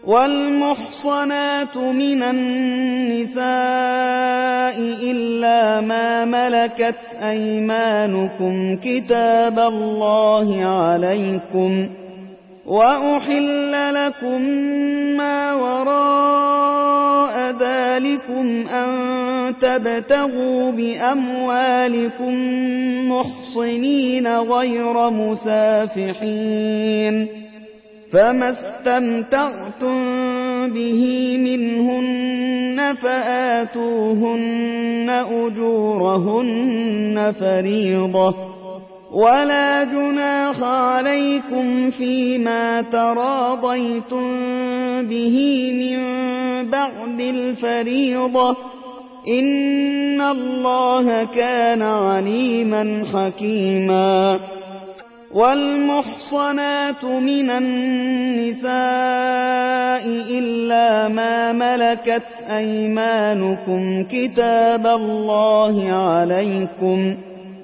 والمحصنات من النساء إلا ما ملكت أيمانكم كتاب الله عليكم، وأحل لكم ما وراء ذلكم أن تبتغوا بأموالكم محصنين غير مسافحين، فما استمتعتم به منهن فآتوهن أجورهن فريضة، ولا جناح عليكم فيما تراضيتم به من بعد الفريضة، إن الله كان عليما حكيما. والمحصنات من النساء إلا ما ملكت أيمانكم كتاب الله عليكم،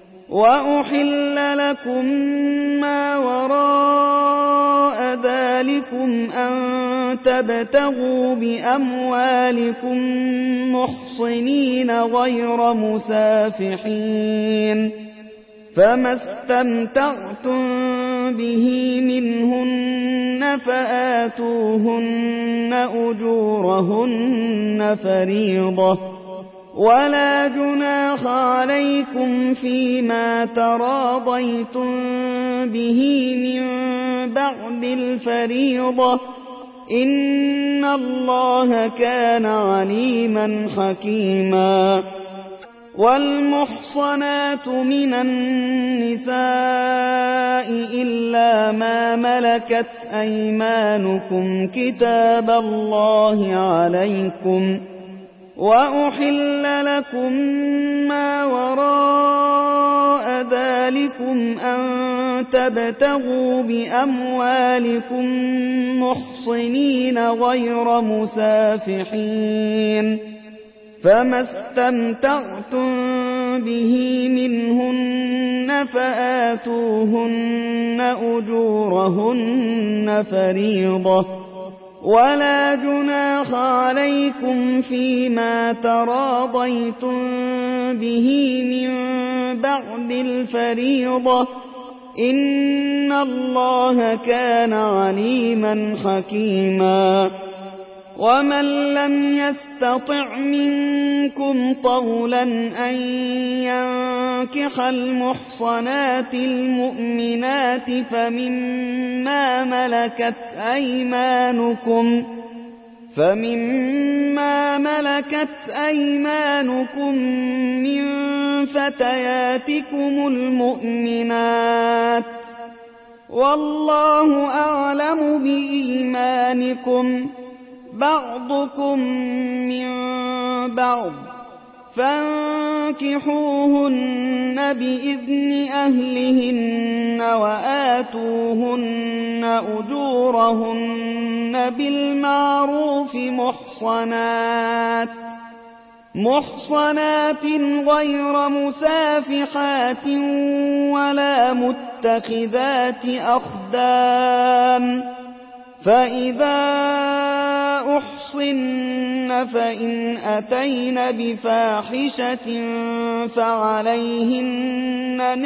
وأحل لكم ما وراء ذلكم أن تبتغوا بأموالكم محصنين غير مسافحين، فما استمتعتم به منهن فآتوهن أجورهن فريضة، ولا جناح عليكم فيما تراضيتم به من بعد الفريضة، إن الله كان عليما حكيما. والمحصنات من النساء إلا ما ملكت أيمانكم كتاب الله عليكم، وأحل لكم ما وراء ذلكم أن تبتغوا بأموالكم محصنين غير مسافحين، فما استمتعتم به منهن فآتوهن أجورهن فريضة، ولا جناح عليكم فيما تراضيتم به من بعد الفريضة، إن الله كان عليما حكيما. ومن لم يستطع منكم طولا أن ينكح المحصنات المؤمنات فمما ملكت أيمانكم من فتياتكم المؤمنات، والله أعلم بإيمانكم، بعضكم من بعض، فانكحوهن بإذن أهلهن وآتوهن أجورهن بالمعروف محصنات غير مسافحات ولا متخذات أخدان، فإذا أحصن فإن أتين بفاحشة فعليهن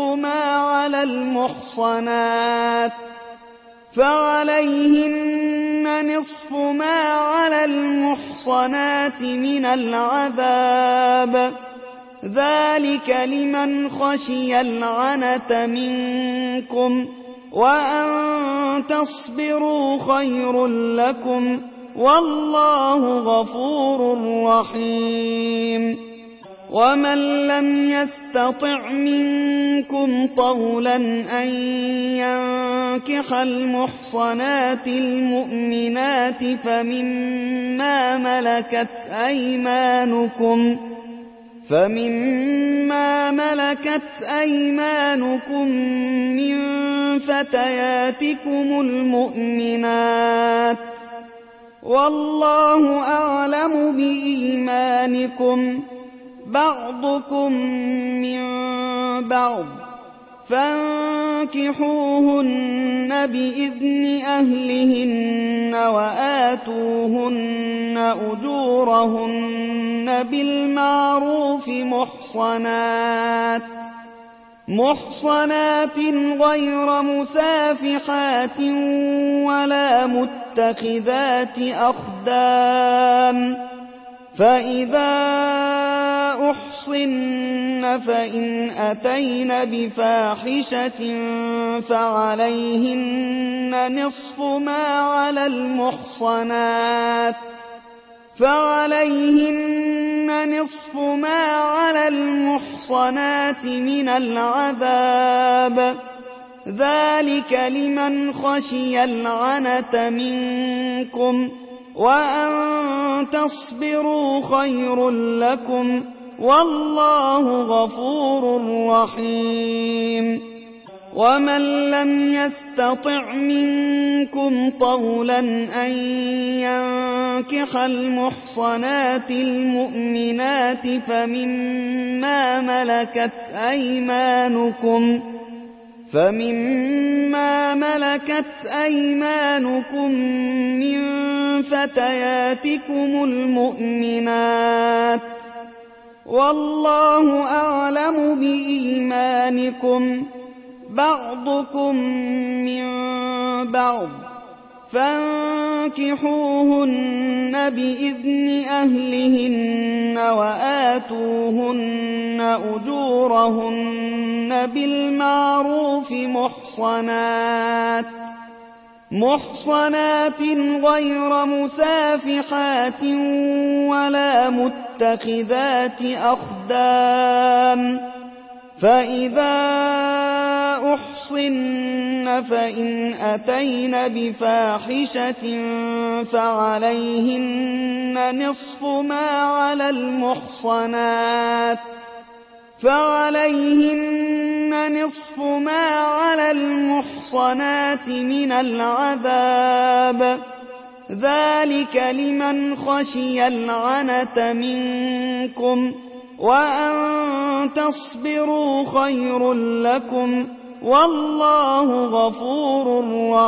نصف ما على المحصنات من العذاب، ذلك لمن خشي العنة منكم، وأن تصبروا خير لكم، والله غفور رحيم. ومن لم يستطع منكم طولا أن ينكح المحصنات المؤمنات فمما ملكت أيمانكم من فتياتكم المؤمنات، والله أعلم بإيمانكم، بعضكم من بعض، فانكحوهن بإذن أهلهن وآتوهن أجورهن بالمعروف محصنات غير مسافحات ولا متخذات أخدان، فإذا أحصن فإن أتين بفاحشة فعليهن نصف ما على المحصنات من العذاب، ذلك لمن خشي العنة منكم، وأن تصبروا خير لكم، والله غفور رحيم. ومن لم يستطع منكم طولا أن ينكح المحصنات المؤمنات فمما ملكت أيمانكم من فتياتكم المؤمنات، والله أعلم بإيمانكم، بعضكم من بعض، فانكحوهن بإذن أهلهن وآتوهن أجورهن بالمعروف محصنات غير مسافحات ولا متخذات أخدان، فإذا أحصن فإن أتين بفاحشة فعليهن نصف ما على المحصنات من العذاب، ذلك لمن خشي العنة منكم، وأن تصبروا خير لكم، والله غفور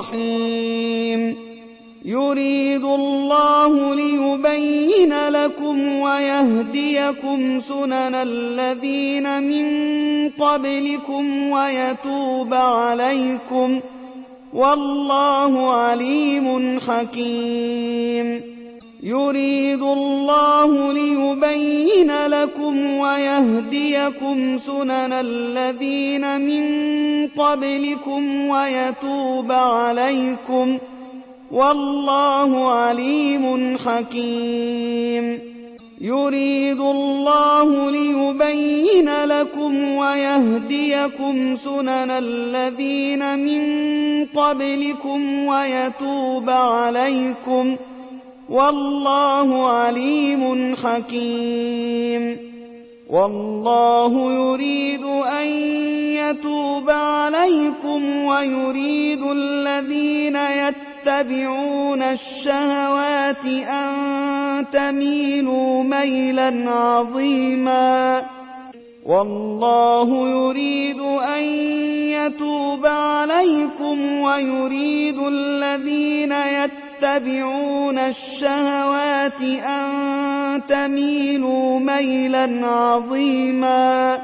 رحيم. يريد الله ليبين لكم ويهديكم سنن الذين من قبلكم ويتوب عليكم، والله عليم حكيم. يريد الله ليبين لكم ويهديكم سنن الذين من قبلكم ويتوب عليكم، والله عليم حكيم. يريد الله ليبين لكم ويهديكم سنن الذين من قبلكم ويتوب عليكم، والله عليم حكيم. والله يريد أن يتوب عليكم ويريد الذين يتبعون الشهوات أن تميلوا ميلا عظيما. والله يريد أن يتوب عليكم ويريد الذين يتبعون الشهوات أن تميلوا ميلا عظيما.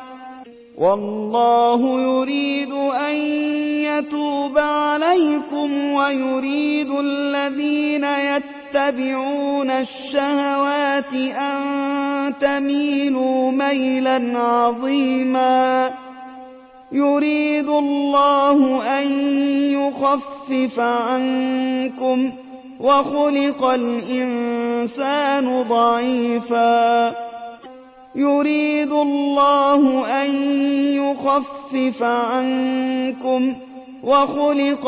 والله يريد أن يتوب عليكم ويريد الذين يتبعون الشهوات أن تميلوا ميلا عظيما. يريد الله أن يخفف عنكم، وخلق الإنسان ضعيفا. يريد الله أن يخفف عنكم، وخلق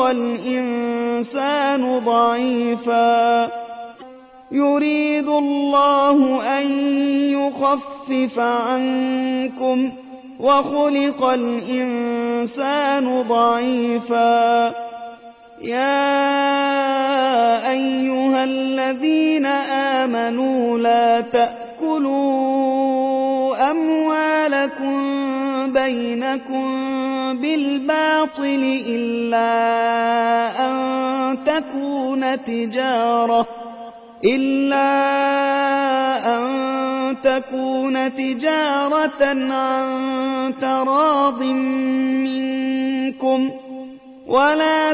الإنسان ضعيفا. يريد الله أن يخفف عنكم، وخلق الإنسان ضعيفا. يا أيها الذين آمنوا لا تأكلوا أموالكم بينكم بالباطل إلا أن تكون إلا أن تكون تجارة عن تراض منكم ولا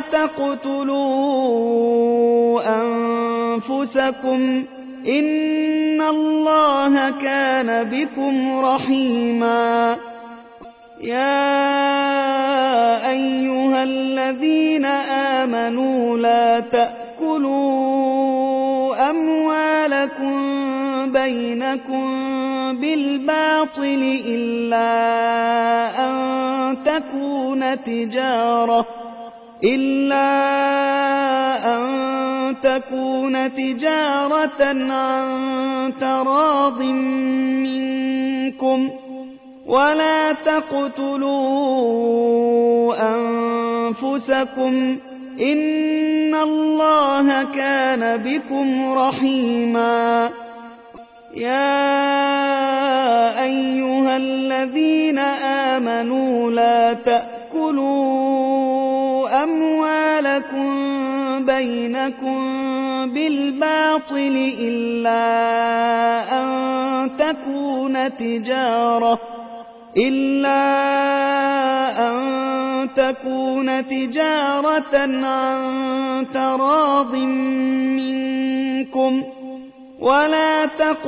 تقتلوا أنفسكم إن الله كان بكم رحيما يا أيها الذين آمنوا لا تأكلوا أموالكم بينكم بالباطل إلا أن تكون تجارة عن تراض منكم ولا تقتلوا أنفسكم إن الله كان بكم رحيما يا أيها الذين آمنوا لا تأكلوا أموالكم بينكم بالباطل إلا أن تكون تجارة عن تراض منكم ولا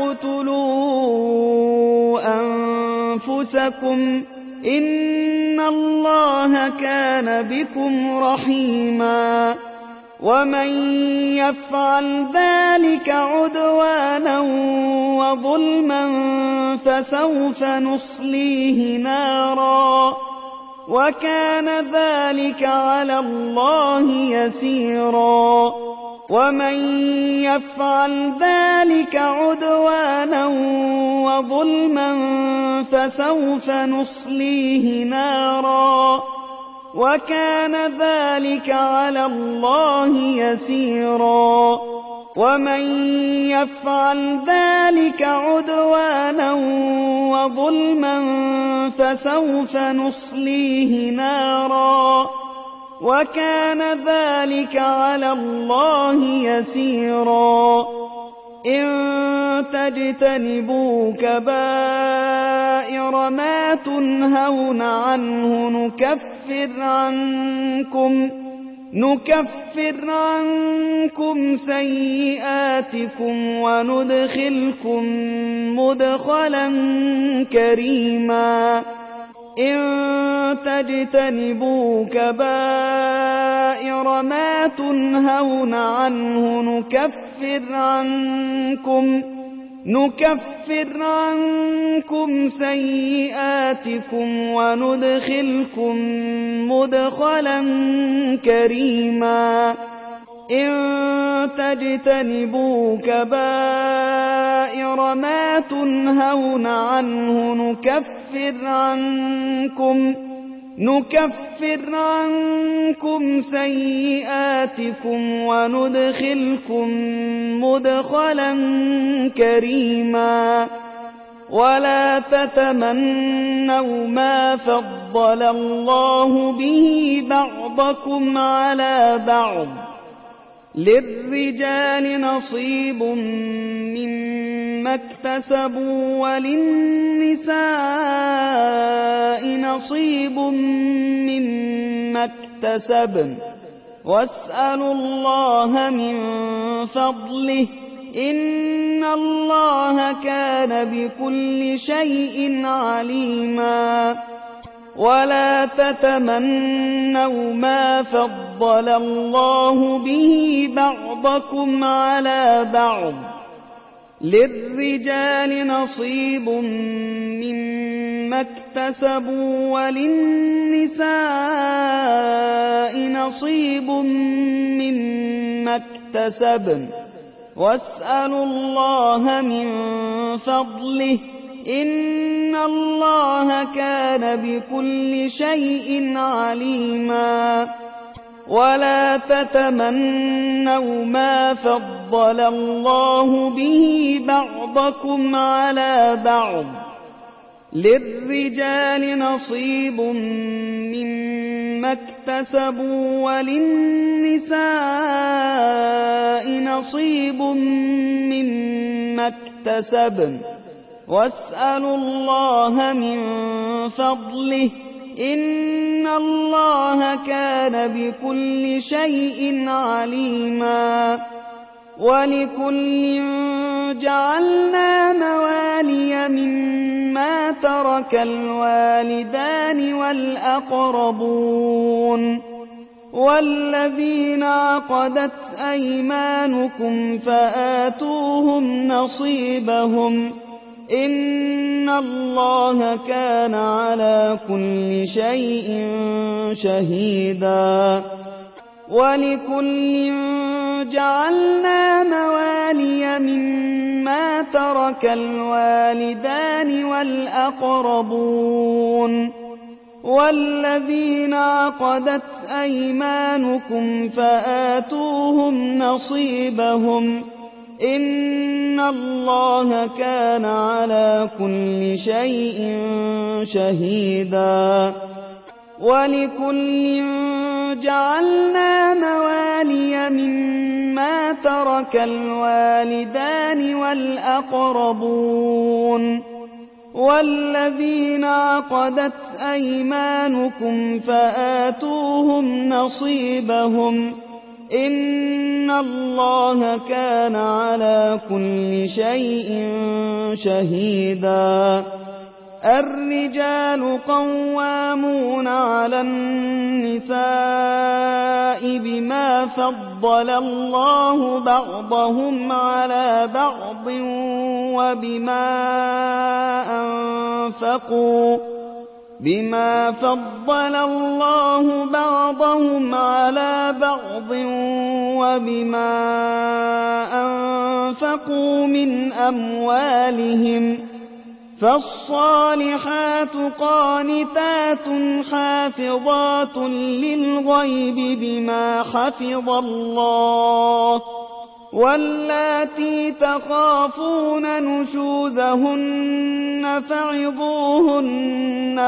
تقتلوا أنفسكم إن الله كان بكم رحيما ومن يفعل ذلك عدوانا وظلما فسوف نصليه نارا وكان ذلك على الله يسيرا ومن يفعل ذلك عدوانا وظلما فسوف نصليه نارا وكان ذلك على الله يسيرا ومن يفعل ذلك عدوانا وظلما فسوف نصليه نارا وكان ذلك على الله يسيرا إن تجتنبوا كبائر ما تنهون عنه نكفر عنكم سيئاتكم وندخلكم مدخلا كريما إن تجتنبوا كبائر ما تنهون عنه نكفر عنكم سيئاتكم وندخلكم مدخلا كريما إن تجتنبوا كبائر ما تنهون عنه نكفر عنكم سيئاتكم وندخلكم مدخلا كريما ولا تتمنوا ما فضل الله به بعضكم على بعض للرجال نصيب مما اكتسبوا وللنساء نصيب مما اكتسبن واسألوا الله من فضله إن الله كان بكل شيء عليما ولا تتمنوا ما فضل الله به بعضكم على بعض للرجال نصيب مما اكتسبوا وللنساء نصيب مما اكتسبن واسألوا الله من فضله إن الله كان بكل شيء عليما ولا تتمنوا ما فضل الله به بعضكم على بعض للرجال نصيب مما مما اكتسبوا وللنساء نصيب مما اكتسبن واسألوا الله من فضله إن الله كان بكل شيء عليما ولكل جعلنا موالي مما ترك الوالدان والأقربون والذين عقدت أيمانكم فآتوهم نصيبهم إن الله كان على كل شيء شهيدا ولكل جعلنا موالي مما ترك الوالدان والأقربون والذين عقدت أيمانكم فآتوهم نصيبهم إن الله كان على كل شيء شهيدا ولكل جعلنا موالي مما ترك الوالدان والأقربون والذين عقدت أيمانكم فآتوهم نصيبهم إن الله كان على كل شيء شهيدا الرجال قوامون على النساء بما فضل الله بعضهم على بعض بما فضل الله بعضهم على بعض وبما أنفقوا من أموالهم فالصالحات قانتات حافظات للغيب بما حفظ الله واللاتي تخافون نشوزهن فعظوهن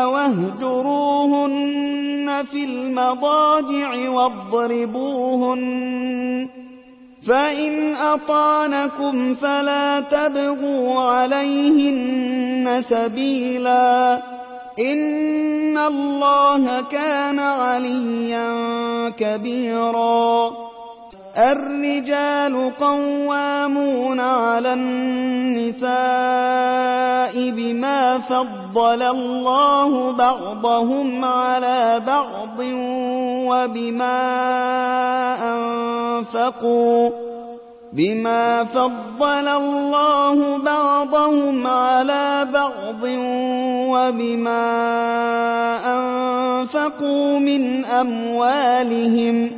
واهجروهن في المضاجع واضربوهن فإن أطعنكم فلا تبغوا عليهن سبيلا إن الله كان عليا كبيرا الرجال قوامون على النساء بما فضل الله بعضهم على بعض بما فضل الله بعضهم على بعض وبما أنفقوا من أموالهم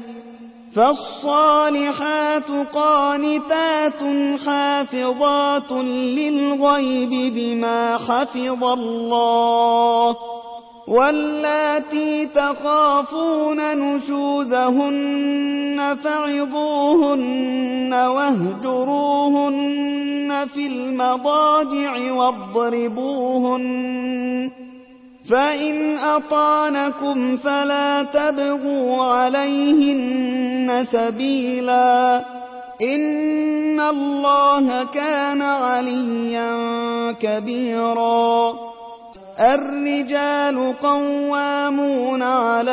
فالصالحات قانتات حافظات للغيب بما حفظ الله واللاتي تخافون نشوزهن فعظوهن واهجروهن في المضاجع واضربوهن فإن أطعنكم فلا تبغوا عليهن سبيلا إن الله كان عليا كبيرا الرجال قوامون على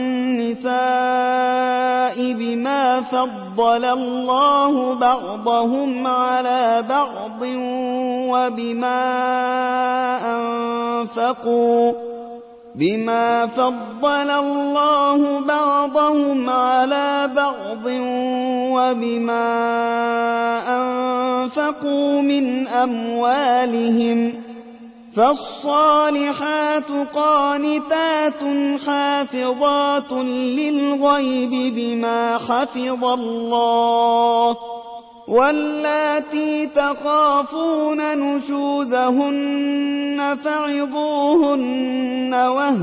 النساء بما فضل الله بعضهم على بعض بما فضل الله بعضهم على بعض وبما أنفقوا من أموالهم فالصالحات قانتات حافظات للغيب بما حفظ الله واللاتي تخافون نشوزهن فعظوهن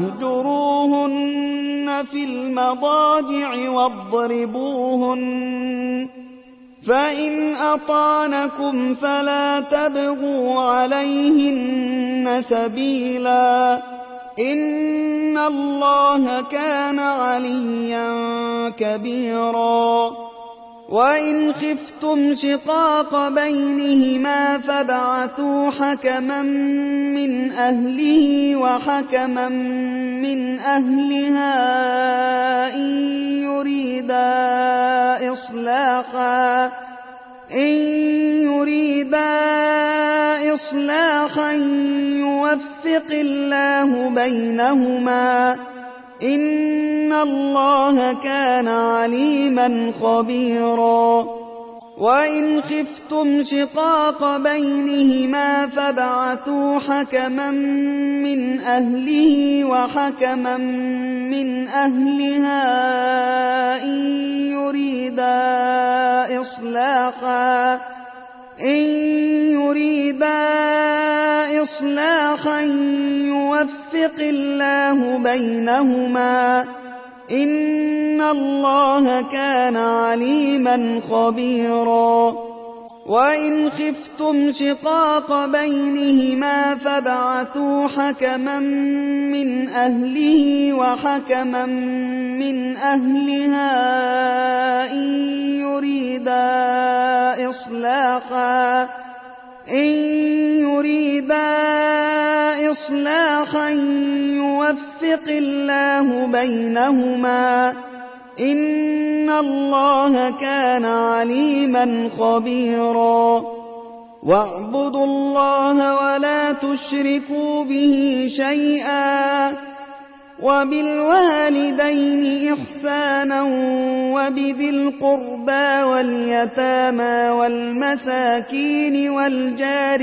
واهجروهن في المضاجع واضربوهن فإن أطعنكم فلا تبغوا عليهن سبيلا إن الله كان عليا كبيرا وإن خفتم شقاق بينهما فابعثوا حكما من أهله وحكما من أهلها إن يريدا إصلاحا يوفق الله بينهما إن الله كان عليما خبيرا وإن خفتم شقاق بينهما فابعثوا حكما من أهله وحكما من أهلها إن يريدا إصلاحا يوفق الله بينهما إن الله كان عليما خبيرا وإن خفتم شقاق بينهما فابعثوا حكما من أهله وحكما من أهلها إن يريدا إصلاحا يوفق الله بينهما إن الله كان عليما خبيرا واعبدوا الله ولا تشركوا به شيئا وبالوالدين إحسانا وبذي القربى واليتامى والمساكين والجار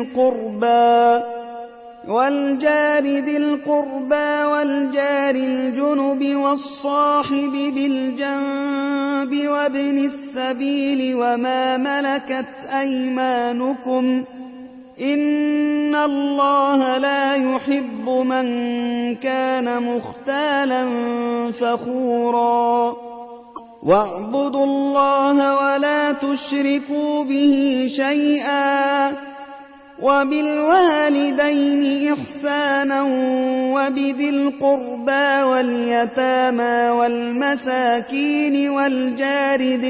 ذي القربى والجار الجنب والصاحب بالجنب وابن السبيل وما ملكت أيمانكم إن الله لا يحب من كان مختالا فخورا واعبدوا الله ولا تشركوا به شيئا وبالوالدين إحسانا وبذي القربى واليتامى والمساكين والجار ذي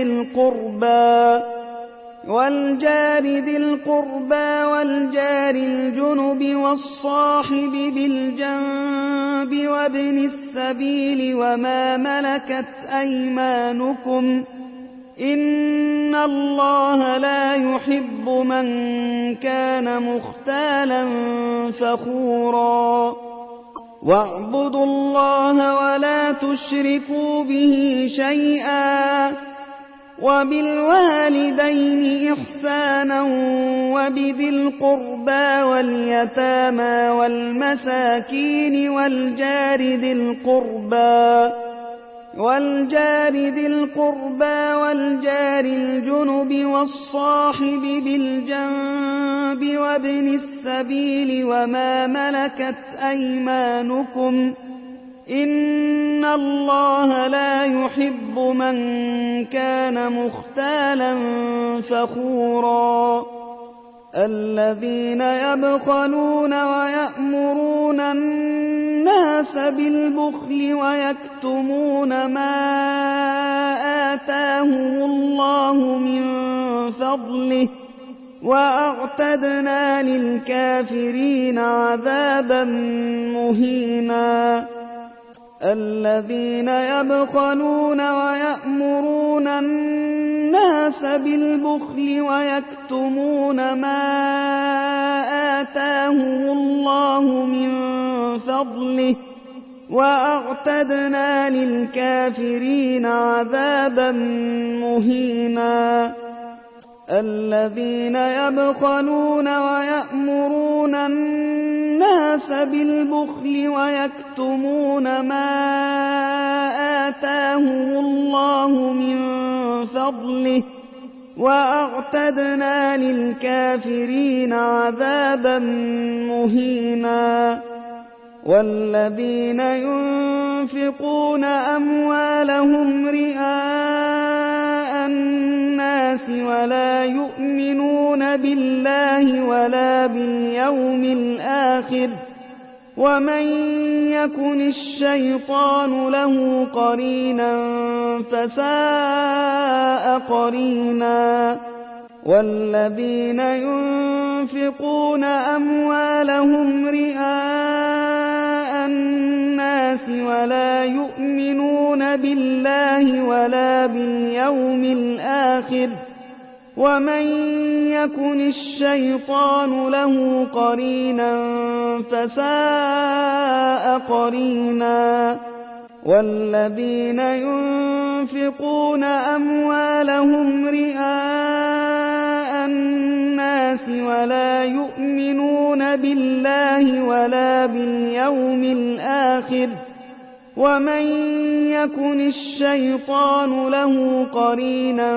القربى والجار الجنب والصاحب بالجنب وابن السبيل وما ملكت أيمانكم إن الله لا يحب من كان مختالا فخورا واعبدوا الله ولا تشركوا به شيئا وبالوالدين إحسانا وبذي القربى واليتامى والمساكين والجار ذي القربى والجار الجنب والصاحب بالجنب وابن السبيل وما ملكت أيمانكم إن الله لا يحب من كان مختالا فخورا الذين يبخلون ويأمرون الناس بالبخل ويكتمون ما آتاهم الله من فضله وأعتدنا للكافرين عذابا مهينا الذين يبخلون ويأمرون الناس بالبخل ويكتمون ما آتاهم الله من فضله وأعتدنا للكافرين عذابا مهينا الذين يبخلون ويأمرون الناس بالبخل ويكتمون ما آتاهم الله من فضله وأعتدنا للكافرين عذابا مهينا والذين ينفقون أموالهم رئاء الناس ولا يؤمنون بالله ولا باليوم الآخر ومن يكن الشيطان له قرينا فساء قرينا والذين ينفقون أموالهم رئاء الناس ولا يؤمنون بالله ولا باليوم الآخر ومن يكن الشيطان له قرينا فساء قرينا والذين ينفقون أموالهم رئاء الناس ولا يؤمنون بالله ولا باليوم الآخر ومن يكن الشيطان له قرينا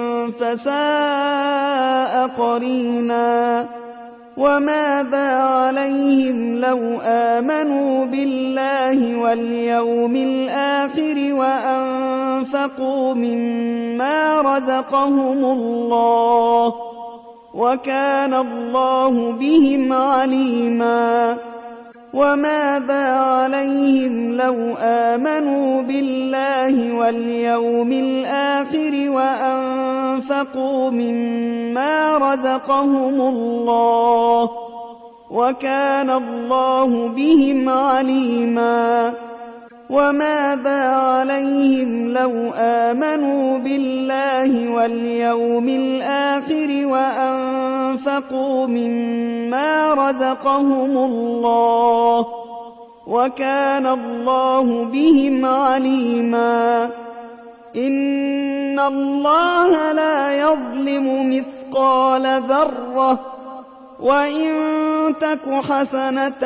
فساء قرينا وماذا عليهم لو آمنوا بالله واليوم الآخر وأنفقوا مما رزقهم الله وكان الله بهم عليما وماذا عليهم لو آمنوا بالله واليوم الآخر وأنفقوا مما رزقهم الله وكان الله بهم عليما وماذا عليهم لو آمنوا بالله واليوم الآخر وأنفقوا مما رزقهم الله وكان الله بهم عليما إن الله لا يظلم مثقال ذرة وإن تك حسنة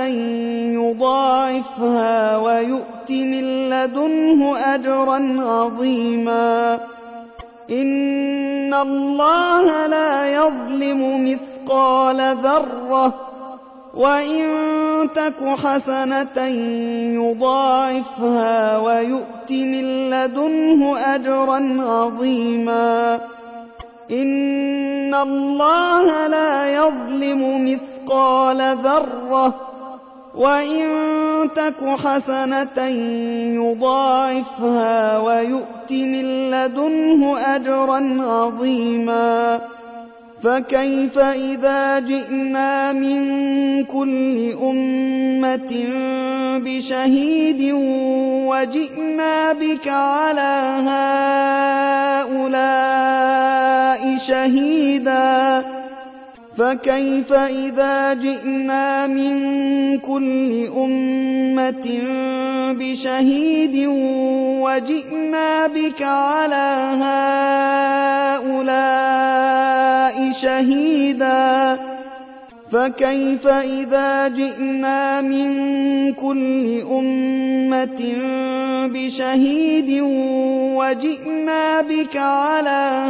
يضاعفها ويؤت من لدنه أجرا عظيما إن الله لا يظلم مثقال ذرة وإن تك حسنة يضاعفها ويؤت من لدنه أجرا عظيما إن الله لا يظلم مثقال ذرة وإن تك حسنة يضاعفها ويؤت من لدنه أجرا عظيما فكيف إذا جئنا من كل أمة بشهيد وجئنا بك على هؤلاء شهيدا فكيف إذا جئنا من كل أمة بشهيد وجئنا بك على هؤلاء شهيدا فكيف إذا جئنا من كل أمة بشهيد وجئنا بك على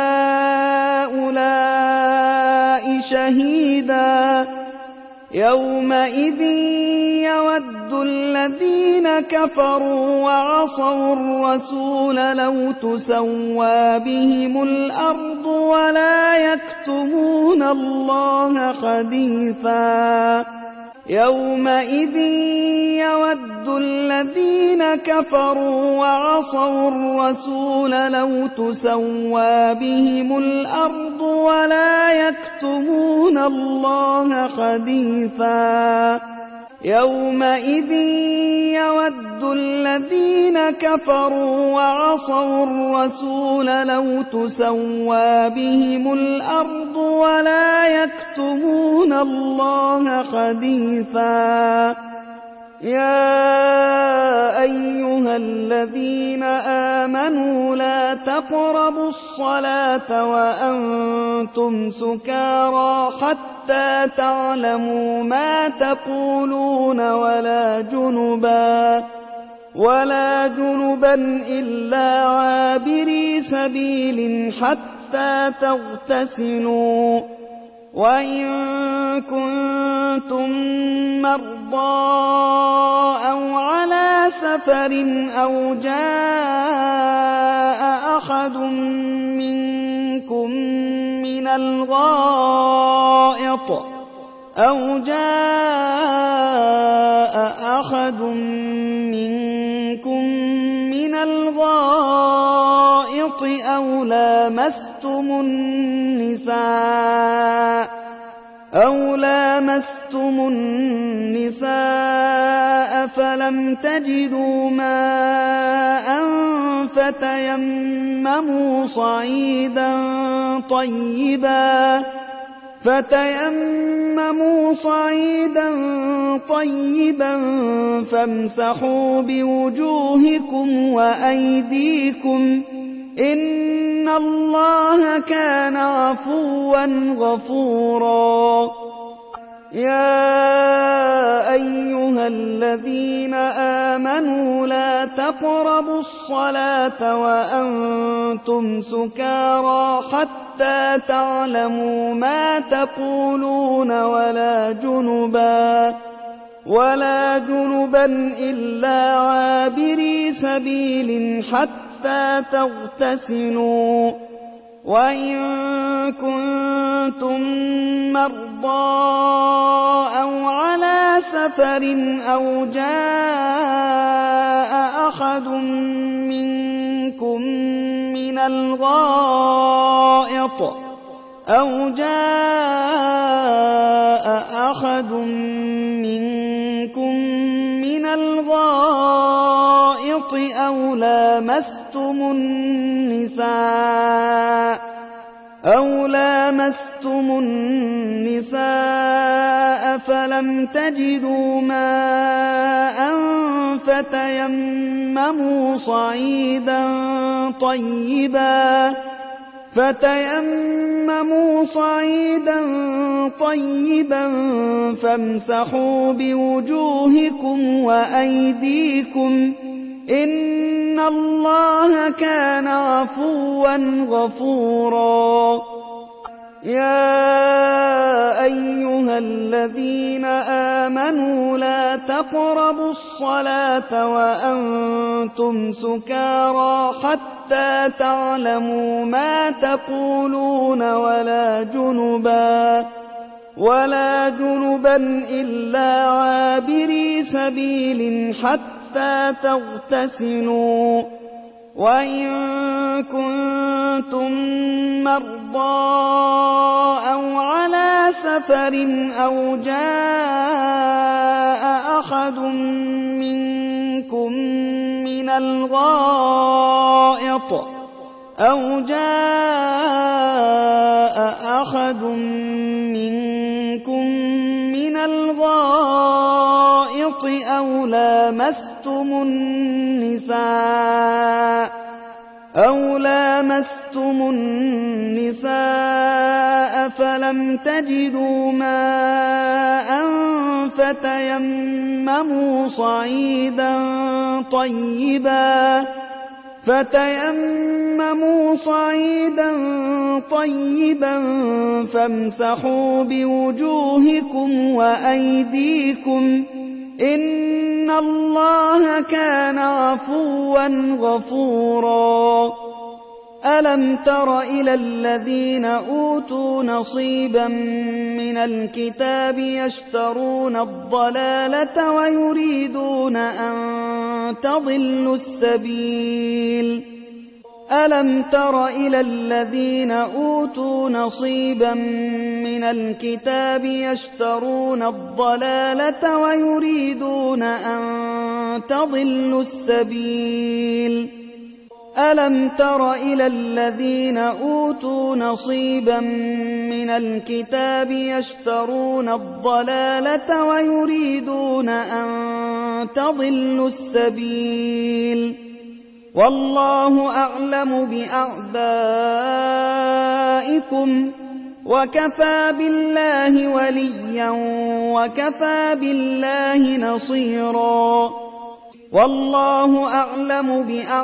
هؤلاء شهيدا يومئذ يود الذين كفروا وعصوا الرسول لو تسوى بهم الأرض ولا يكتمون الله حديثا يومئذ يود الذين كفروا وعصوا الرسول لو تسوى بهم الأرض ولا يكتمون الله حديثا يومئذ يود الذين كفروا وعصوا الرسول لو تسوى بهم الأرض ولا يكتمون الله حديثا يا أيها الذين آمنوا لا تقربوا الصلاة وأنتم سكارى حتى تعلموا ما تقولون ولا جنبا إلا عابري سبيل حتى تغتسلوا وإن كنتم مرضى أو على سفر أو جاء أحد منكم من الغائط أو جاء أحد منكم من الغائط أو لامستم النساء فلم تجدوا ماء فتيمموا صعيدا طيبا فامسحوا بوجوهكم وأيديكم إن الله كان عفوا غفورا. يا أيها الذين آمنوا لا تقربوا الصلاة وأنتم سكارى حتى تعلموا ما تقولون ولا جنبا إلا عابري سبيل حتى تغتسلوا. وإن كنتم مرضى أو على سفر أو جاء أحد منكم من الغائط أو لامستم النساء فلم تجدوا ماء فتيمموا صعيدا طيبا فامسحوا بوجوهكم وأيديكم إن الله كان عفوا غفورا. يا أيها الذين آمنوا لا تقربوا الصلاة وأنتم سكارى حتى تعلموا ما تقولون ولا جنبا إلا عابري سبيل حتى تغتسلوا. وإن كنتم مرضى أو على سفر أو جاء أحد منكم من الغائط أو لامستم النساء فلم تجدوا ماء فتيمموا صعيدا طيبا فامسحوا بوجوهكم وأيديكم إن الله كان عفوا غفورا. ألم تر إلى الذين أوتوا نصيبا من الكتاب يشترون الضلالة ويريدون أن تضلوا السبيل. ألم تر إلى الذين أوتوا نصيبا من الكتاب يشترون الضلالة ويريدون أن تضلوا السبيل. ألم تر إلى الذين أوتوا نصيبا من الكتاب يشترون الضلالة ويريدون أن تضلوا السبيل. والله أعلم بأعدائكم وكفى بالله وليا وكفى بالله نصيرا. والله أعلم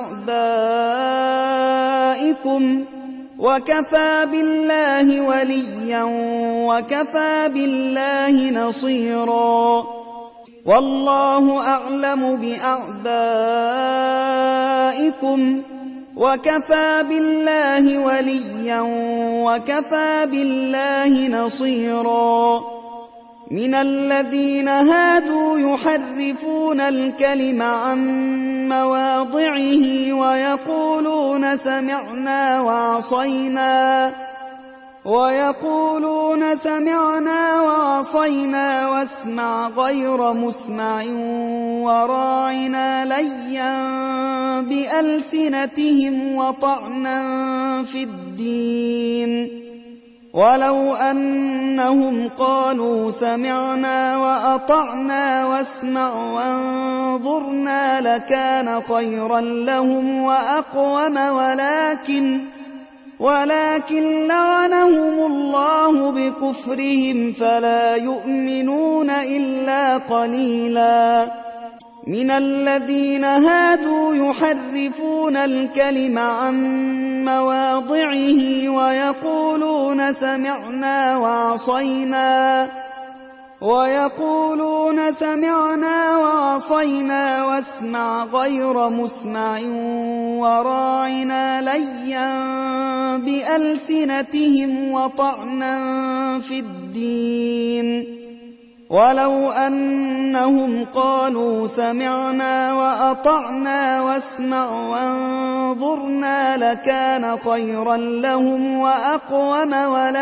بأعدائكم وكفى بالله وليا وكفى بالله نصيرا. والله أعلم بأعدائكم وكفى بالله وليا وكفى بالله نصيرا. من الذين هادوا يحرفون الكلم عن مواضعه ويقولون سمعنا وعصينا واسمع غير مسمع وراعنا ليا بألسنتهم وطعنا في الدين. ولو أنهم قالوا سمعنا وأطعنا واسمع وانظرنا لكان خيرا لهم وأقوم، ولكن لعنهم الله بكفرهم فلا يؤمنون إلا قليلا. من الذين هادوا يحرفون الكلم عن مواضعه ويقولون سمعنا وعصينا واسمع غير مسمع وراعنا ليا بألسنتهم وطعنا في الدين. ولو أنهم قالوا سمعنا وأطعنا واسمع وانظرنا لكان خيرا لهم وأقوم،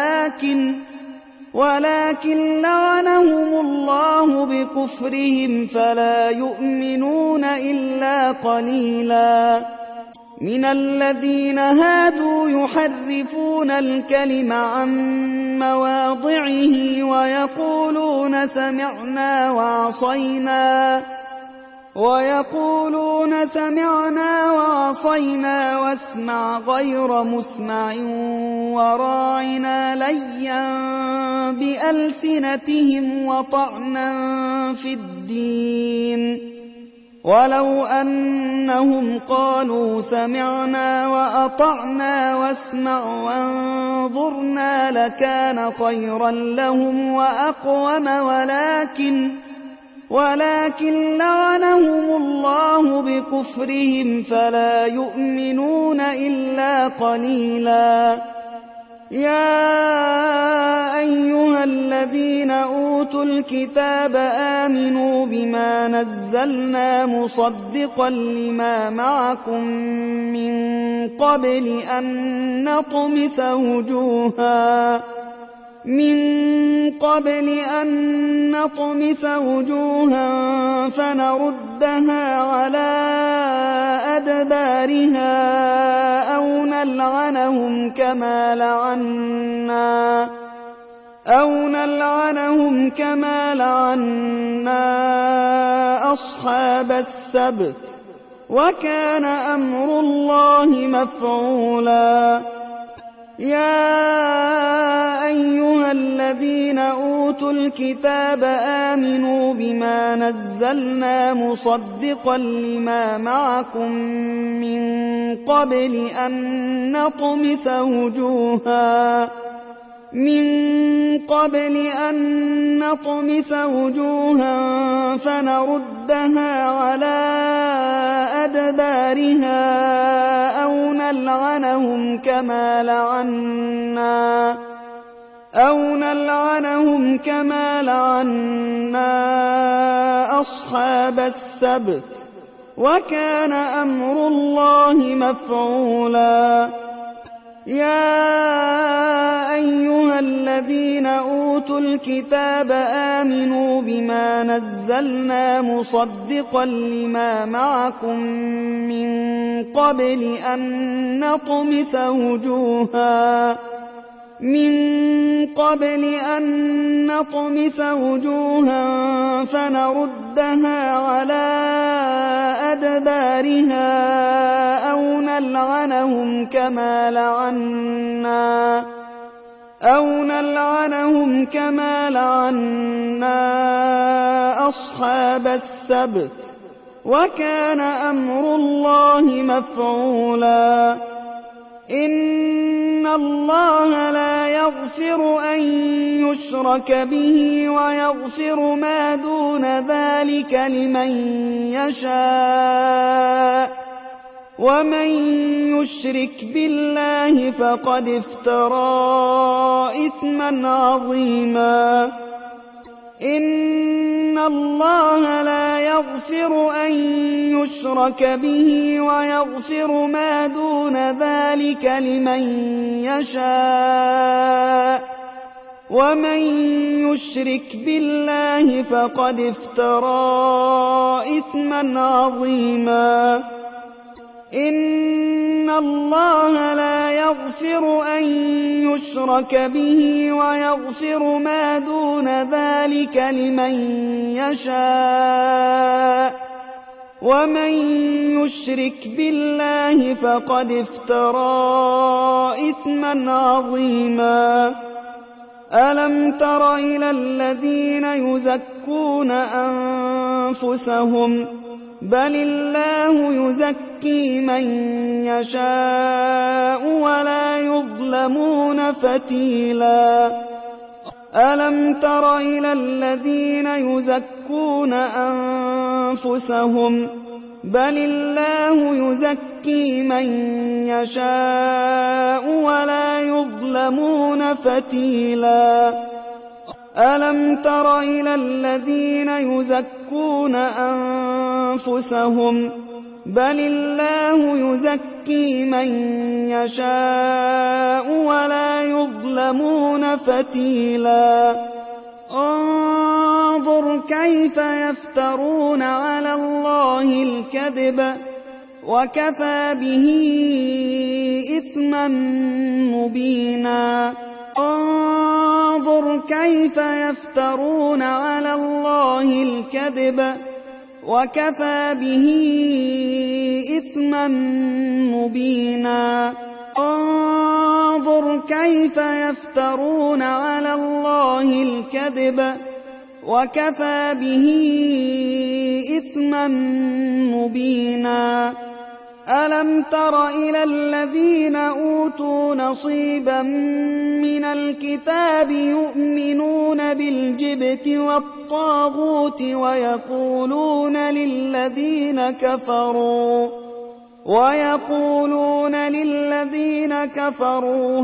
ولكن لعنهم الله بكفرهم فلا يؤمنون إلا قليلا. من الذين هادوا يحرفون الكلم عن مواضعه ويقولون سمعنا وعصينا واسمع غير مسمع وراعنا ليا بألسنتهم وطعنا في الدين. ولو أنهم قالوا سمعنا وأطعنا واسمع وانظرنا لكان خيرا لهم وأقوم، ولكن لعنهم الله بكفرهم فلا يؤمنون إلا قليلا. يا أيها الذين أوتوا الكتاب آمنوا بما نزلنا مصدقا لما معكم من قبل أن نطمس وجوها فنردها على أدبارها أو نلعنهم كما لعنا أصحاب السبت وكان أمر الله مفعولا. يا أيها الذين أوتوا الكتاب آمنوا بما نزلنا مصدقا لما معكم من قبل أن نطمس وجوها فنردها على أدبارها أو نلعنهم كما لعنا أصحاب السبت وكان أمر الله مفعولا. يا أيها الذين أوتوا الكتاب آمنوا بما نزلنا مصدقا لما معكم من قبل أن نطمس وجوها فنردها على أدبارها أو نلعنهم كما لعنا أصحاب السبت وكان أمر الله مفعولا. إن الله لا يغفر أن يشرك به ويغفر ما دون ذلك لمن يشاء، ومن يشرك بالله فقد افترى إثما عظيما. إن الله لا يغفر أن يشرك به ويغفر ما دون ذلك لمن يشاء ومن يشرك بالله فقد افترى إثما عظيما إن الله لا يغفر أن يشرك به ويغفر ما دون ذلك لمن يشاء ومن يشرك بالله فقد افترى إثما عظيما ألم تر إلى الذين يزكون أنفسهم بل الله يزكي من يشاء ولا يظلمون فتيلا ألم تر إلى الذين يزكون أنفسهم بل الله يزكي من يشاء ولا يظلمون فتيلا ألم تر إلى الذين يزكون أنفسهم بل الله يزكي من يشاء ولا يظلمون فتيلا انظر كيف يفترون على الله الكذب وكفى به إثما مبينا انظر كيف يفترون على الله الكذب وكفى به إثما مبينا انظر كيف يفترون على الله الكذب وكفى به إثما مبينا ألم تر إلى الذين أوتوا نصيبا من الكتاب يؤمنون بالجبت والطاغوت ويقولون للذين كفروا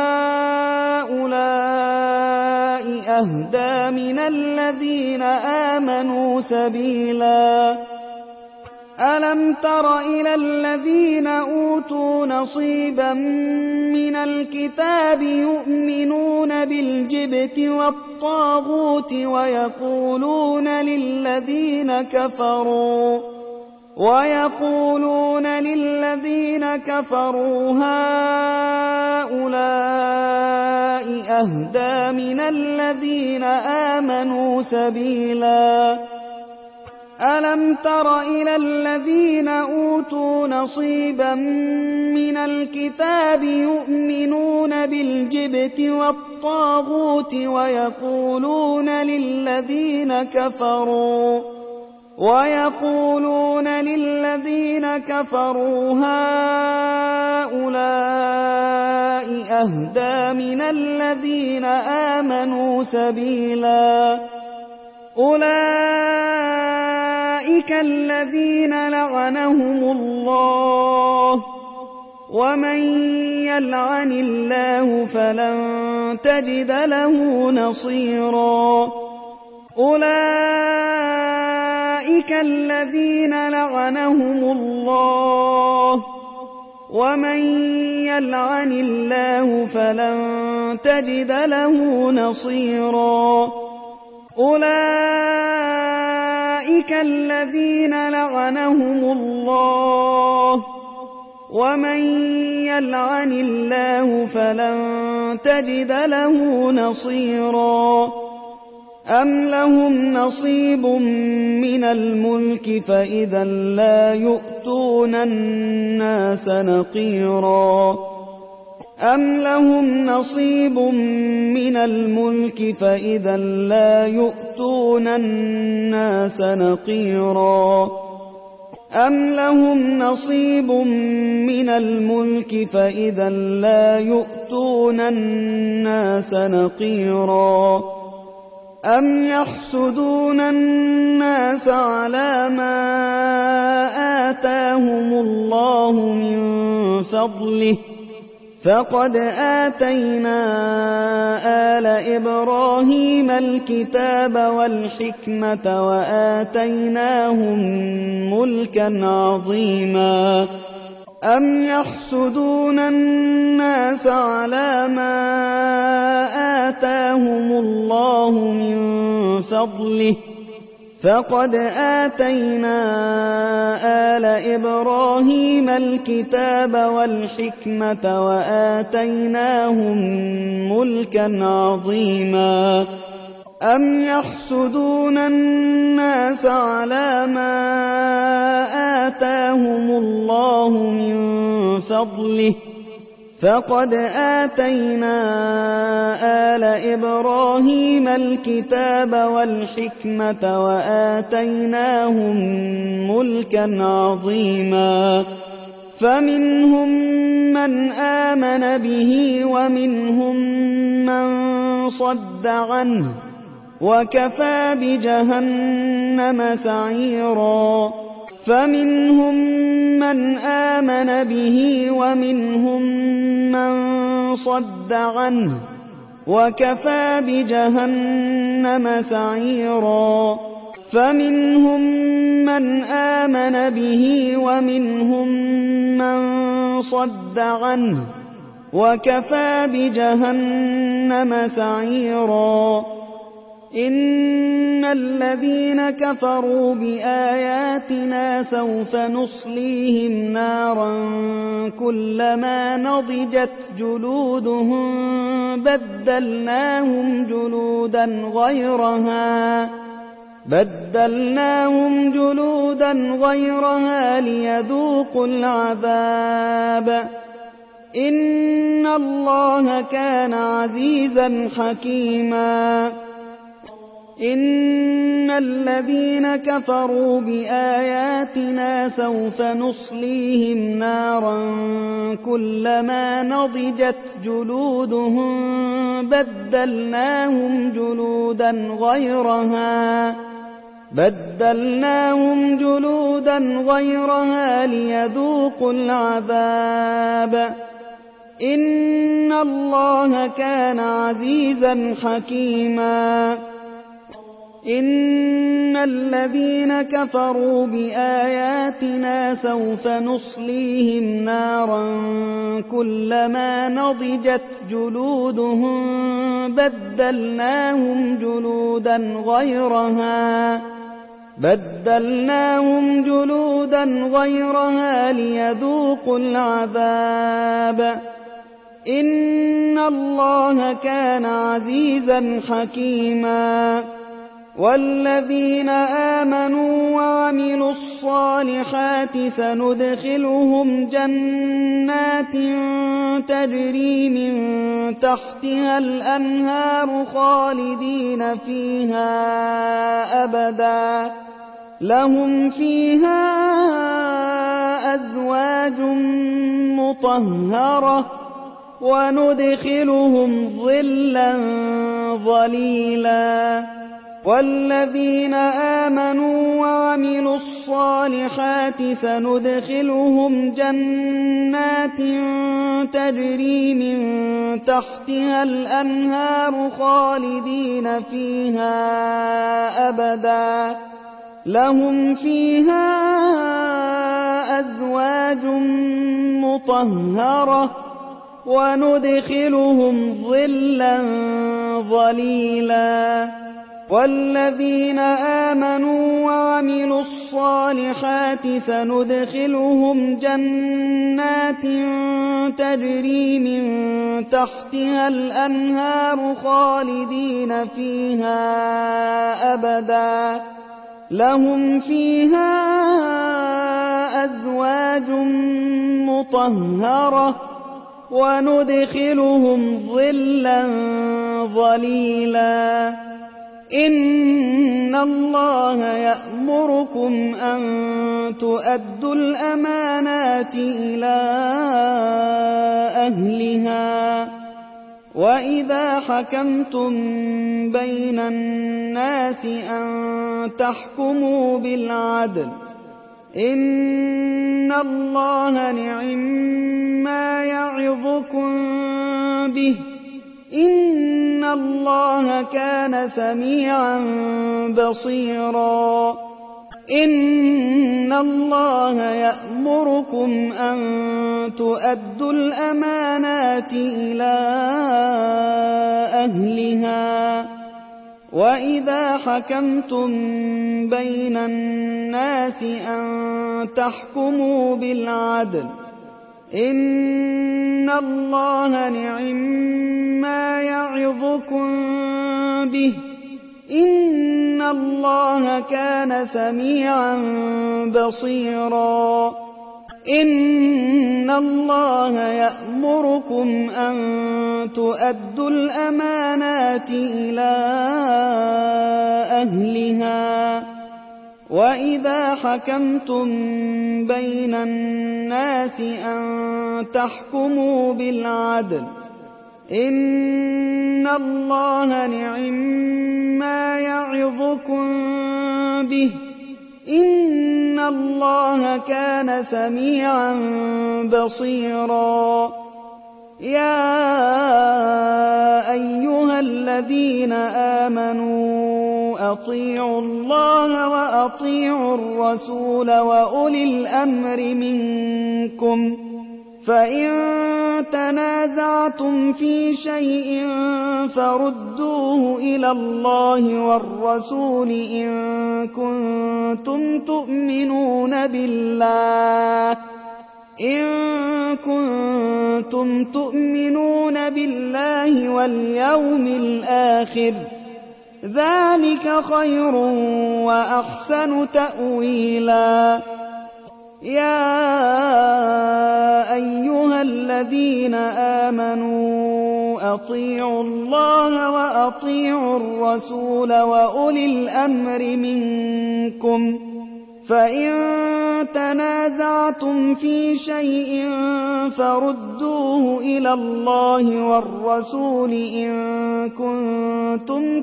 هؤلاء أهدى من الذين آمنوا سبيلا ألم تر إلى الذين أوتوا نصيبا من الكتاب يؤمنون بالجبت والطاغوت ويقولون للذين كفروا هؤلاء أهدى من الذين آمنوا سبيلا ألم تر إلى الذين أوتوا نصيبا من الكتاب يؤمنون بالجبت والطاغوت ويقولون للذين كفروا هؤلاء أهدى من الذين آمنوا سبيلا أولئك الذين لعنهم الله ومن يلعن الله فلن تجد له نصيرا أولئك الذين لعنهم الله ومن يلعن الله فلن تجد له نصيرا أولئك الذين لعنهم الله ومن يلعن الله فلن تجد له نصيرا أم لهم نصيب من الملك فإذا لا يؤتون الناس نقيرا أم لهم نصيب من الملك فإذا لا يؤتون الناس نقيرا أم لهم نصيب من الملك فإذا لا يؤتون الناس نقيرا أم يحسدون الناس على ما آتاهم الله من فضله فقد آتينا آل إبراهيم الكتاب والحكمة وآتيناهم ملكا عظيما أم يحسدون الناس على ما آتاهم الله من فضله فقد آتينا آل إبراهيم الكتاب والحكمة وآتيناهم ملكا عظيما أم يحسدون الناس على ما آتاهم الله من فضله فقد آتينا آل إبراهيم الكتاب والحكمة وآتيناهم ملكا عظيما فمنهم من آمن به ومنهم من صد عنه وكفى بجهنم سعيرا فمنهم من آمن به ومنهم من صد عنه وكفى بجهنم سعيرا فمنهم من آمن به ومنهم من صد عنه وكفى بجهنم سعيرا إن الذين كفروا بآياتنا سوف نصليهم نارا كلما نضجت جلودهم بدلناهم جلودا غيرها ليذوقوا العذاب إن الله كان عزيزا حكيما إن الذين كفروا بآياتنا سوف نصليهم نارا كلما نضجت جلودهم بدلناهم جلودا غيرها ليذوقوا العذاب إن الله كان عزيزا حكيما إن الذين كفروا بآياتنا سوف نصليهم نارا كلما نضجت جلودهم بدلناهم جلودا غيرها ليذوقوا العذاب إن الله كان عزيزا حكيما والذين آمنوا وعملوا الصالحات سندخلهم جنات تجري من تحتها الأنهار خالدين فيها أبدا لهم فيها أزواج مطهرة وندخلهم ظلا ظليلا والذين آمنوا وعملوا الصالحات سندخلهم جنات تجري من تحتها الأنهار خالدين فيها أبدا لهم فيها أزواج مطهرة وندخلهم ظلا ظليلا والذين آمنوا وعملوا الصالحات سندخلهم جنات تجري من تحتها الأنهار خالدين فيها أبدا لهم فيها أزواج مطهرة وندخلهم ظلا ظليلا إن الله يأمركم أن تؤدوا الأمانات إلى أهلها وإذا حكمتم بين الناس أن تحكموا بالعدل إن الله نعما يعظكم به إن الله كان سميعا بصيرا إن الله يأمركم أن تؤدوا الأمانات إلى أهلها وإذا حكمتم بين الناس أن تحكموا بالعدل إن الله نعما يعظكم به إن الله كان سميعا بصيرا إن الله يأمركم أن تؤدوا الأمانات إلى أهلها وإذا حكمتم بين الناس أن تحكموا بالعدل إن الله نعما يعظكم به إن الله كان سميعا بصيرا يا أيها الذين آمنوا أطيعوا الله وأطيعوا الرسول وأولي الأمر منكم فإن تنازعتم في شيء فردوه إلى الله والرسول إن كنتم تؤمنون بالله واليوم الآخر ذلك خير وأحسن تأويلا يا أيها الذين آمنوا أطيعوا الله وأطيعوا الرسول وأولي الأمر منكم فإن تنازعتم في شيء فردوه إلى الله والرسول إن كنتم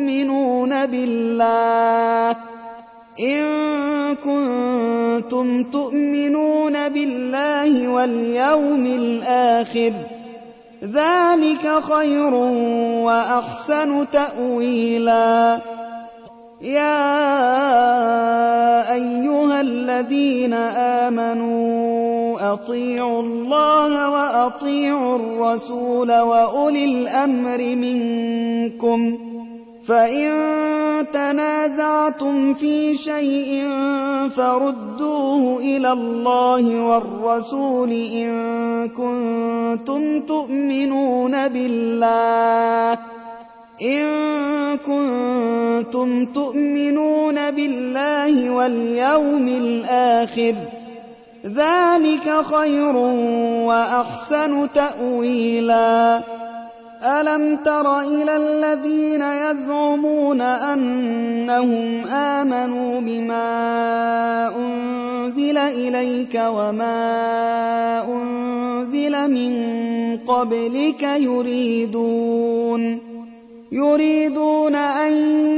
تؤمنون بالله واليوم الآخر ذلك خير وأحسن تأويلا يا أيها الذين آمنوا أطيعوا الله وأطيعوا الرسول وأولي الأمر منكم فإن تنازعتم في شيء فردوه إلى الله والرسول إن كنتم تؤمنون بالله واليوم الآخر ذلك خير وأحسن تأويلا ألم تر إلى الذين يزعمون أنهم آمنوا بما أنزل إليك وما أنزل من قبلك يريدون أن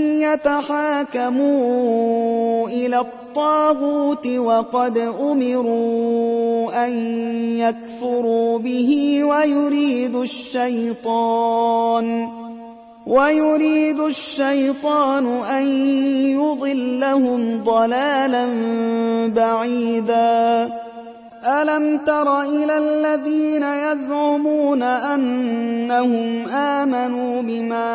يتحاكموا إلى الطاغوت وقد أمروا أن يكفروا به ويريد الشيطان أن يضلهم ضلالا بعيدا ألم تر إلى الذين يزعمون أنهم آمنوا بما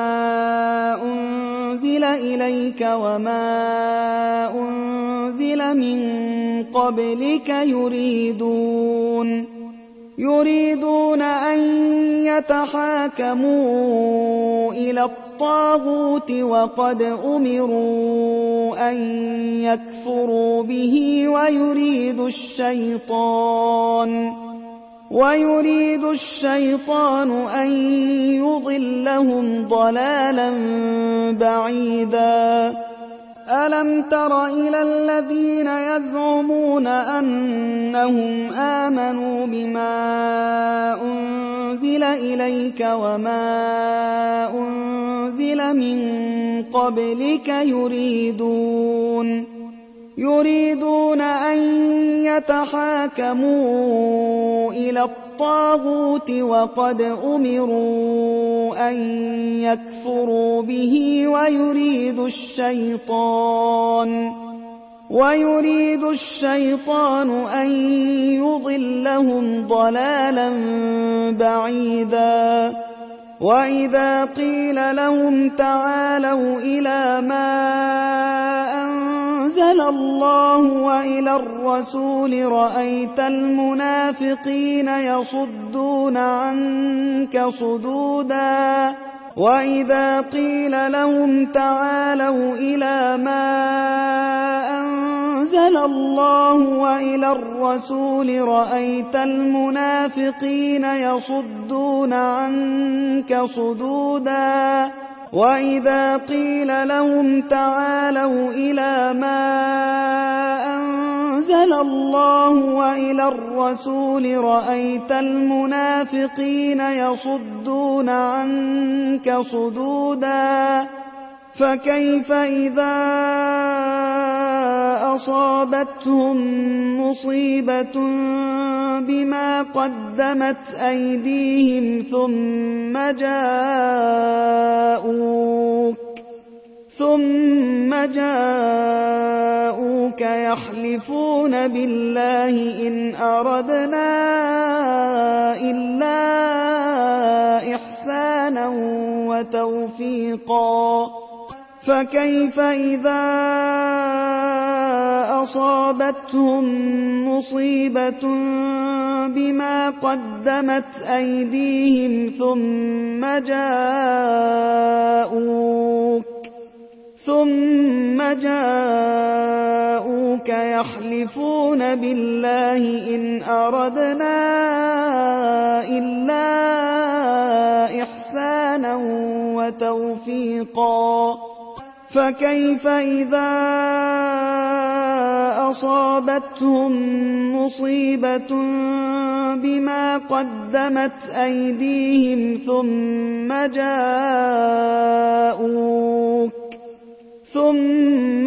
أنزل إليك وما أنزل من قبلك يريدون أن يتحاكموا إلى الطاغوت وقد أمروا أن يكفروا به ويريد الشيطان أن يضلهم ضلالا بعيدا ألم تر إلى الذين يزعمون أنهم آمنوا بما أنزل إليك وما أنزل من قبلك يريدون أن يتحاكموا إلى الطاغوت وقد أمروا أن يكفروا به ويريد الشيطان أن يضلهم ضلالا بعيدا وإذا قيل لهم تعالوا إلى ما أنزل الله وإلى الرسول رأيت المنافقين يصدون عنك صدودا وإذا قيل لهم تعالوا إلى ما أنزل الله وإلى الرسول رأيت المنافقين يصدون عنك صدودا وإذا قيل لهم تعالوا إلى ما أنزل الله وإلى الرسول رأيت المنافقين يصدون عنك صدودا فكيف إذا أصابتهم مصيبة بما قدمت أيديهم ثم جاءوك يحلفون بالله إن أردنا إلا إحسانا وتوفيقا فكيف إذا أصابتهم مصيبة بما قدمت أيديهم ثم جاءوك يحلفون بالله إن أردنا إلا إحسانا وتوفيقا فكيف إذا أصابتهم مصيبة بما قدمت أيديهم ثم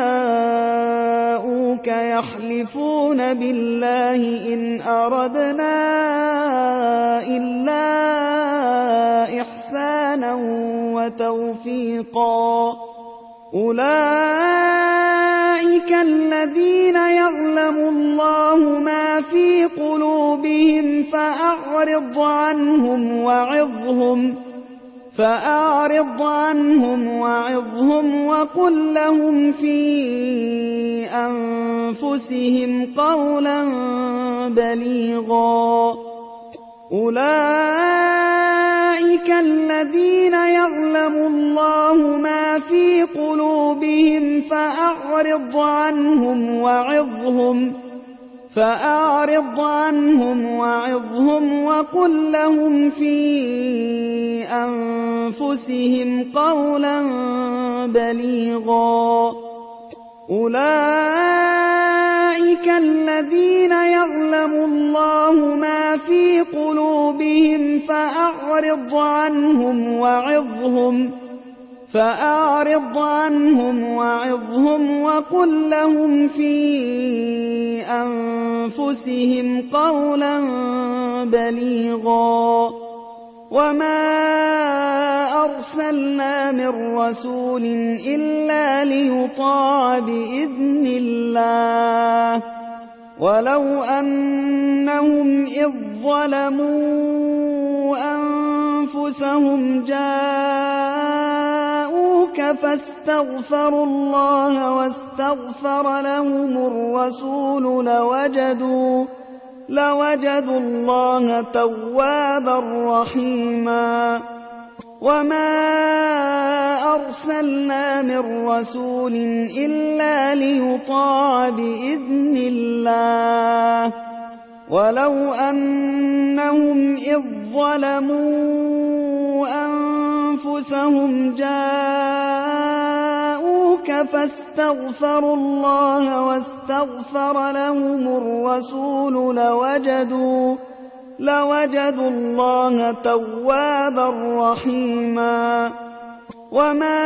جاءوك يحلفون بالله إن أردنا إلا إحسانا وتوفيقا أولئك الذين يعلم الله ما في قلوبهم فأعرض عنهم وعظهم وقل لهم في أنفسهم قولا بليغا أولئك الذين يعلم الله ما في قلوبهم فأعرض عنهم وعظهم وقل لهم في أنفسهم قولا بليغا أولئك الذين يعلم الله ما في قلوبهم فأعرض عنهم وعظهم وقل لهم في أنفسهم قولا بليغا وما أرسلنا من رسول إلا ليطاع بإذن الله ولو أنهم إذ ظلموا أنفسهم جاءوك فاستغفروا الله واستغفر لهم الرسول لوجدوا الله توابا رحيما وما أرسلنا من رسول إلا ليطاع بإذن الله ولو أنهم إذ ظلموا أنفسهم جاءوك فاستغفروا الله واستغفر لهم الرسول لوجدوا الله توابا رحيما وما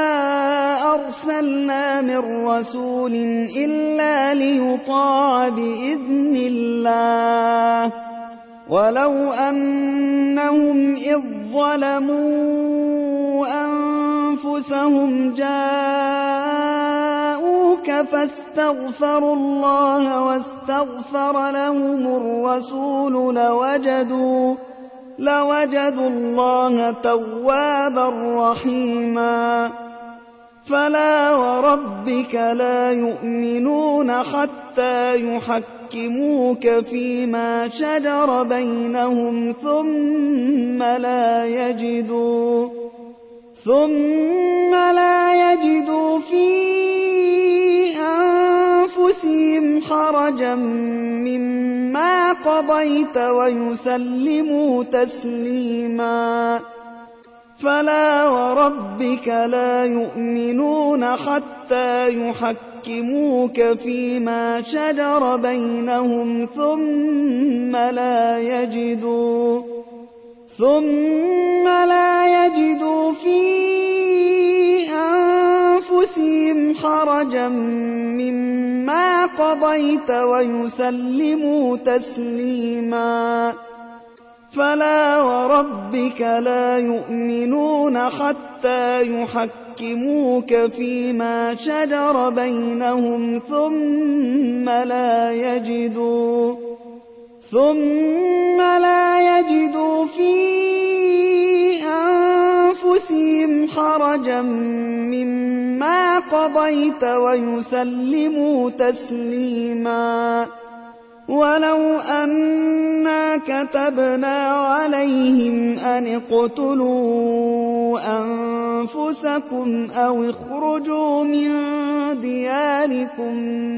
أرسلنا من رسول إلا ليطاع بإذن الله ولو أنهم إذ ظلموا أنفسهم جاءوك فاستغفروا الله واستغفر لهم الرسول لوجدوا الله توابا رحيما فلا وربك لا يؤمنون حتى يحكموك فيما شجر بينهم ثم لا يجدوا في أنفسهم حرجا مما قضيت ويسلموا تسليما فلا وربك لا يؤمنون حتى يحكموك فيما شجر بينهم ثم لا يجدوا في أنفسهم حرجا مما قضيت ويسلموا تسليما فلا وربك لا يؤمنون حتى يحكموك فيما شجر بينهم ثم لا يجدوا في أنفسهم حرجا مما قضيت ويسلموا تسليما ولو أنا كتبنا عليهم أن اقتلوا أنفسكم أو اخرجوا من دياركم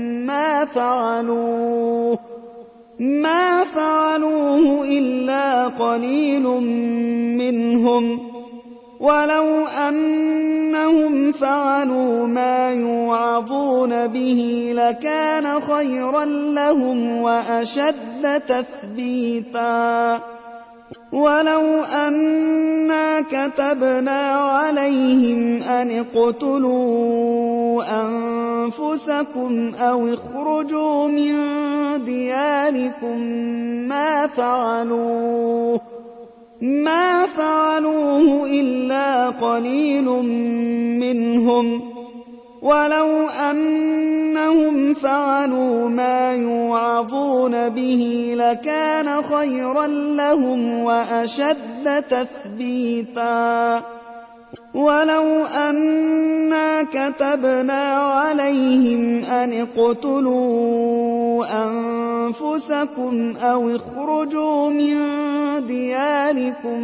ما فعلوه إلا قليل منهم ولو أنهم فعلوا ما يوعظون به لكان خيرا لهم وأشد تثبيتا ولو أنا كتبنا عليهم أن اقتلوا أنفسكم أو اخرجوا من دياركم ما فعلوه إلا قليل منهم ولو أنهم فعلوا ما يوعظون به لكان خيرا لهم وأشد تثبيتا ولو أنا كتبنا عليهم أن اقتلوا أنفسكم أو اخرجوا من دياركم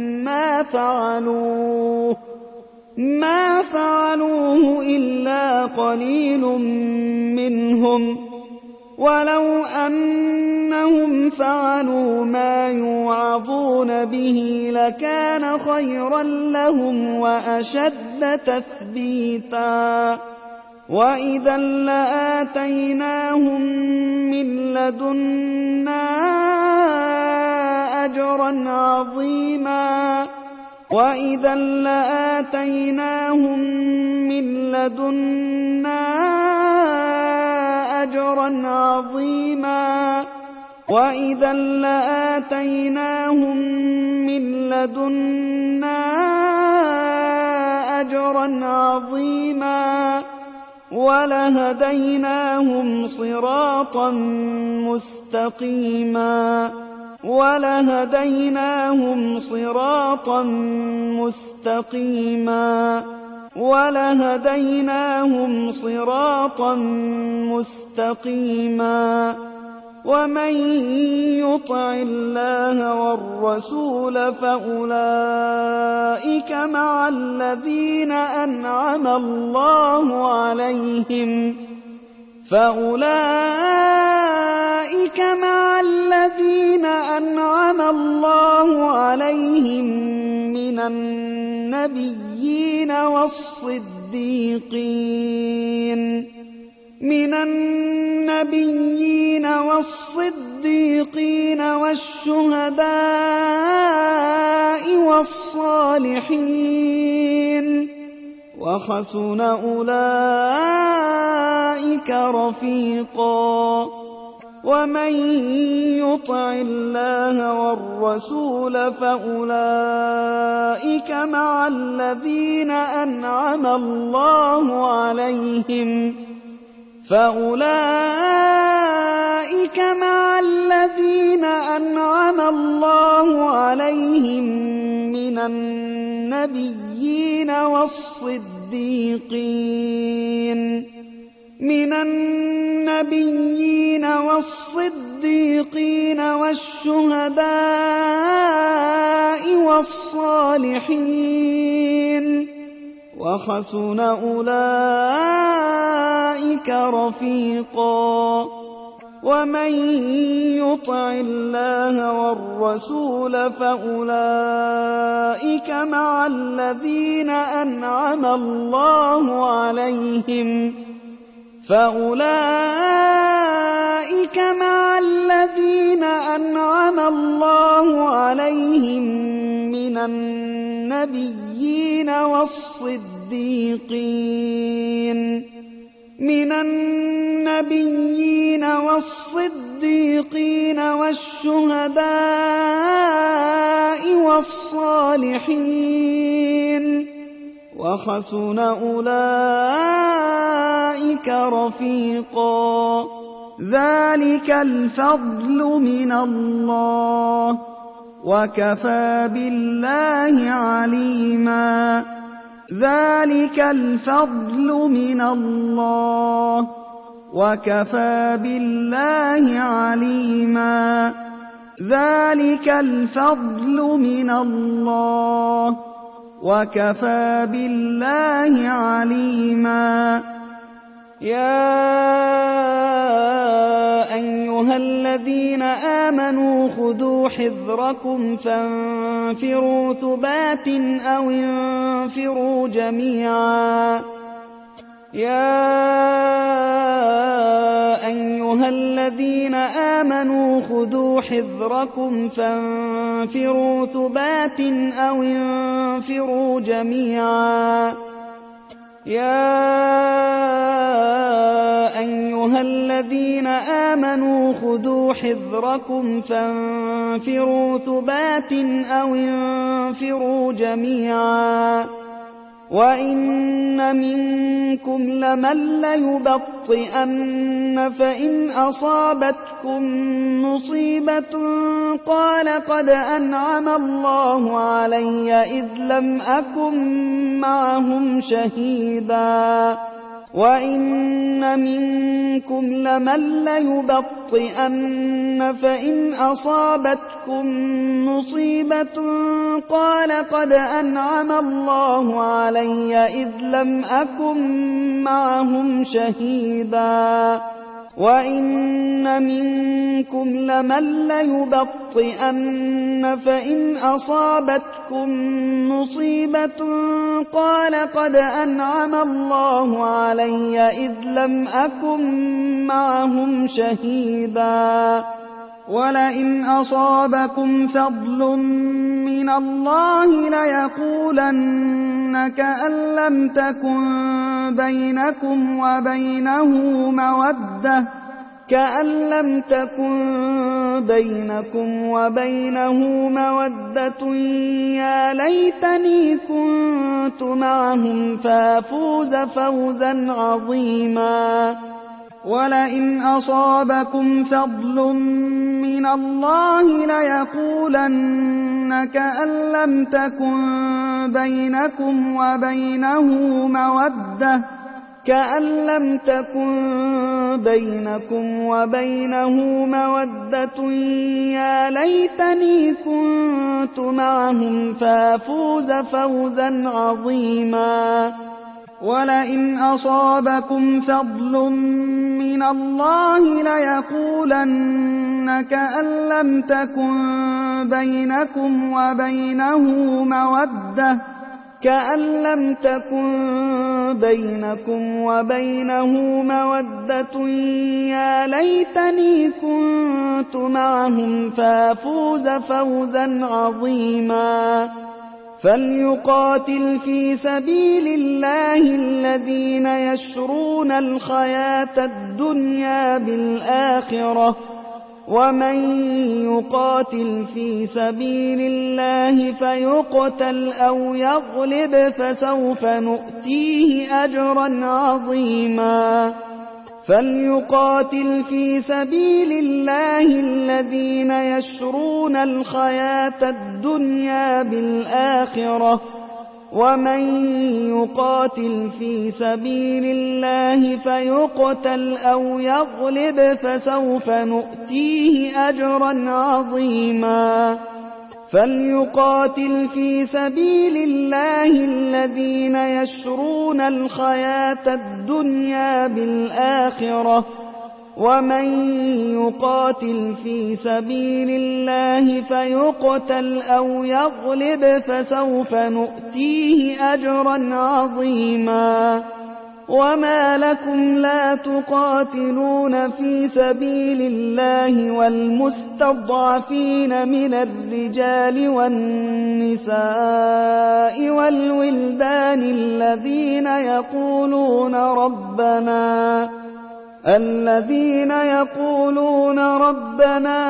ما فعلوه إلا قليل منهم ولو أنهم فعلوا ما يوعظون به لكان خيرا لهم وأشد تثبيتا وإذا لآتيناهم من لدنا أجرا عظيما وإذا لآتيناهم من لدنا أجرا عظيما وإذا لآتيناهم من لدنا أجرا عظيما ولهديناهم صراطا مستقيما ولهديناهم صراطا مستقيما ولهديناهم صراطا مستقيما ومن يطع الله والرسول فأولئك مع الذين أنعم الله عليهم من النبيين النبيين والصديقين والشهداء والصالحين وحسن أولئك رفيقا ومن يطع الله والرسول فأولئك مع الذين أنعم الله عليهم من النبيين والصديقين والشهداء والصالحين وحسن أولئك رفيقا ومن يطع الله والرسول فأولئك مع الذين أنعم الله عليهم من النبيين والصديقين والشهداء والصالحين وحسن أولئك رفيقا ذلك الفضل من الله وكفى بالله عليما ذلك الفضل من الله وكفى بالله عليما ذلك الفضل من الله وكفى بالله عليما يا أيها الذين آمنوا خذوا حذركم فانفروا ثبات أو انفروا جميعا يا أيها الذين آمنوا خذوا حذركم فانفروا ثبات أو انفروا جميعا يا أيها الذين آمنوا خذوا حذركم فانفروا ثبات أو انفروا جميعا وإن منكم لمن ليبطئن فإن أصابتكم مصيبة قال قد أنعم الله علي إذ لم أكن معهم شهيدا وإن منكم لمن ليبطئن فإن أصابتكم مصيبة قال قد أنعم الله علي إذ لم أكن معهم شهيدا وإن منكم لمن ليبطئن فإن أصابتكم مصيبة قال قد أنعم الله علي إذ لم أكن معهم شهيدا ولئن أصابكم فضل من الله ليقولن كأن لم تكن بينكم وبينه مودة يا ليتني كنت معهم فافوز فوزا عظيما ولئن أصابكم فضل من الله ليقولن كأن لم تكن بينكم وبينه مودة يا ليتني كنت معهم فافوز فوزا عظيما ولئن أصابكم فضل من الله ليقولن كأن لم تكن بينكم وبينه بينكم وبينه مودة يا ليتني كنت معهم فافوز فوزا عظيما فليقاتل في سبيل الله الذين يشرون الحياة الدنيا بالآخرة ومن يقاتل في سبيل الله فيقتل أو يغلب فسوف نؤتيه أجرا عظيما فليقاتل في سبيل الله الذين يشرون الحياة الدنيا بالآخرة ومن يقاتل في سبيل الله فيقتل أو يغلب فسوف نؤتيه أجرا عظيما فليقاتل في سبيل الله الذين يشرون الحياة الدنيا بالآخرة ومن يقاتل في سبيل الله فيقتل أو يغلب فسوف نؤتيه أجرا عظيما وما لكم لا تقاتلون في سبيل الله والمستضعفين من الرجال والنساء والولدان الذين يقولون ربنا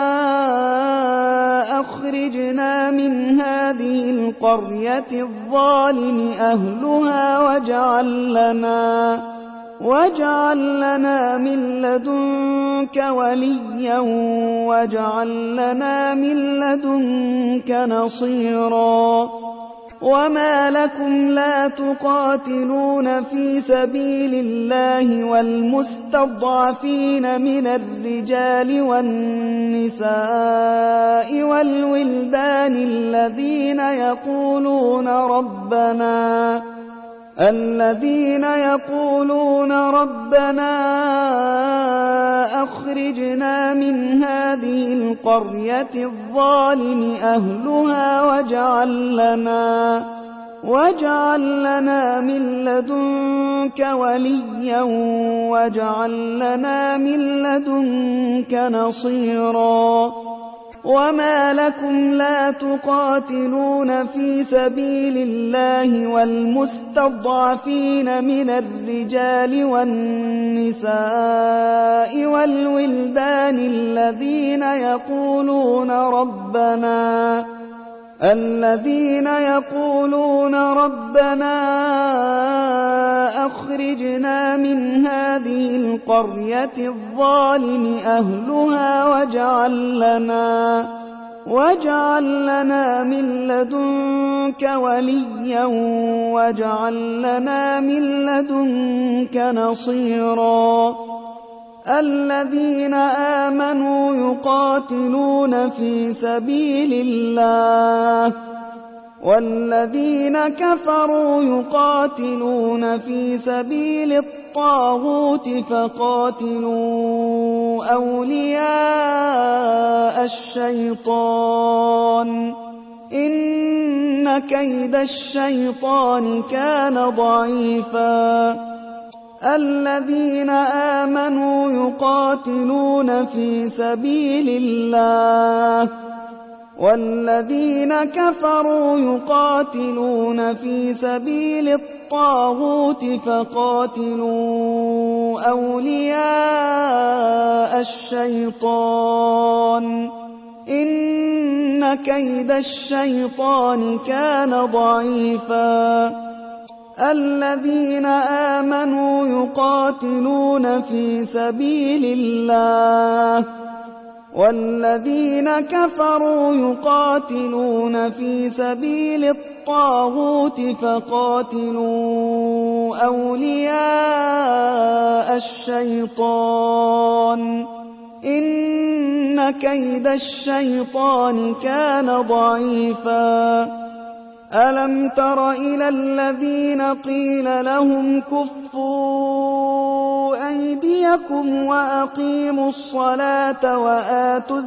أخرجنا من هذه القرية الظالم أهلها واجعل لنا من لدنك وليا واجعل لنا من لدنك نصيرا وما لكم لا تقاتلون في سبيل الله والمستضعفين من الرجال والنساء والولدان الذين يقولون ربنا أخرجنا من هذه القرية الظالم أهلها واجعل لنا من لدنك وليا واجعل لنا من لدنك نصيرا وما لكم لا تقاتلون في سبيل الله والمستضعفين من الرجال والنساء والولدان الذين يقولون ربنا أخرجنا من هذه القرية الظالم أهلها واجعل لنا من لدنك وليا واجعل لنا من لدنك نصيرا الذين آمنوا يقاتلون في سبيل الله والذين كفروا يقاتلون في سبيل الطاغوت فقاتلوا أولياء الشيطان إن كيد الشيطان كان ضعيفا الذين آمنوا يقاتلون في سبيل الله والذين كفروا يقاتلون في سبيل الطاغوت فقاتلوا أولياء الشيطان إن كيد الشيطان كان ضعيفا الذين آمنوا يقاتلون في سبيل الله والذين كفروا يقاتلون في سبيل الطاغوت فقاتلوا أولياء الشيطان إن كيد الشيطان كان ضعيفا ألم تر إلى الذين قيل لهم كفوا أيديكم وأقيموا الصلاة وآتوا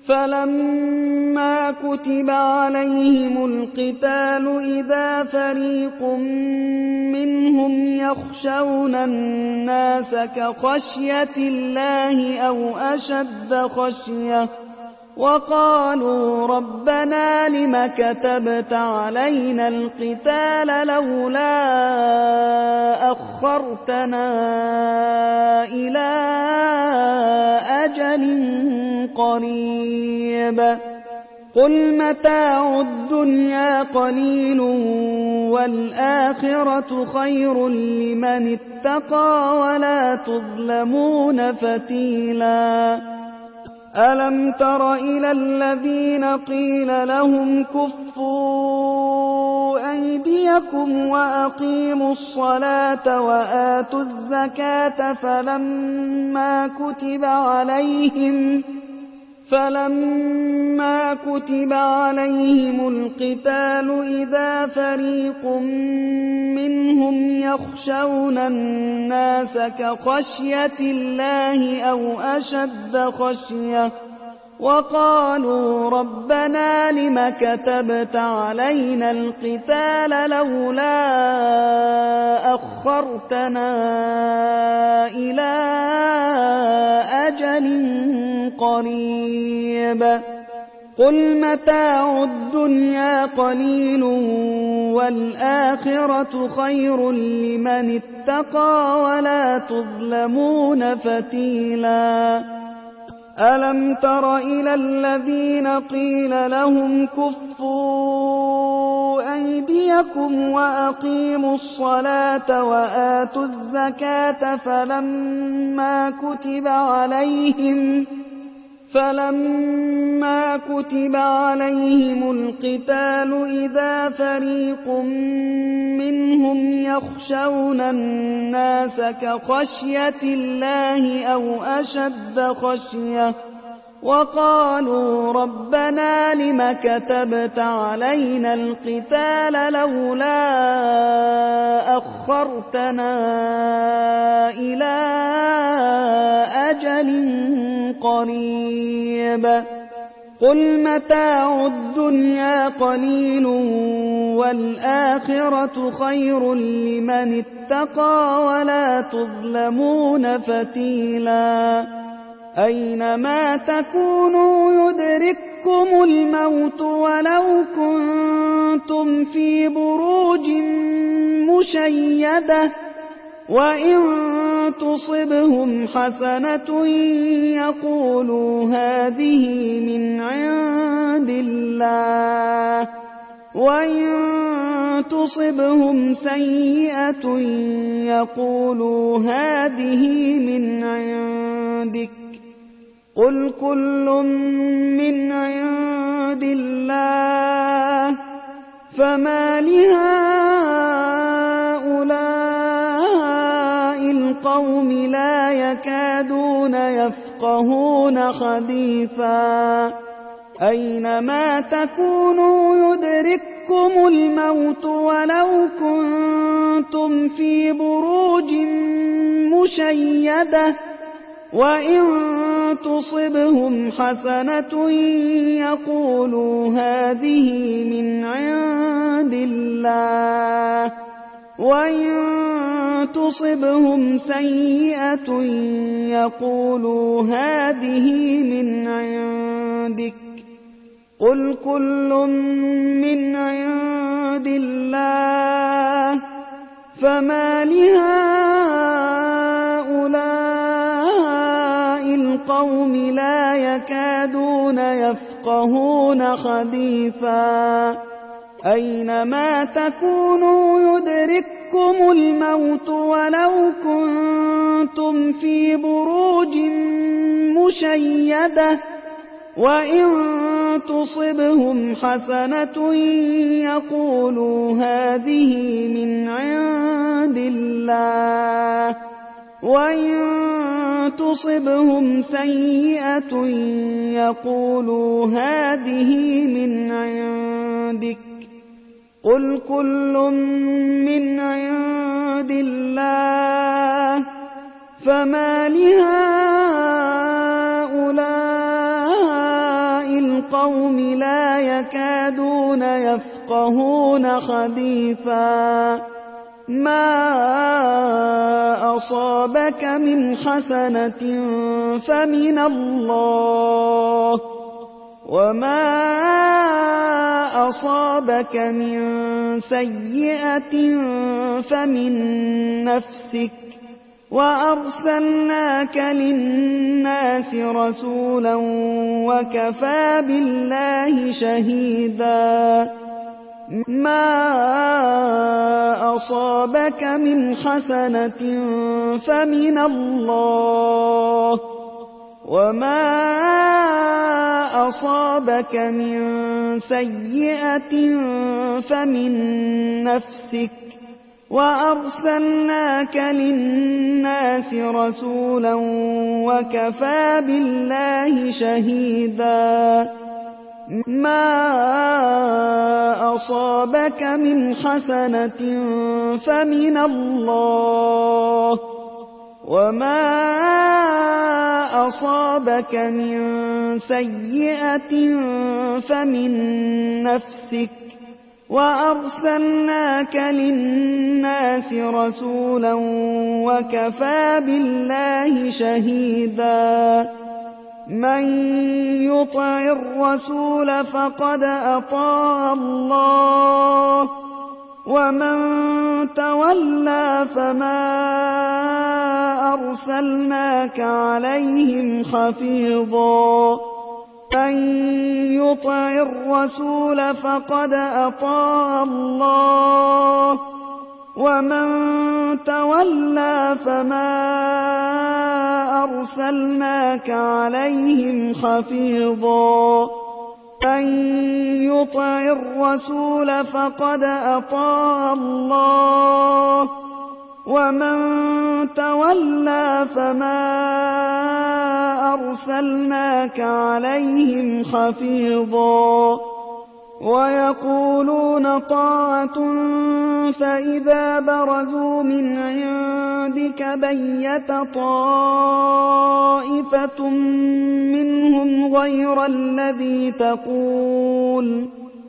فلما كتب عليهم القتال إذا فريق منهم يخشون الناس كخشية الله أو أشد خشية وقالوا ربنا لم كتبت علينا القتال لولا أخرتنا إلى أجل قريب قل متاع الدنيا قليل والآخرة خير لمن اتقى ولا تظلمون فتيلا ألم تر إلى الذين قيل لهم كفوا أيديكم وأقيموا الصلاة وآتوا الزكاة فلما كتب عليهم القتال إذا فريق منهم يخشون الناس كخشية الله أو أشد خشية وقالوا ربنا لم كتبت علينا القتال لولا أخرتنا إلى أجل قريب قل متاع الدنيا قليل والآخرة خير لمن اتقى ولا تظلمون فتيلا ألم تر إلى الذين قيل لهم كفوا أيديكم وأقيموا الصلاة وآتوا الزكاة فلما كتب عليهم القتال إذا فريق منهم يخشون الناس كخشية الله أو أشد خشية وقالوا ربنا لم كتبت علينا القتال لولا أخرتنا إلى أجل قريب قل متاع الدنيا قليل والآخرة خير لمن اتقى ولا تظلمون فتيلا أينما تكونوا يدرككم الموت ولو كنتم في بروج مشيدة وإن تصبهم حسنة يقولوا هذه من عند الله وإن تصبهم سيئة يقولوا هذه من عندك قل كل من عند الله فما لهؤلاء القوم لا يكادون يفقهون حديثا أينما تكونوا يدرككم الموت ولو كنتم في بروج مشيدة وإن تصبهم حسنة يقولوا هذه من عند الله وإن تصبهم سيئة يقولوا هذه من عندك قل كل من عند الله فما لهؤلاء القوم لا يكادون يفقهون حديثا أينما تكونوا يدرككم الموت ولو كنتم في بروج مشيدة وإن تصبهم حسنة يقولوا هذه من عند الله وإن تصبهم سيئة يقولوا هذه من عندك قل كل من عند الله فما لهؤلاء القوم لا يكادون يفقهون حديثا. ما أصابك من حسنة فمن الله، وما أصابك من سيئة فمن نفسك، وأرسلناك للناس رسولا وكفى بالله شهيدا. ما أصابك من حسنة فمن الله، وما أصابك من سيئة فمن نفسك، وأرسلناك للناس رسولا وكفى بالله شهيدا. ما أصابك من حسنة فمن الله، وما أصابك من سيئة فمن نفسك، وأرسلناك للناس رسولا وكفى بالله شهيدا. من يطع الرسول فقد أطاع الله، ومن تولى فما أرسلناك عليهم حفيظا. من يطع الرسول فقد أطاع الله، ومن تولى فما أرسلناك عليهم حفيظا. من يطع الرسول فقد أطاع الله، ومن تولى فما أرسلناك عليهم حفيظا. ويقولون طاعة فإذا برزوا من عندك بيت طائفة منهم غير الذي تقول،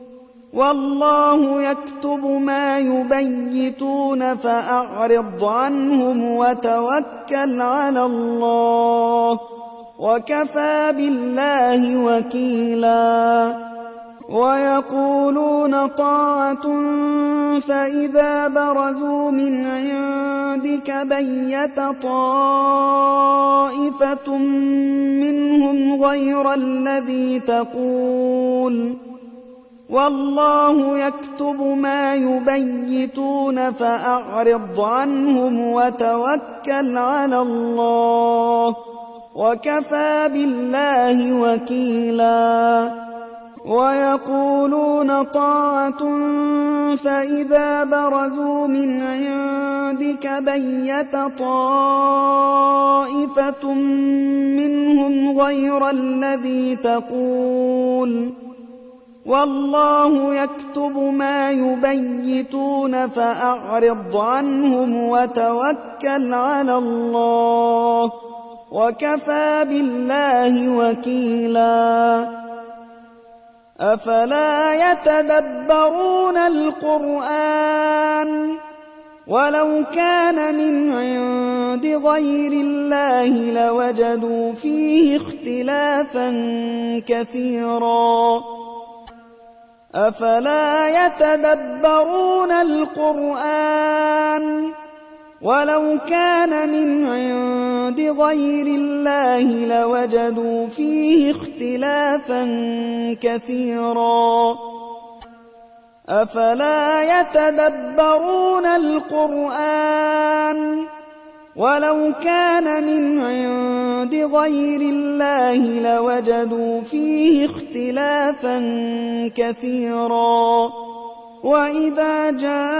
والله يكتب ما يبيتون فأعرض عنهم وتوكل على الله، وكفى بالله وكيلا. ويقولون طاعة فإذا برزوا من عندك بيت طائفة منهم غير الذي تقول، والله يكتب ما يبيتون فأعرض عنهم وتوكل على الله، وكفى بالله وكيلا. ويقولون طاعة فإذا برزوا من عندك بيت طائفة منهم غير الذي تقول، والله يكتب ما يبيتون فأعرض عنهم وتوكل على الله، وكفى بالله وكيلا. أفلا يتدبرون القرآن ولو كان من عند غير الله لوجدوا فيه اختلافا كثيرا. أفلا يتدبرون القرآن ولو كان من عند غير الله لوجدوا فيه اختلافا كثيرا. أفلا يتدبرون القرآن ولو كان من عند غير الله لوجدوا فيه اختلافا كثيرا. وإذا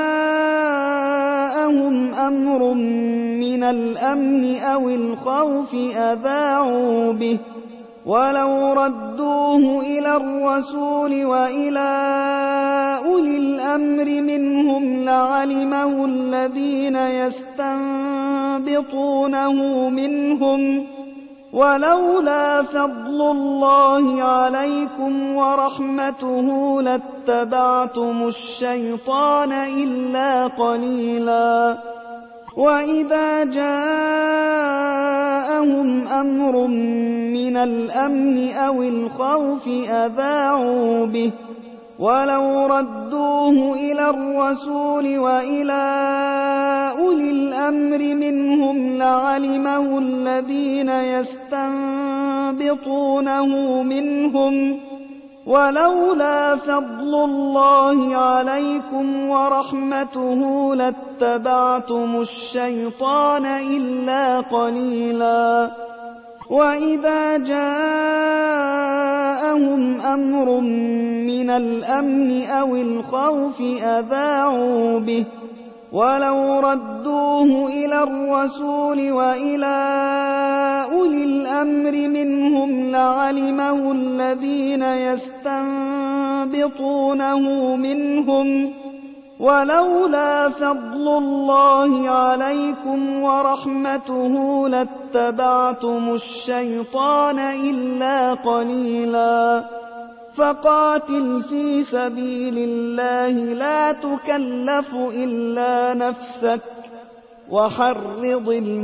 جاءهم أمر من الأمن أو الخوف أذاعوا به، ولو ردوه إلى الرسول وإلى أولي الأمر منهم لعلمه الذين يستنبطونه منهم، ولولا فضل الله عليكم ورحمته لاتبعتم الشيطان إلا قليلا وإذا جاءهم أمر من الأمن أو الخوف أذاعوا به ولو ردوه إلى الرسول وإلى أولي الأمر منهم لعلمه الذين يستنبطونه منهم ولولا فضل الله عليكم ورحمته لاتبعتم الشيطان إلا قليلا وإذا جاءهم أمر من الأمن أو الخوف أذاعوا به ولو ردوه إلى الرسول وإلى أولي الأمر منهم لعلمه الذين يستنبطونه منهم ولولا فضل الله عليكم ورحمته لاتبعتم الشيطان إلا قليلا فقاتل في سبيل الله لا تكلف إلا نفسك وحرض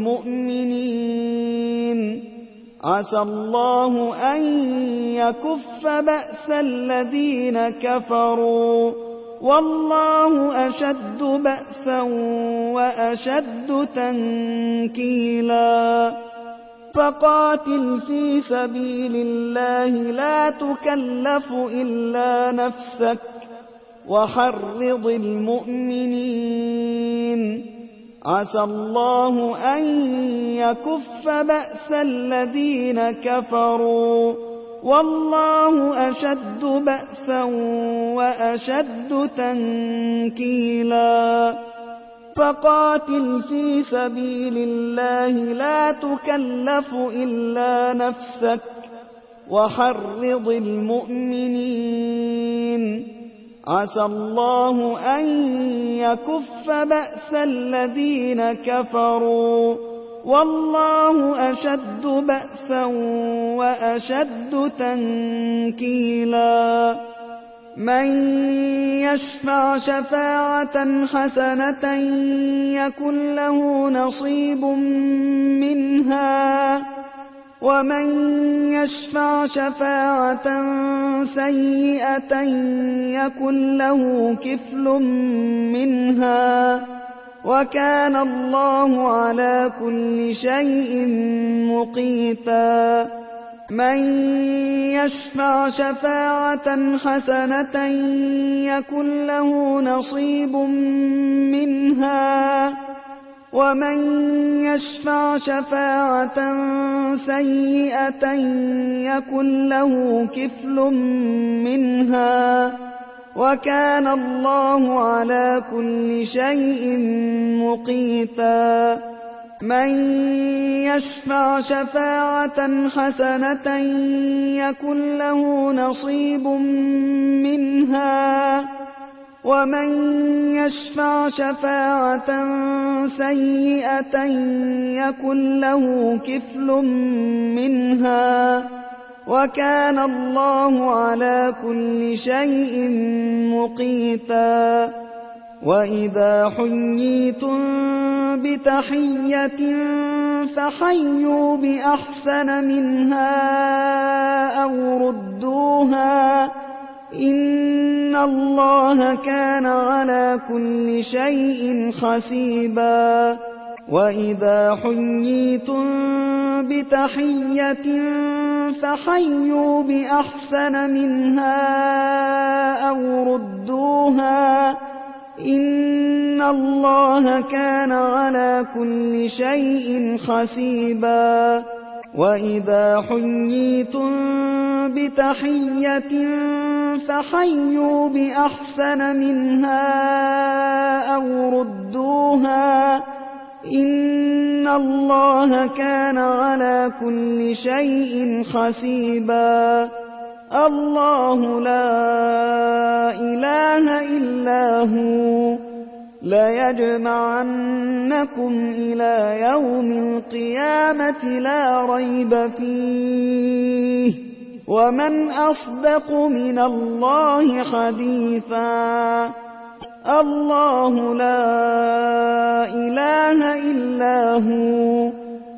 المؤمنين عسى الله أن يكف بأس الذين كفروا والله أشد بأسا وأشد تنكيلا فقاتل في سبيل الله لا تكلف إلا نفسك وحرض المؤمنين عسى الله أن يكف بأس الذين كفروا والله أشد بأسا وأشد تنكيلا فقاتل في سبيل الله لا تكلف إلا نفسك وحرض المؤمنين عسى الله أن يكف بأس الذين كفروا والله أشد بأسا وأشد تنكيلا من يشفع شفاعة حسنة يكن له نصيب منها ومن يشفع شفاعة سيئة يكن له كفل منها وكان الله على كل شيء مقيتا من يشفع شفاعة حسنة يكن له نصيب منها ومن يشفع شفاعة سيئة يكن له كفل منها وكان الله على كل شيء مقيتا من يشفع شفاعة حسنة يكن له نصيب منها ومن يشفع شفاعة سيئة يكن له كفل منها وكان الله على كل شيء مقيتا وإذا حييتم بتحية فحيوا بأحسن منها أو ردوها إن الله كان على كل شيء حسيبا وإذا حييتم بتحية فحيوا بأحسن منها أو ردوها إن الله كان على كل شيء حسيبا وإذا حييتم بتحية فحيوا بأحسن منها أو ردوها إن الله كان على كل شيء حسيبا الله لا إله إلا هو ليجمعنكم إلى يوم القيامة لا ريب فيه ومن أصدق من الله حديثا الله لا إله إلا هو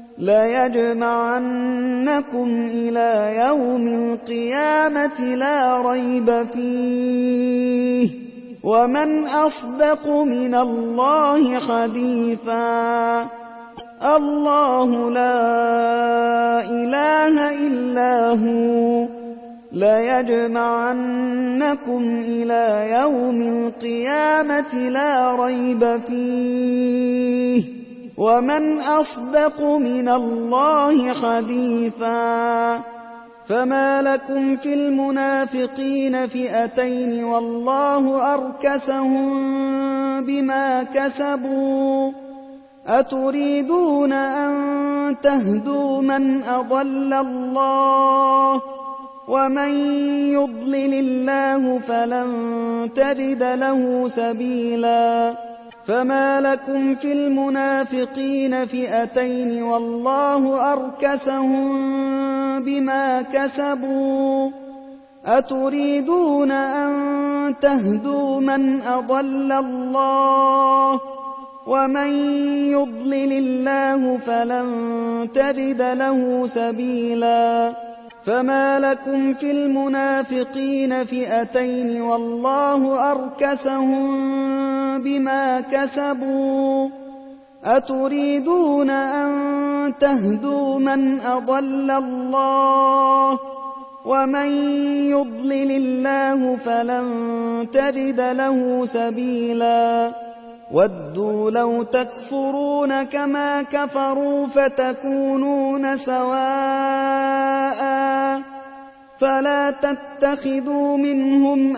ليجمعنكم إلى يوم القيامة لا ريب فيه ومن أصدق من الله حديثا الله لا إله إلا هو ليجمعنكم إلى يوم القيامة لا ريب فيه ومن أصدق من الله حديثا فما لكم في المنافقين فئتين والله أركسهم بما كسبوا أتريدون أن تهدوا من أضل الله ومن يضلل الله فلن تجد له سبيلا فما لكم في المنافقين فئتين والله أركسهم بما كسبوا أتريدون أن تهدوا من أضل الله ومن يضلل الله فلن تجد له سبيلا فما لكم في المنافقين فئتين والله أركسهم بما كسبوا أتريدون أن تهدوا من أضل الله ومن يضلل الله فلن تجد له سبيلا ودوا لو تكفرون كما كفروا فتكونون سواء فلا تتخذوا منهم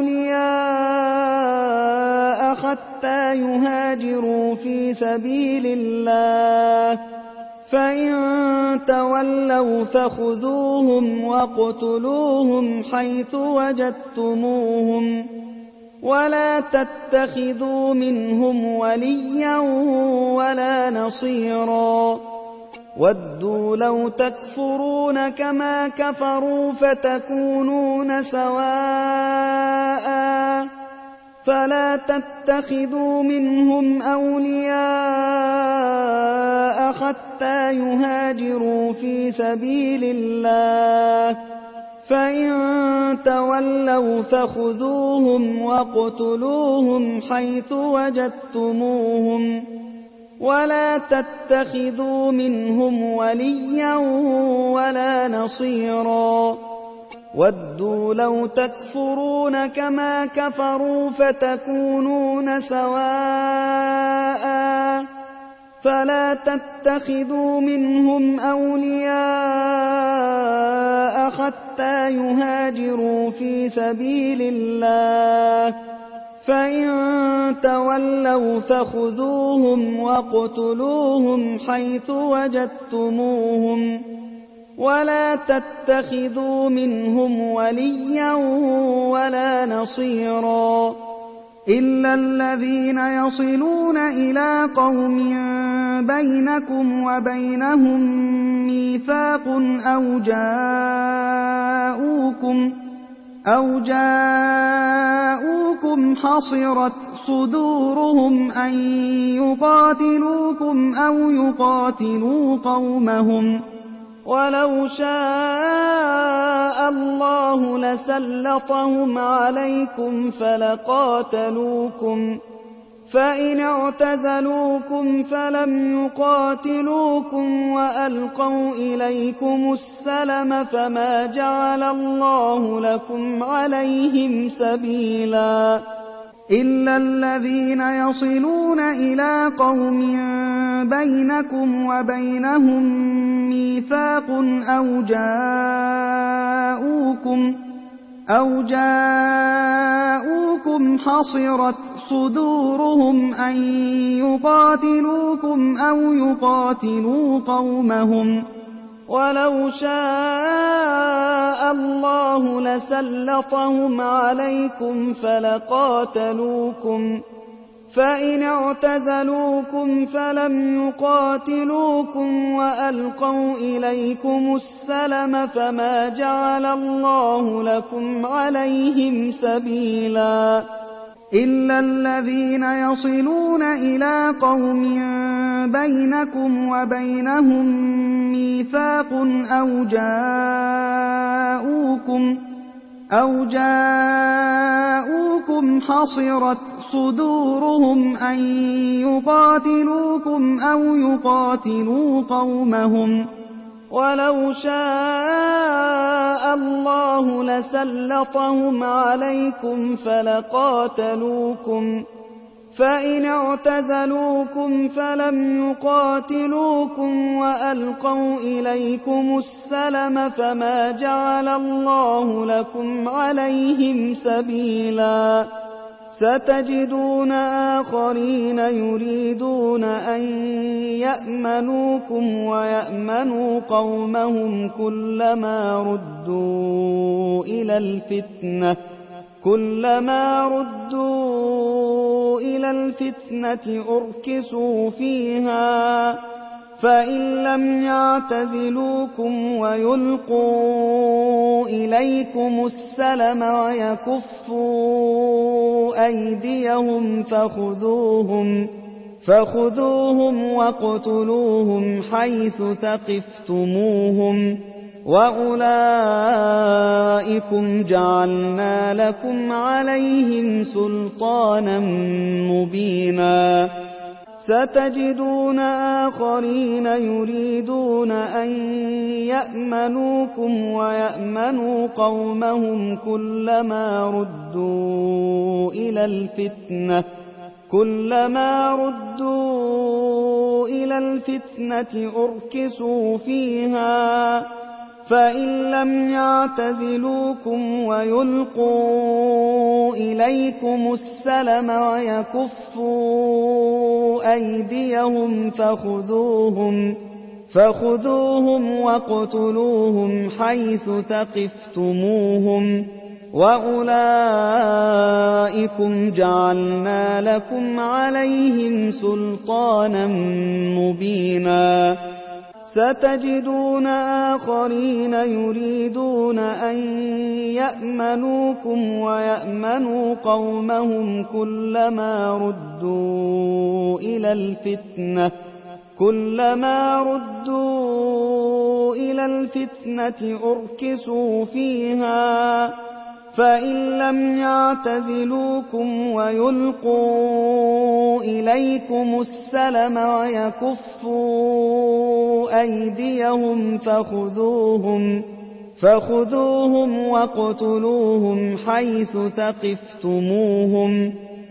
أولياء حتى يهاجروا في سبيل الله فإن تولوا فخذوهم واقتلوهم حيث وجدتموهم ولا تتخذوا منهم وليا ولا نصيرا ودوا لو تكفرون كما كفروا فتكونون سواء فلا تتخذوا منهم أولياء حتى يهاجروا في سبيل الله فإن تولوا فخذوهم واقتلوهم حيث وجدتموهم ولا تتخذوا منهم وليا ولا نصيرا ودوا لو تكفرون كما كفروا فتكونون سواء فلا تتخذوا منهم أولياء حتى يهاجروا في سبيل الله فإن تولوا فخذوهم واقتلوهم حيث وجدتموهم ولا تتخذوا منهم وليا ولا نصيرا إلا الذين يصلون إلى قوم بينكم وبينهم ميثاق أو جاءوكم حصرت صدورهم أن يقاتلوكم أو يقاتلوا قومهم ولو شاء الله لسلطهم عليكم فلقاتلوكم فإن اعتزلوكم فلم يقاتلوكم وألقوا إليكم السلم فما جعل الله لكم عليهم سبيلا إلا الذين يصلون إلى قوم بينكم وبينهم ميثاق أو جاءوكم حصرت صدورهم أن يقاتلوكم أو يقاتلوا قومهم ولو شاء الله لسلطهم عليكم فلقاتلوكم فإن اعتزلوكم فلم يقاتلوكم وألقوا إليكم السلم فما جعل الله لكم عليهم سبيلا إلا الذين يصلون إلى قوم بينكم وبينهم ميثاق أو جاءوكم حصرت صدورهم أن يقاتلوكم أو يقاتلوا قومهم ولو شاء الله لسلطهم عليكم فلقاتلوكم فإن اعتزلوكم فلم يقاتلوكم وألقوا إليكم السلم فما جعل الله لكم عليهم سبيلا ستجدون آخرين يريدون أن يأمنوكم ويأمنوا قومهم كلما ردوا إلى الفتنة أركسوا فيها فإن لم يعتزلوكم ويلقوا إليكم السلم ويكفوا أيديهم فخذوهم واقتلوهم حيث ثقفتموهم وأولئكم جعلنا لكم عليهم سلطانا مبينا ستجدون آخرين يريدون أن يأمنوكم ويأمنوا قومهم كلما ردوا إلى الفتنة أركسوا فيها فإن لم يعتزلوكم ويلقوا إليكم السلم ويكفوا أيديهم فخذوهم واقتلوهم حيث ثقفتموهم وأولئكم جعلنا لكم عليهم سلطانا مبينا ستجدون آخرين يريدون أن يأمنوكم ويأمنوا قومهم كلما ردوا إلى الفتنة أركسوا فيها فإن لم يعتزلوكم ويلقوا إليكم السلم ويكفوا أيديهم فخذوهم واقتلوهم حيث ثقفتموهم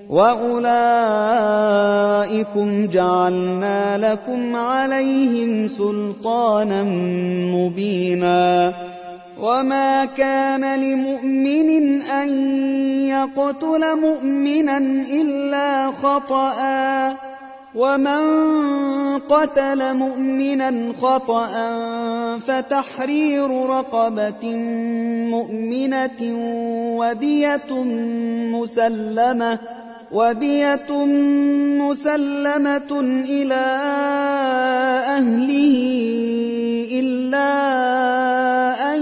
وأولئكم جعلنا لكم عليهم سلطانا مبينا وما كان لمؤمن أن يقتل مؤمنا إلا خطأ ومن قتل مؤمنا خطأ فتحرير رقبة مؤمنة ودية مسلمة إلى أهله إلا أن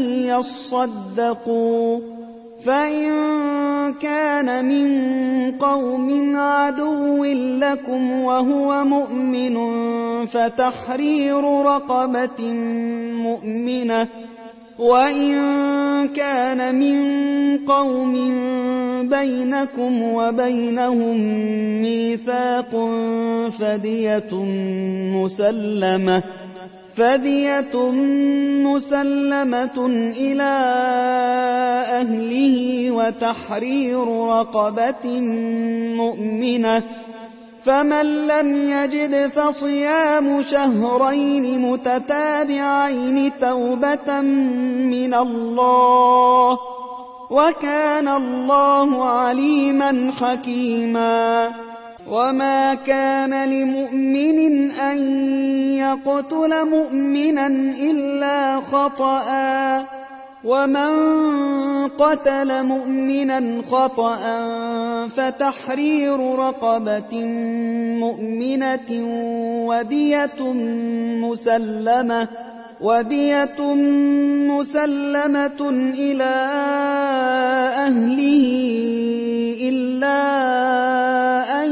يصدقوا فإن كان من قوم عدو لكم وهو مؤمن فتحرير رقبة مؤمنة وإن كان من قوم بينكم وبينهم ميثاق فدية مسلمة إلى أهله وتحرير رقبة مؤمنة فمن لم يجد فصيام شهرين متتابعين توبة من الله وكان الله عليما حكيما وما كان لمؤمن أن يقتل مؤمنا إلا خطأ ومن قتل مؤمنا خطأ فتحرير رقبة مؤمنة ودية مسلمة إلى أهله إلا أن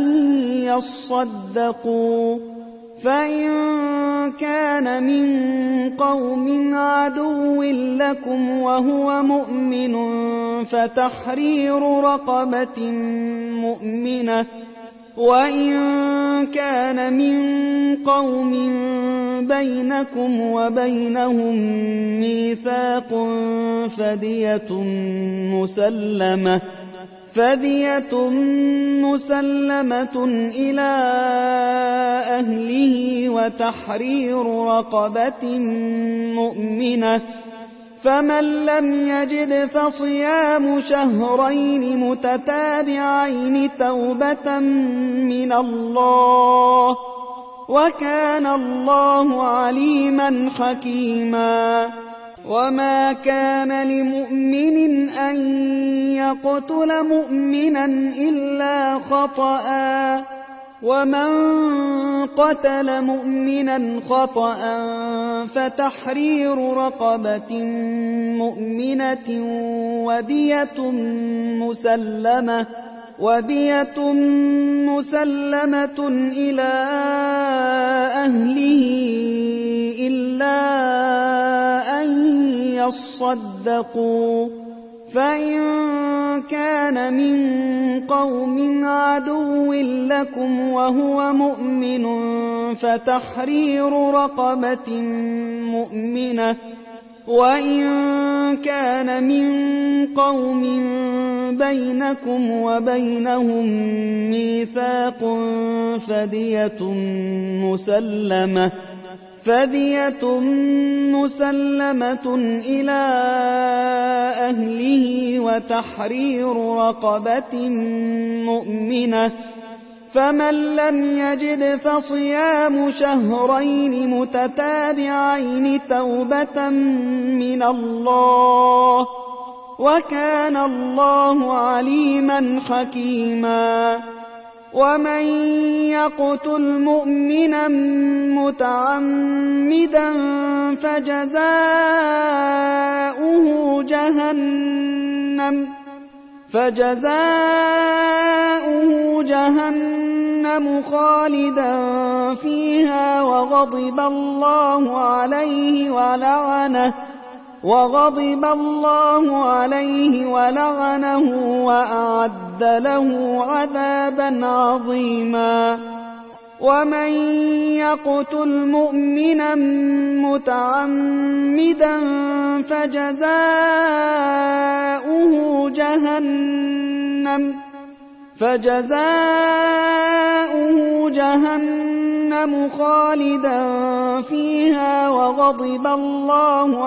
يصدقوا، فإن كان من قوم عدو لكم وهو مؤمن فتحرير رقبة مؤمنة، وإن كان من قوم بينكم وبينهم ميثاق فدية مسلمة إلى أهله وتحرير رقبة مؤمنة، فمن لم يجد فصيام شهرين متتابعين توبة من الله، وكان الله عليما حكيما. وما كان لمؤمن أن يقتل مؤمنا إلا خطأ، ومن قتل مؤمنا خطأ فتحرير رقبة مؤمنة ودية مسلمة إلى أهله إلا أن يصدقوا، فإن كان من قوم عدو لكم وهو مؤمن فتحرير رقبة مؤمنة، وإن كان من قوم بينكم وبينهم ميثاق فدية مسلمة إلى أهله وتحرير رقبة مؤمنة، فمن لم يجد فصيام شهرين متتابعين توبة من الله، وكان الله عليما حكيما. ومن يقتل مؤمنا متعمدا فجزاؤه جهنم خالدا فيها وغضب الله عليه ولعنه وأعد له عذابا عظيما. ومن يقتل مؤمنا متعمدا فجزاؤه جهنم خالدا فيها وغضب الله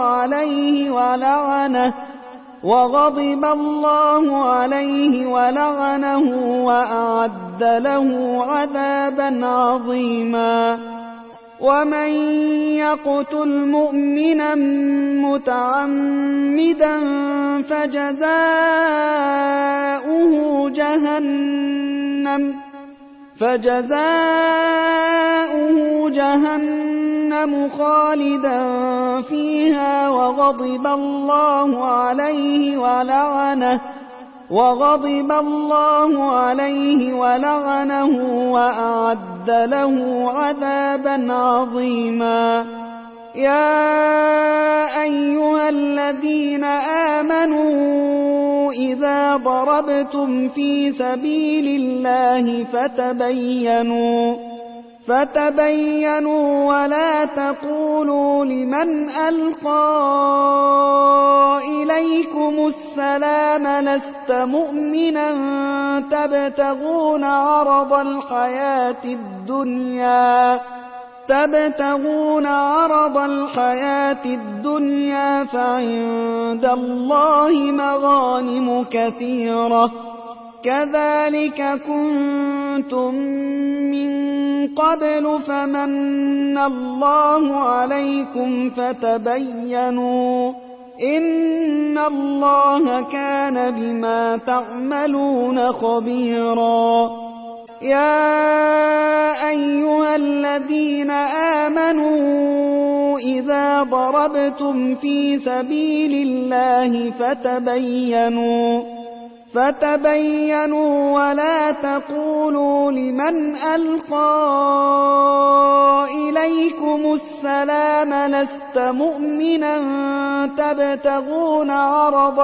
عليه ولعنه وأعد له عذابا عظيما. ومن يقتل مؤمنا متعمدا فجزاؤه جهنم خالدا فيها وغضب الله عليه ولعنه وأعد له عذابا عظيما. يا أيها الذين آمنوا إذا ضربتم في سبيل الله فتبينوا ولا تقولوا لمن ألقى إليكم السلام لست مؤمنا تبتغون عرض الحياة الدنيا فعند الله مغانم كثيرة كذلك كنتم من قبل فمن الله عليكم إن الله كان بما تعملون خبيرا. يا أيها الذين آمنوا إذا ضربتم في سبيل الله فتبينوا ولا تقولوا لمن ألقى إليكم السلام لست مؤمنا تبتغون عرض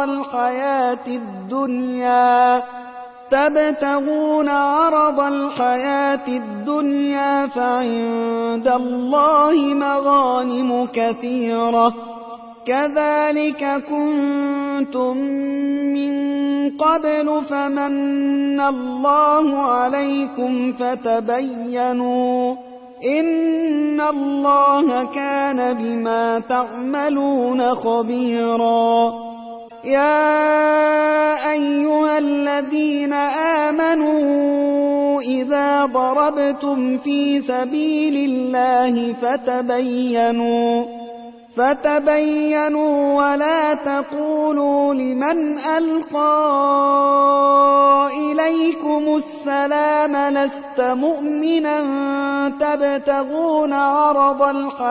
الحياة الدنيا فعند الله مغانم كثيرة كذلك كنتم من قبل فمن الله عليكم فتبينوا إن الله كان بما تعملون خبيرا. يا أيها الذين آمنوا إذا ضربتم في سبيل الله فتبينوا ولا تقولوا لمن ألقى إليكم السلام لست مؤمنا تبتغون عرض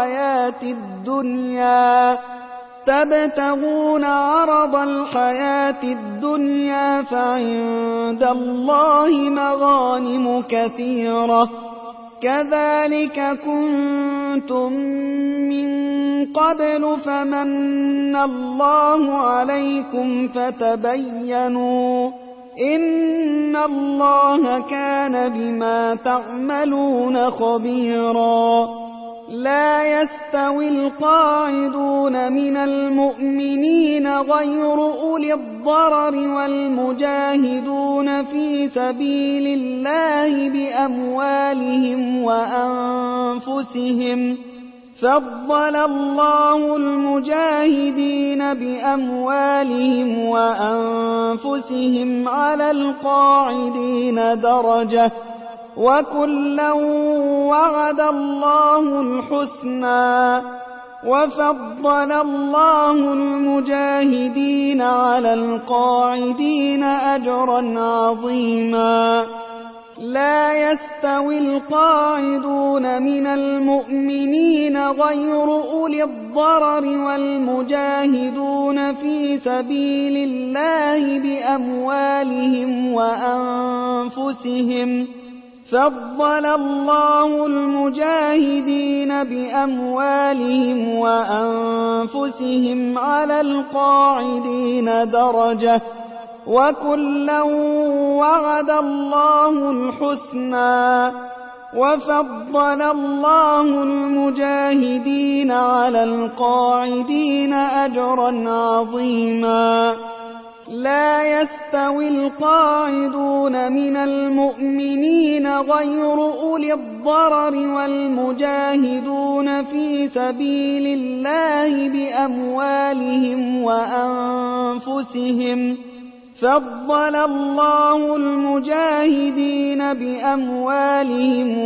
الحياة الدنيا فعند الله مغانم كثيرة كذلك كنتم من قبل فمن الله عليكم فتبينوا إن الله كان بما تعملون خبيرا. لا يستوي القاعدون من المؤمنين غير أولي الضرر والمجاهدون في سبيل الله بأموالهم وأنفسهم فضل الله المجاهدين بأموالهم وأنفسهم على القاعدين درجة وكلا وعد الله الحسنى وفضل الله المجاهدين على القاعدين أجرا عظيما. لا يستوي القاعدون من المؤمنين غير أولي الضرر والمجاهدون في سبيل الله بأموالهم وأنفسهم فضل الله المجاهدين بأموالهم وأنفسهم على القاعدين درجة وكلا وعد الله الحسنى وفضل الله المجاهدين على القاعدين أجرا عظيما. لا يستوي القاعدون من المؤمنين غير أولي الضرر والمجاهدون في سبيل الله بأموالهم وأنفسهم فضل الله المجاهدين بأموالهم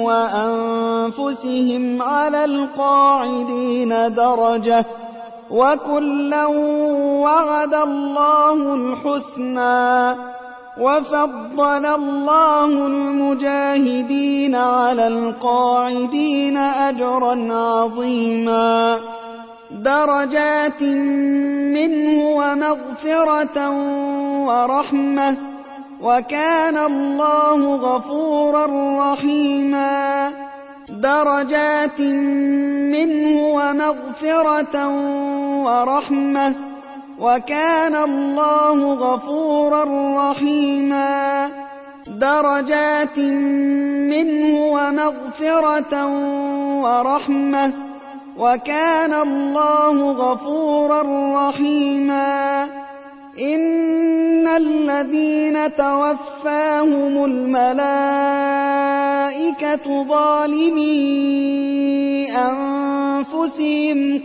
وأنفسهم على القاعدين درجة وكلا وعد الله الحسنى وفضل الله المجاهدين على القاعدين أجرا عظيما. درجات منه ومغفرة ورحمة وكان الله غفورا رحيما. درجات منه ومغفرة ورحمة وكان الله غفورا رحيما. درجات منه ومغفرة ورحمة وكان الله غفورا رحيما. إن الذين توفاهم الملائكة ظالمي أنفسهم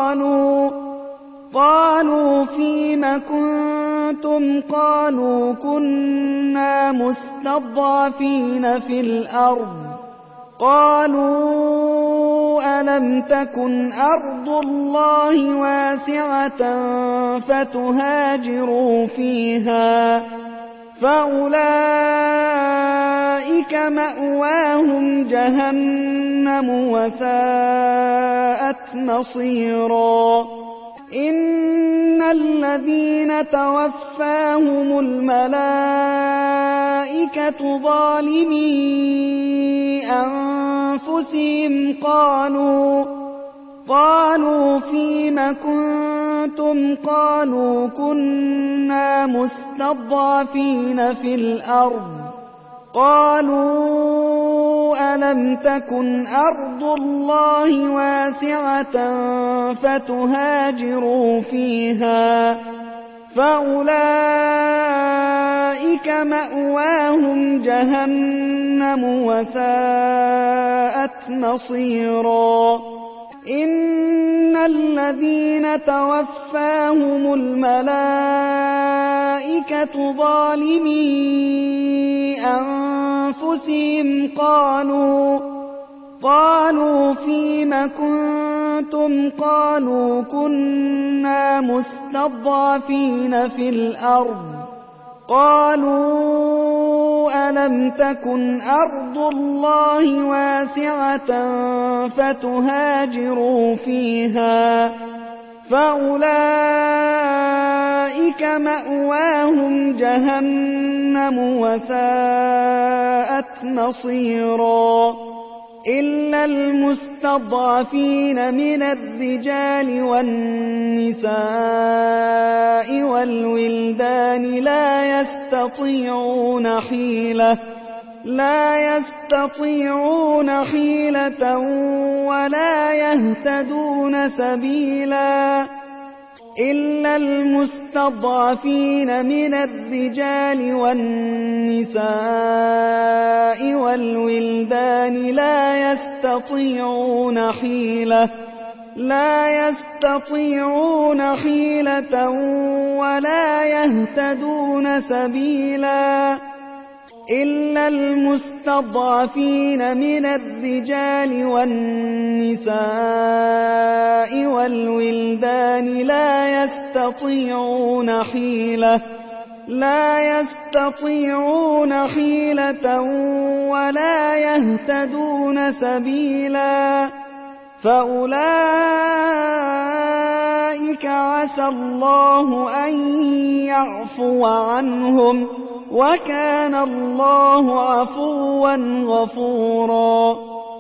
قالوا فيم كنتم قالوا كنا مستضعفين في الأرض قالوا ألم تكن أرض الله واسعة فتهاجروا فيها فأولئك مأواهم جهنم وساءت مصيرا إن الذين توفاهم الملائكة ظالمي أنفسهم قالوا فيم كنتم قالوا كنا مستضعفين في الأرض قالوا ألم تكن أرض الله واسعة فتهاجروا فيها فأولئك مأواهم جهنم وساءت مصيرا إن الذين توفاهم الملائكة ظالمي أنفسهم قالوا فيم كنتم قالوا كنا مستضعفين في الأرض قالوا ألم تكن أرض الله واسعة فتهاجروا فيها فأولئك مأواهم جهنم وساءت مصيرا إلا المستضعفين من الرجال والنساء والولدان لا يستطيعون حيلة ولا يهتدون سبيلا إلا المستضعفين من الرجال والنساء والولدان لا يستطيعون حيلة ولا يهتدون سبيلا إلا المستضعفين من الرجال والنساء والولدان لا يستطيعون حيلة ولا يهتدون سبيلا فأولئك عسى الله أن يعفو عنهم وكان الله عفوا غفورا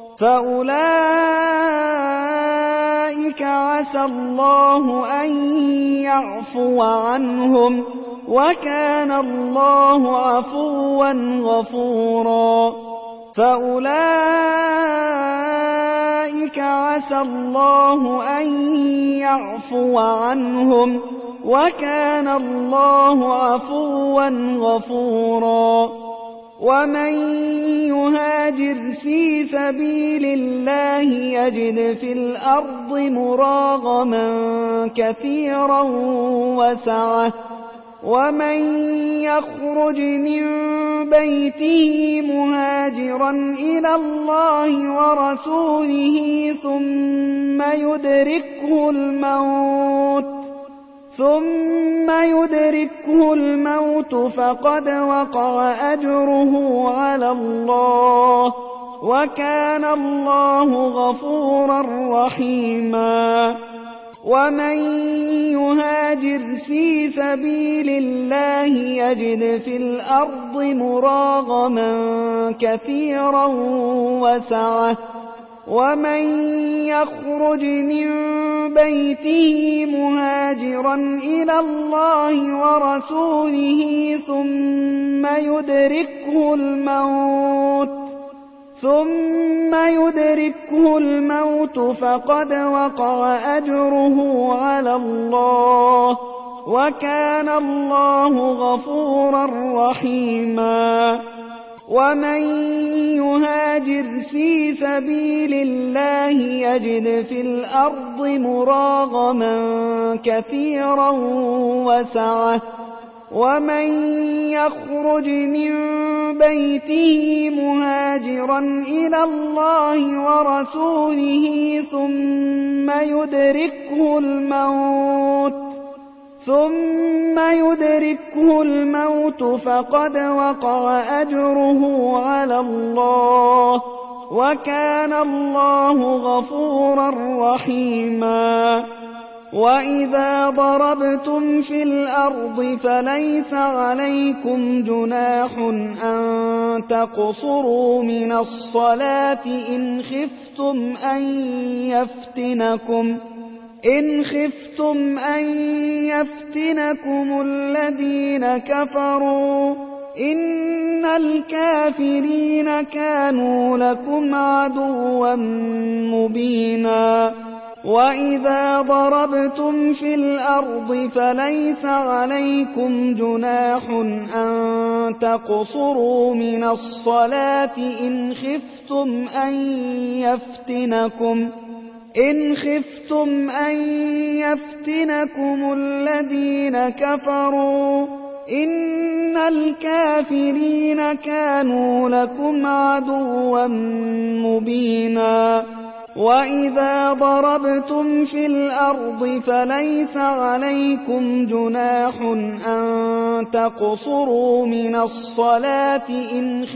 فأولئك عسى الله أن يعفو عنهم وكان الله عفوا غفورا فأولئك عسى الله أن يعفو عنهم وكان الله عفوا غفورا ومن يهاجر في سبيل الله يجد في الأرض مراغما كثيرا وسعة ومن يخرج من بيته مهاجرا إلى الله ورسوله ثم يدركه الموت فقد وقع أجره على الله وكان الله غفورا رحيما ومن يهاجر في سبيل الله يجد في الأرض مراغما كثيرا وسعة ومن يخرج من بيته مهاجرا إلى الله ورسوله ثم يدركه الموت فقد وقع أجره على الله وكان الله غفورا رحيما ومن يهاجر في سبيل الله يجد في الأرض مراغما كثيرا وسعة ومن يخرج من بيته مهاجرا إلى الله ورسوله ثم يدركه الموت فقد وقع أجره على الله، وكان الله غفورا رحيما. وإذا ضربتم في الأرض فليس عليكم جناح أن تقصروا من الصلاة إن خفتم أن يفتنكم الذين كفروا، إن الكافرين كانوا لكم عدوا مبينا. وإذا ضربتم في الأرض فليس عليكم جناح أن تقصروا من الصلاة إن خفتم أن يفتنكم الذين كفروا، إن الكافرين كانوا لكم عدوا مبينا. وإذا ضربتم في الأرض فليس عليكم جناح أن تقصروا من الصلاة إن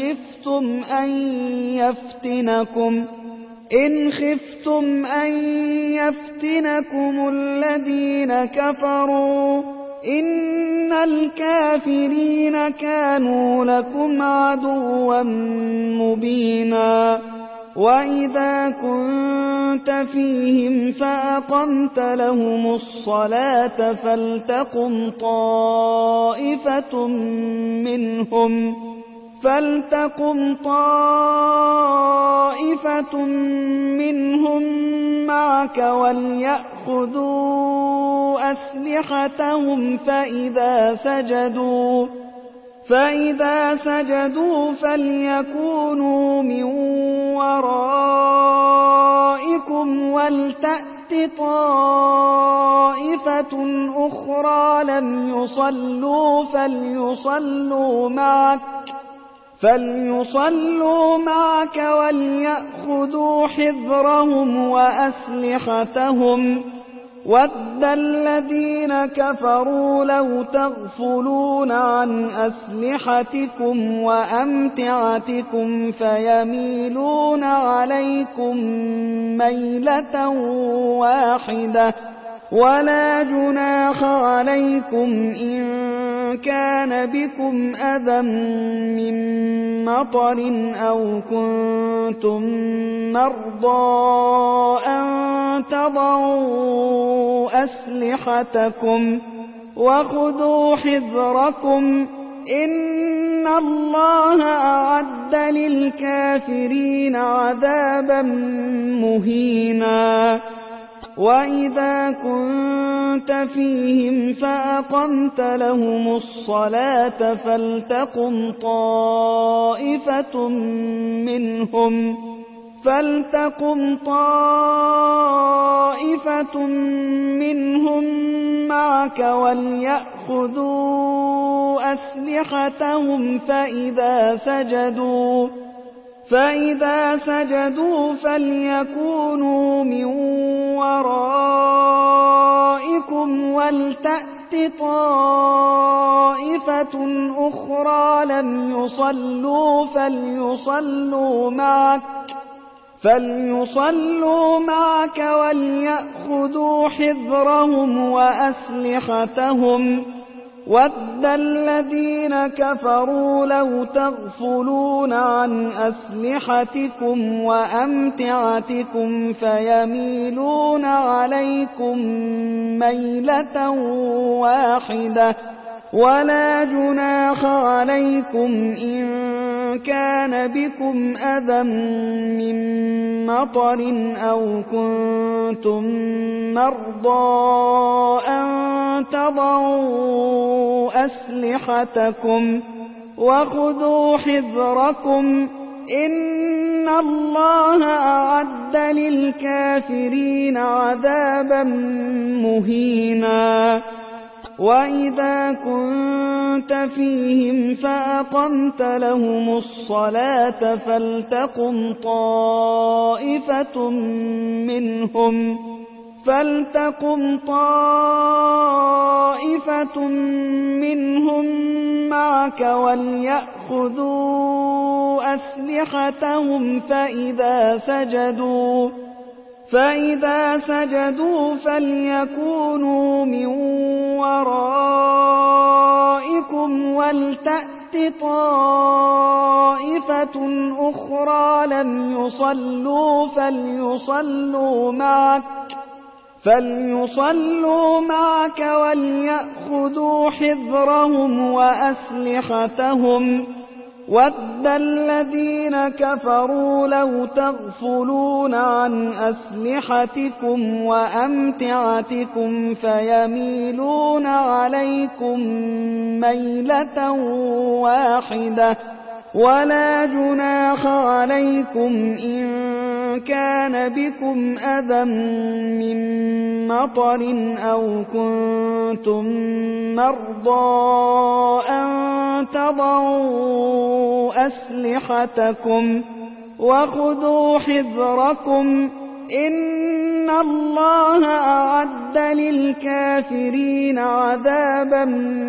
خفتم أن يفتنكم الذين كفروا، إن الكافرين كانوا لكم عدوا مبينا. وإذا كنت فيهم فأقمت لهم الصلاة فلتقم طائفة منهم معك وليأخذوا أسلحتهم فإذا سجدوا فليكونوا من ورائكم ولتأت طائفة أخرى لم يصلوا فليصلوا معك وليأخذوا حذرهم وأسلحتهم. وَدَّ الَّذِينَ كَفَرُوا لَوْ تَغْفُلُونَ عَنْ أَسْلِحَتِكُمْ وَأَمْتِعَتِكُمْ فَيَمِيلُونَ عَلَيْكُمْ مَيْلَةً وَاحِدَةً. وَلَا جُنَاحَ عَلَيْكُمْ إِن كَانَ بِكُمْ أَذًى مِّن مَّطَرٍ أَوْ كُنتُم مَّرْضَىٰ أَن تَضَعُوا أَسْلِحَتَكُمْ وَخُذُوا حِذْرَكُمْ إِنَّ اللَّهَ أَعَدَّ لِلْكَافِرِينَ عَذَابًا مُّهِينًا. وَإِذَا كُنتَ فِيهِمْ فَأَقَمْتَ لَهُمُ الصَّلَاةَ فَلْتَقُمْ طَائِفَةٌ مِّنْهُم مَّعَكَ وَلْيَأْخُذُوا أَسْلِحَتَهُمْ فَإِذَا سَجَدُوا فَلْيَكُونُوا مِن وَرَائِكُمْ وَلْتَأْتِ طَائِفَةٌ أُخْرَىٰ لَمْ يُصَلُّوا فَلْيُصَلُّوا مَعَكَ وَلْيَأْخُذُوا حِذْرَهُمْ وَأَسْلِحَتَهُمْ. وَدَّ الَّذِينَ كَفَرُوا لَوْ تَغْفُلُونَ عَنْ أَسْلِحَتِكُمْ وَأَمْتِعَتِكُمْ فَيَمِيلُونَ عَلَيْكُمْ مَيْلَةً وَاحِدَةً. وَلَا جُنَاحَ عَلَيْكُمْ إِن كَانَ بِكُمْ أَذًى مِّن مَّطَرٍ أَوْ كُنتُم مَّرْضَىٰ أَن تَضَعُوا أَسْلِحَتَكُمْ وَخُذُوا حِذْرَكُمْ إِنَّ اللَّهَ أَعَدَّ لِلْكَافِرِينَ عَذَابًا مُّهِينًا. وإذا كنت فيهم فأقمت لهم الصلاة فلتقم طائفة منهم معك وليأخذوا أسلحتهم فإذا سجدوا فليكونوا من ورائكم ولتأت طائفة أخرى لم يصلوا فليصلوا معك وليأخذوا حذرهم وأسلحتهم وَدَّ الَّذِينَ كَفَرُوا لَوْ تَغْفُلُونَ عَنْ أَسْلِحَتِكُمْ وَأَمْتِعَتِكُمْ فَيَمِيلُونَ عَلَيْكُمْ مَيْلَةً وَاحِدَةً وَلَا جُنَاحَ عَلَيْكُمْ إِن كَانَ بِكُمْ أَذًى مِّن مَّطَرٍ أَوْ كُنتُم مَّرْضَىٰ أَن تَضَعُوا أَسْلِحَتَكُمْ وَخُذُوا حِذْرَكُمْ إِنَّ اللَّهَ أَعَدَّ لِلْكَافِرِينَ عَذَابًا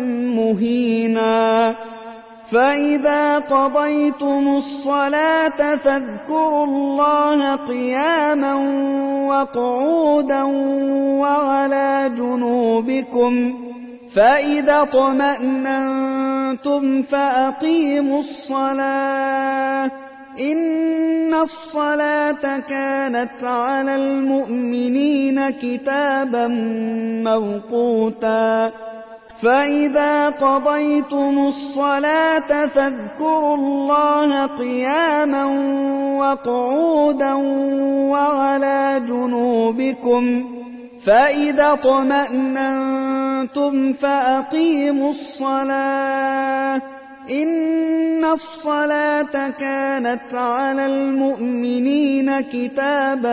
مُّهِينًا فَإِذَا قَضَيْتُمُ الصَّلَاةَ فاذكروا الله قِيَامًا وَقُعُودًا وَعَلَى جُنُوبِكُمْ فَإِذَا اطْمَأْنَنتُمْ فَأَقِيمُوا الصَّلَاةَ إِنَّ الصَّلَاةَ كَانَتْ عَلَى الْمُؤْمِنِينَ كِتَابًا مَّوْقُوتًا فَإِذَا قَضَيْتُمُ الصَّلَاةَ فاذكروا الله قِيَامًا وَقُعُودًا وَعَلَى جُنُوبِكُمْ فَإِذَا اطْمَأْنَنتُمْ فَأَقِيمُوا الصَّلَاةَ إِنَّ الصَّلَاةَ كَانَتْ عَلَى الْمُؤْمِنِينَ كِتَابًا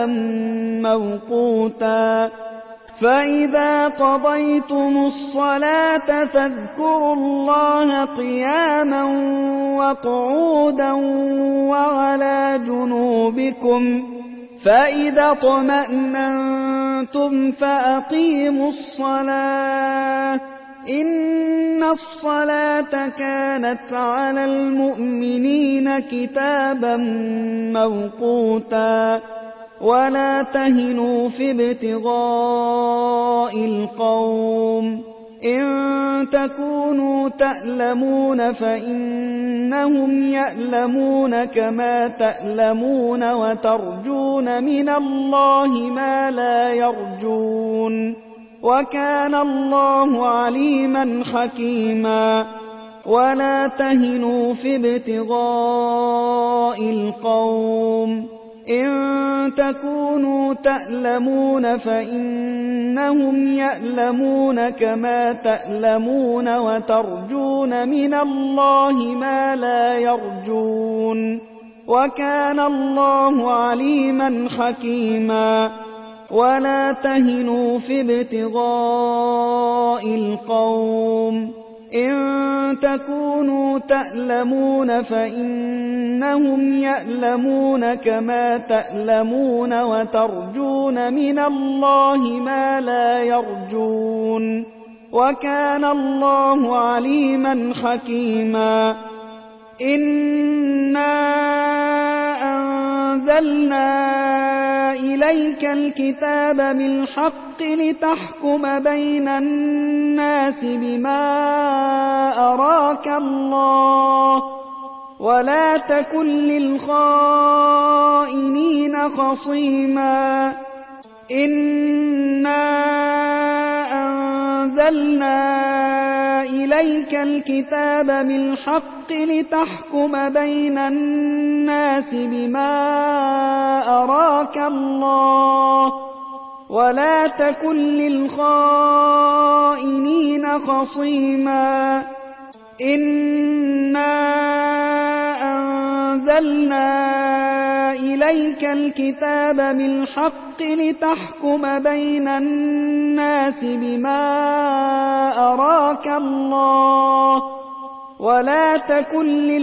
مَّوْقُوتًا فَإِذَا قَضَيْتُمُ الصَّلَاةَ فاذكروا الله قِيَامًا وَقُعُودًا وَعَلَى جُنُوبِكُمْ فَإِذَا اطْمَأْنَنتُمْ فَأَقِيمُوا الصَّلَاةَ إِنَّ الصَّلَاةَ كَانَتْ عَلَى الْمُؤْمِنِينَ كِتَابًا مَّوْقُوتًا وَلَا تَهِنُوا فِي ابْتِغَاءِ الْقَوْمِ إِن تَكُونُوا تَأْلَمُونَ فَإِنَّهُمْ يَأْلَمُونَ كَمَا تَأْلَمُونَ وَتَرْجُونَ مِنَ اللَّهِ مَا لَا يَرْجُونَ وَكَانَ اللَّهُ عَلِيمًا حَكِيمًا وَلَا تَهِنُوا فِي ابْتِغَاءِ الْقَوْمِ إِن تَكُونُوا تَأْلَمُونَ فَإِنَّهُمْ يَأْلَمُونَ كَمَا تَأْلَمُونَ وَتَرْجُونَ مِنَ اللَّهِ مَا لَا يَرْجُونَ وَكَانَ اللَّهُ عَلِيمًا حَكِيمًا وَلَا تَهِنُوا فِي ابْتِغَاءِ الْقَوْمِ إِن تَكُونُوا تَأْلَمُونَ فَإِنَّهُمْ يَأْلَمُونَ كَمَا تَأْلَمُونَ وَتَرْجُونَ مِنَ اللَّهِ مَا لَا يَرْجُونَ وَكَانَ اللَّهُ عَلِيمًا حَكِيمًا إِنَّا أَنزَلْنَا إِلَيْكَ الْكِتَابَ بِالْحَقِّ لِتَحْكُمَ بَيْنَ النَّاسِ بِمَا أَرَاكَ اللَّهُ وَلَا تَكُن لِّلْخَائِنِينَ خَصِيمًا إِنَّا أَنزَلْنَا إِلَيْكَ الْكِتَابَ بِالْحَقِّ لِتَحْكُمَ بَيْنَ النَّاسِ بِمَا أَرَاكَ اللَّهُ وَلَا تَكُن لِّلْخَائِنِينَ خَصِيمًا إِنَّا أنزلنا إليك الكتاب بالحق لتحكم بين الناس بما أراك الله ولا تكن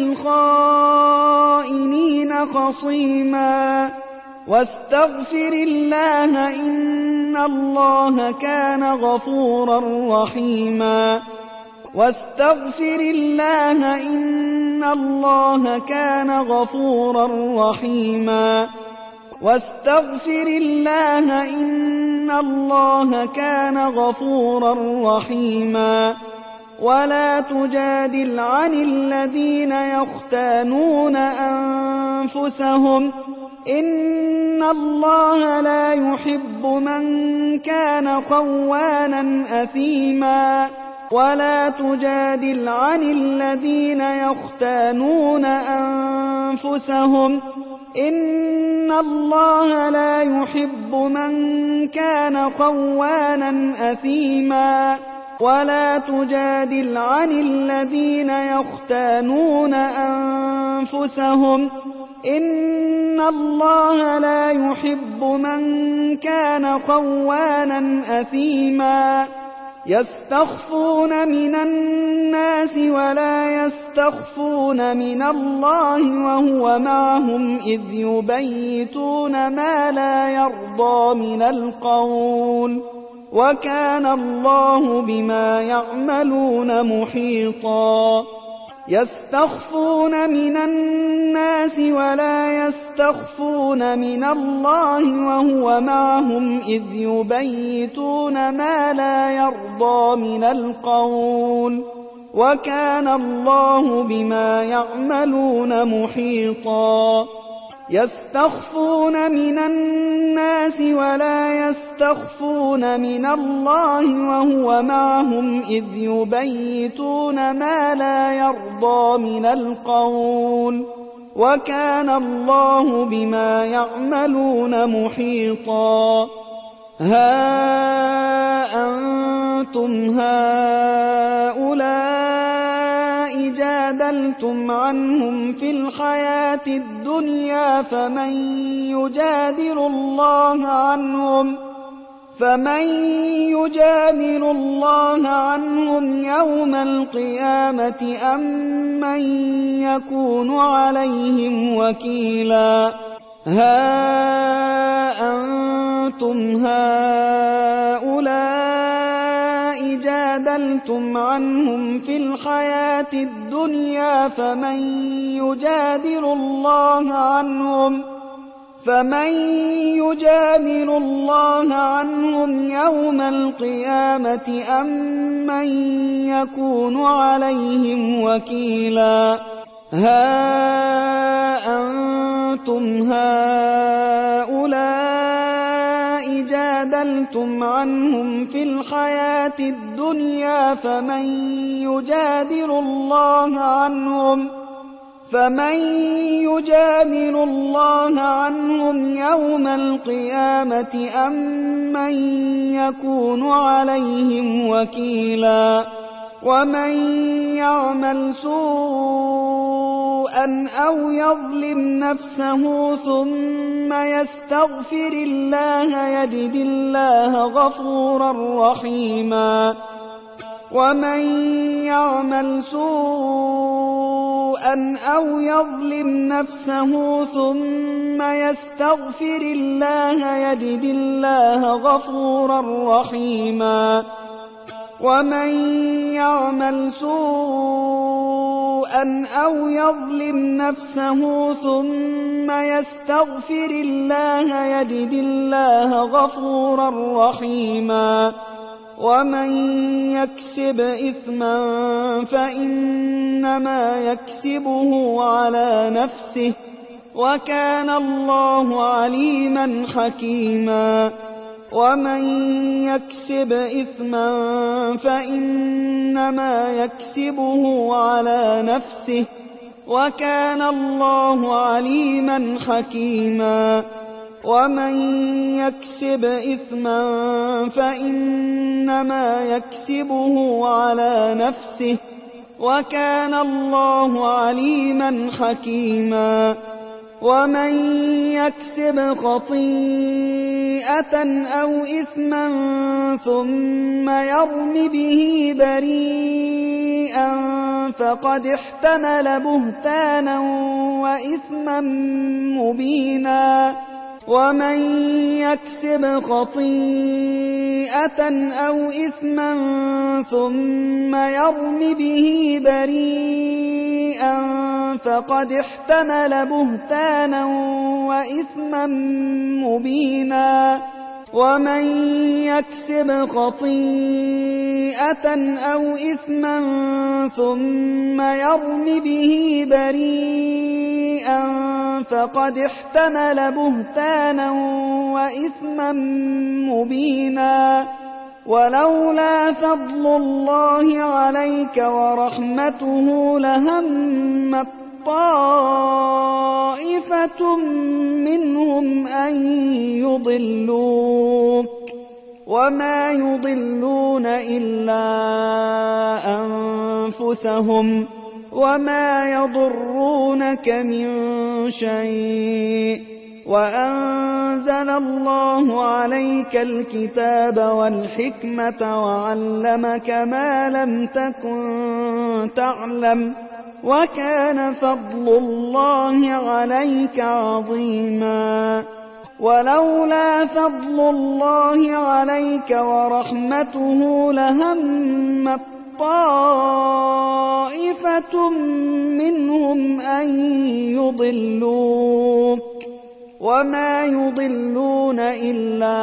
للخائنين خصيما واستغفر الله إن الله كان غفورا رحيما واستغفر الله إن الله كان غفورا رحيما واستغفر الله إن الله كان غفورا رحيما ولا تجادل عن الذين يختانون أنفسهم إن الله لا يحب من كان خوانا أثيما ولا تجادل عن الذين يختانون أنفسهم إن الله لا يحب من كان خوانا أثيما ولا تجادل عن الذين يختانون أنفسهم إن الله لا يحب من كان خوانا أثيما يستخفون من الناس ولا يستخفون من الله وهو معهم إذ يبيتون ما لا يرضى من القول وكان الله بما يعملون محيطا يستخفون من الناس ولا يستخفون من الله وهو معهم إذ يبيتون ما لا يرضى من القول وكان الله بما يعملون محيطا يستخفون من الناس ولا يستخفون من الله وهو معهم إذ يبيتون ما لا يرضى من القول وكان الله بما يعملون محيطا ها أنتم هؤلاء جادلتم عنهم في الحياة الدنيا فمن يجادل الله عنهم يوم القيامة أم من يكون عليهم وكيلا ها أنتم هؤلاء جادلتم عنهم في الحياة الدنيا فمن يجادل الله عنهم يوم القيامة أم من يكون عليهم وكيلا ها أنتم هؤلاء جادلتم عنهم في الحياة الدنيا فمن يجادل الله عنهم يوم القيامة أم من يكون عليهم وكيلا ومن يعمل سوءا أو يظلم نفسه ثم يستغفر الله يجد الله غفورا رحيما ومن يعمل سوءا أو يظلم نفسه ثم يستغفر الله يجد الله غفورا رحيما ومن يعمل سوءا أو يظلم نفسه ثم يستغفر الله يجد الله غفورا رحيما ومن يكسب إثما فإنما يكسبه على نفسه وكان الله عليما حكيما ومن يكسب إثما فإنما يكسبه على نفسه وكان الله عليما حكيما ومن يكسب إثما فإنما يكسبه على نفسه وكان الله عليما حكيما. ومن يكسب خطيئة أو إثما ثم يرم به بريئا فقد احتمل بهتانا وإثما مبينا. ومن يكسب خطيئة أو إثما ثم يرم به بريئا فقد احتمل بهتانا وإثما مبينا. ومن يكسب خطيئة أو إثما ثم يرم به بريئا فقد احتمل بهتانا وإثما مبينا. ولولا فضل الله عليك ورحمته لهمت طائفة منهم أن يضلوك وما يضلون إلا أنفسهم وما يضرونك من شيء. وأنزل الله عليك الكتاب والحكمة وعلمك ما لم تكن تعلم وكان فضل الله عليك عظيما. ولولا فضل الله عليك ورحمته لهمت طائفة منهم أن يضلوك وما يضلون إلا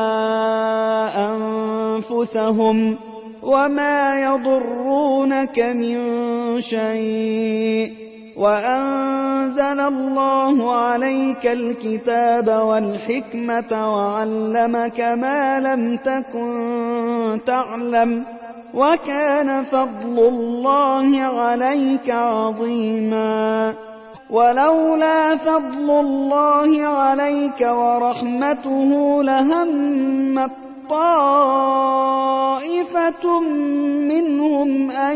أنفسهم وما يضرونك من شيء. وأنزل الله عليك الكتاب والحكمة وعلمك ما لم تكن تعلم وكان فضل الله عليك عظيما. ولولا فضل الله عليك ورحمته لهمت طائفة منهم أن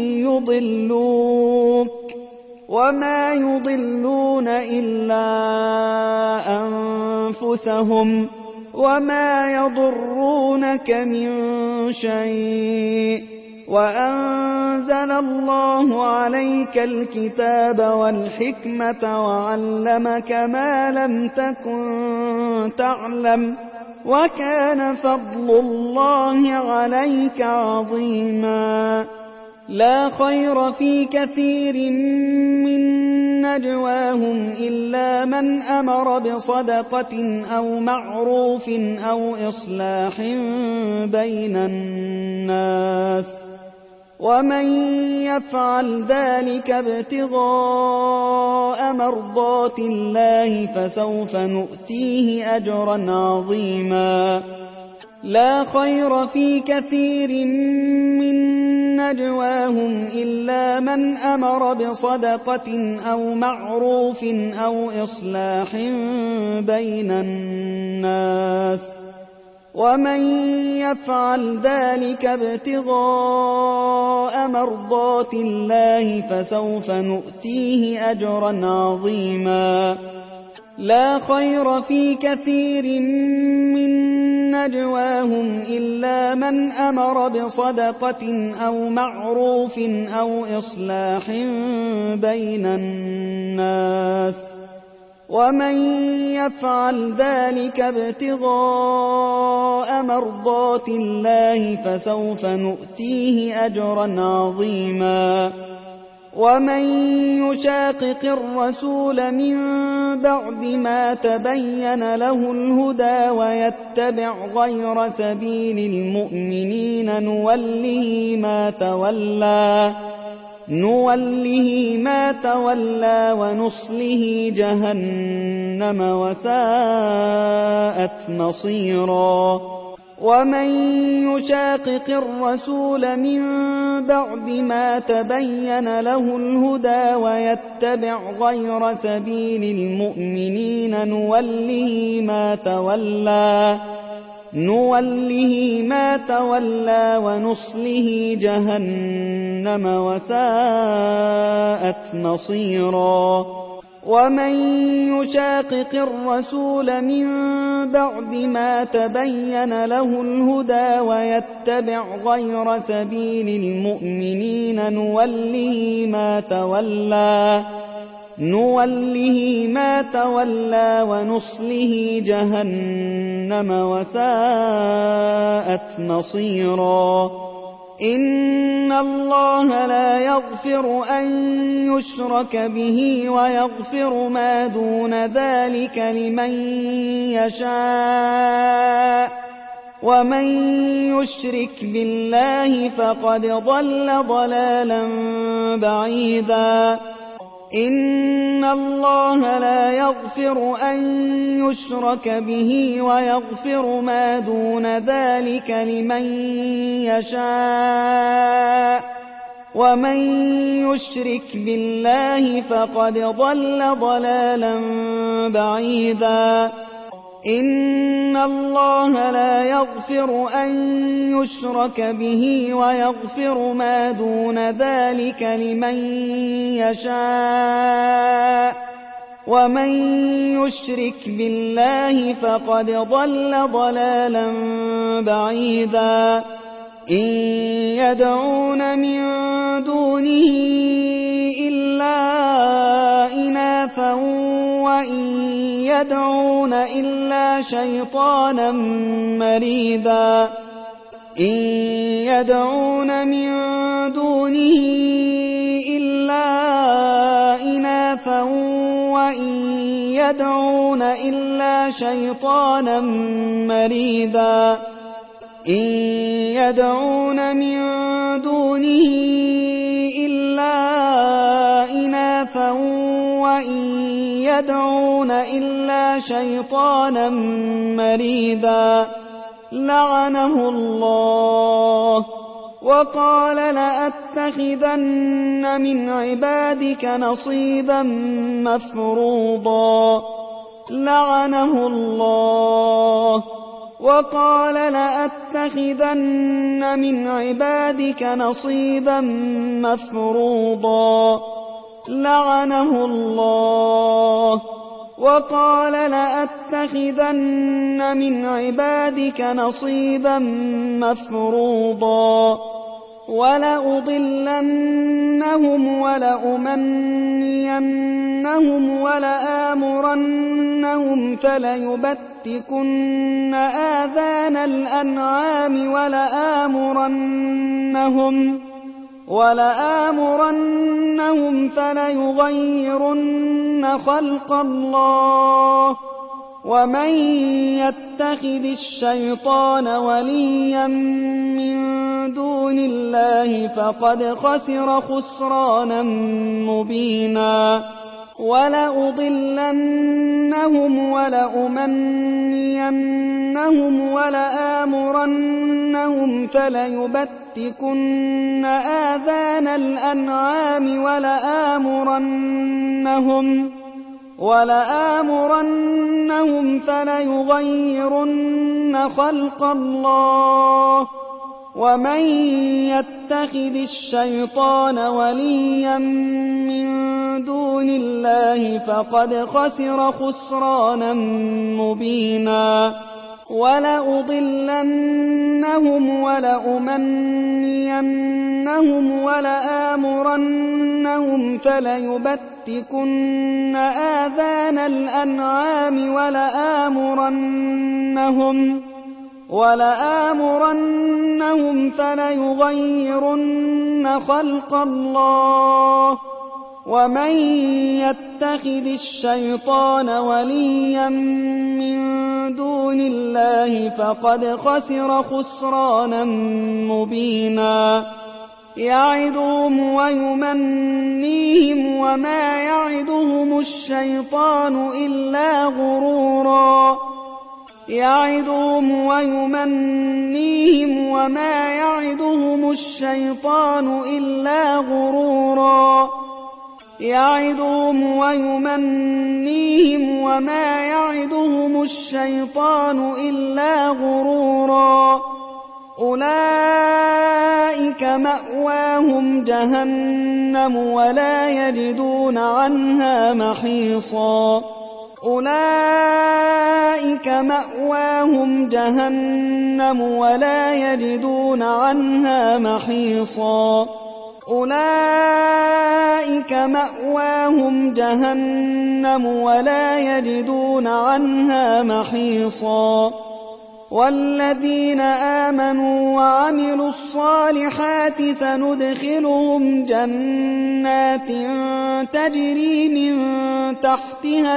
يضلوك وما يضلون إلا أنفسهم وما يضرونك من شيء. وأنزل الله عليك الكتاب والحكمة وعلمك ما لم تكن تعلم وكان فضل الله عليك عظيما. لا خير في كثير من نجواهم إلا من أمر بصدقة أو معروف أو إصلاح بين الناس ومن يفعل ذلك ابتغاء مرضات الله فسوف نؤتيه أجرا عظيما. لا خير في كثير من نجواهم إلا من أمر بصدقة أو معروف أو إصلاح بين الناس ومن يفعل ذلك ابتغاء مرضات الله فسوف نؤتيه أجرا عظيما. لا خير في كثير من نجواهم إلا من أمر بصدقة أو معروف أو إصلاح بين الناس ومن يفعل ذلك ابتغاء مرضات الله فسوف نؤتيه أجرا عظيما. ومن يشاقق الرسول من بعد ما تبين له الهدى ويتبع غير سبيل المؤمنين نوله ما تولى ونصله جهنم وساءت مصيرا. ومن يشاقق الرسول من بعد ما تبين له الهدى ويتبع غير سبيل المؤمنين نوله ما تولى ونصله جهنم وساءت مصيرا ومن يشاقق الرسول من بعد ما تبين له الهدى ويتبع غير سبيل المؤمنين نوله ما تولى ونصله جهنم وساءت مصيرا إن الله لا يغفر أن يشرك به ويغفر ما دون ذلك لمن يشاء ومن يشرك بالله فقد ضل ضلالا بعيدا إن الله لا يغفر أن يشرك به ويغفر ما دون ذلك لمن يشاء ومن يشرك بالله فقد ضل ضلالا بعيدا إن الله لا يغفر أن يشرك به ويغفر ما دون ذلك لمن يشاء ومن يشرك بالله فقد ضل ضلالا بعيدا إن يدعون من دونه إلا إناثا وإن يدعون إلا شيطانا مريدا إن يدعون من دونه إلا إناثا وإن يدعون إلا شيطانا مريدا إن يدعون من دونه إلا إناثا وإن يدعون إلا شيطانا مريدا لعنه الله وقال لأتخذن من عبادك نصيبا مفروضا لعنه الله وقال لأتخذن من عبادك نصيبا مفروضا لعنه الله وقال لأتخذن من عبادك نصيبا مفروضا ولأضلنهم ولأمنينهم ولآمرنهم فليبتكن آذان الأنعام ولآمرنهم فليغيرن خلق الله ومن يتخذ الشيطان وليا من دون الله فقد خسر خسرانا مبينا ولأضلنهم ولأمنينهم ولآمرنهم فليبتكن آذان الأنعام ولآمرنهم فليغيرن خلق الله ومن يتخذ الشيطان وليا من دون الله فقد خسر خسرانا مبينا ولأضلنهم ولأمنينهم ولآمرنهم فليبتكن آذان الأنعام ولآمرنهم فليغيرن خلق الله ومن يتخذ الشيطان وليا من دون الله فقد خسر خسرانا مبينا يعدهم ويمنيهم وما يعدهم الشيطان إلا غرورا يعدهم ويمنيهم وما يعدهم الشيطان إلا غرورا يعدهم ويمنيهم وما يعدهم الشيطان إلا غرورا أولئك مأواهم جهنم ولا يجدون عنها محيصا أولئك مأواهم جهنم ولا يجدون عنها محيصا أولئك مأواهم جهنم ولا يجدون عنها محيصا والذين آمنوا وعملوا الصالحات سندخلهم جنات تجري من تحتها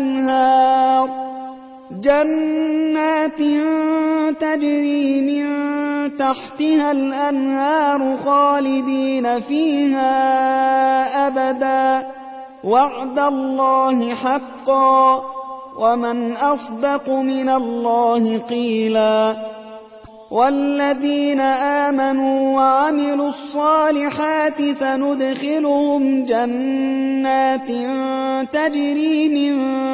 الأنهار خالدين فيها أبدا وعد الله حقا ومن أصدق من الله قيلا والذين آمنوا وعملوا الصالحات سندخلهم جنات تجري من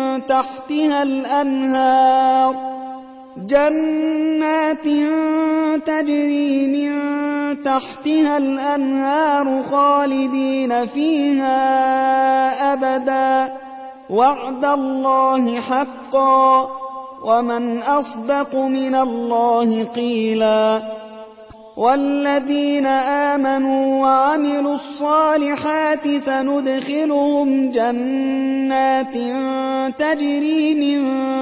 تحتها الأنهار خالدين فيها أبدا وعد الله حقا ومن أصدق من الله قيلا والذين آمنوا وعملوا الصالحات سندخلهم جنات تجري من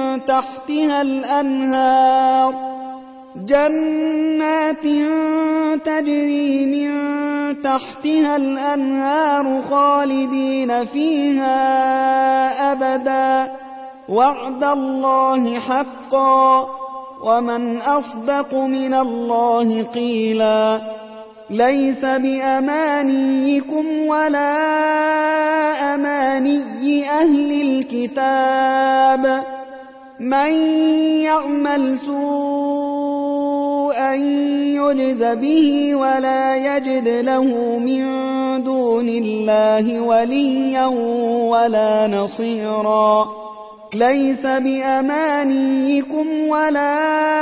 تحتها الأنهار خالدين فيها أبدا وعد الله حقا ومن أصدق من الله قيلا ليس بأمانيكم ولا أماني أهل الكتاب من يعمل سوءا يجز به ولا يجد له من دون الله وليا ولا نصيرا ليس بأمانيكم ولا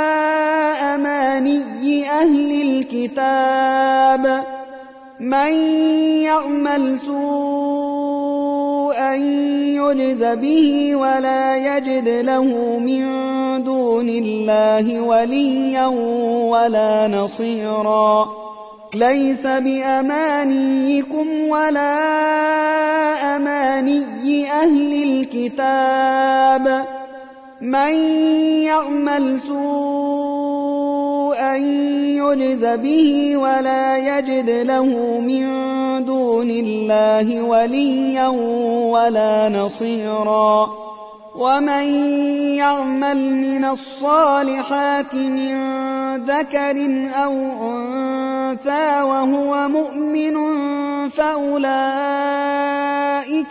أماني أهل الكتاب من يعمل سوءا يجز به ولا يجد له من دون الله وليا ولا نصيرا ليس بأمانيكم ولا أماني أهل الكتاب من يعمل سوءا يجز به ولا يجد له من دون الله وليا ولا نصيرا ومن يعمل من الصالحات من ذكر أو أنثى وهو مؤمن فأولئك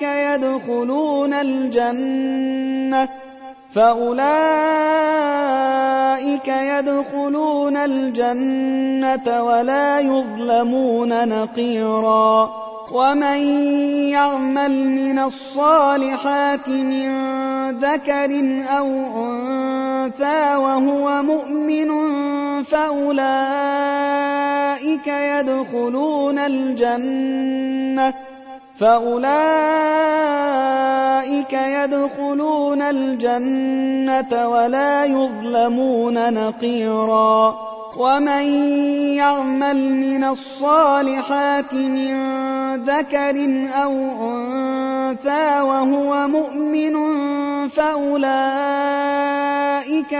يدخلون الجنة ولا يظلمون نقيرا ومن يعمل من الصالحات من ذكر أو أنثى وهو مؤمن فأولئك يدخلون الجنة ولا يظلمون نقيرا ومن يعمل من الصالحات من ذكر أو أنثى وهو مؤمن فأولئك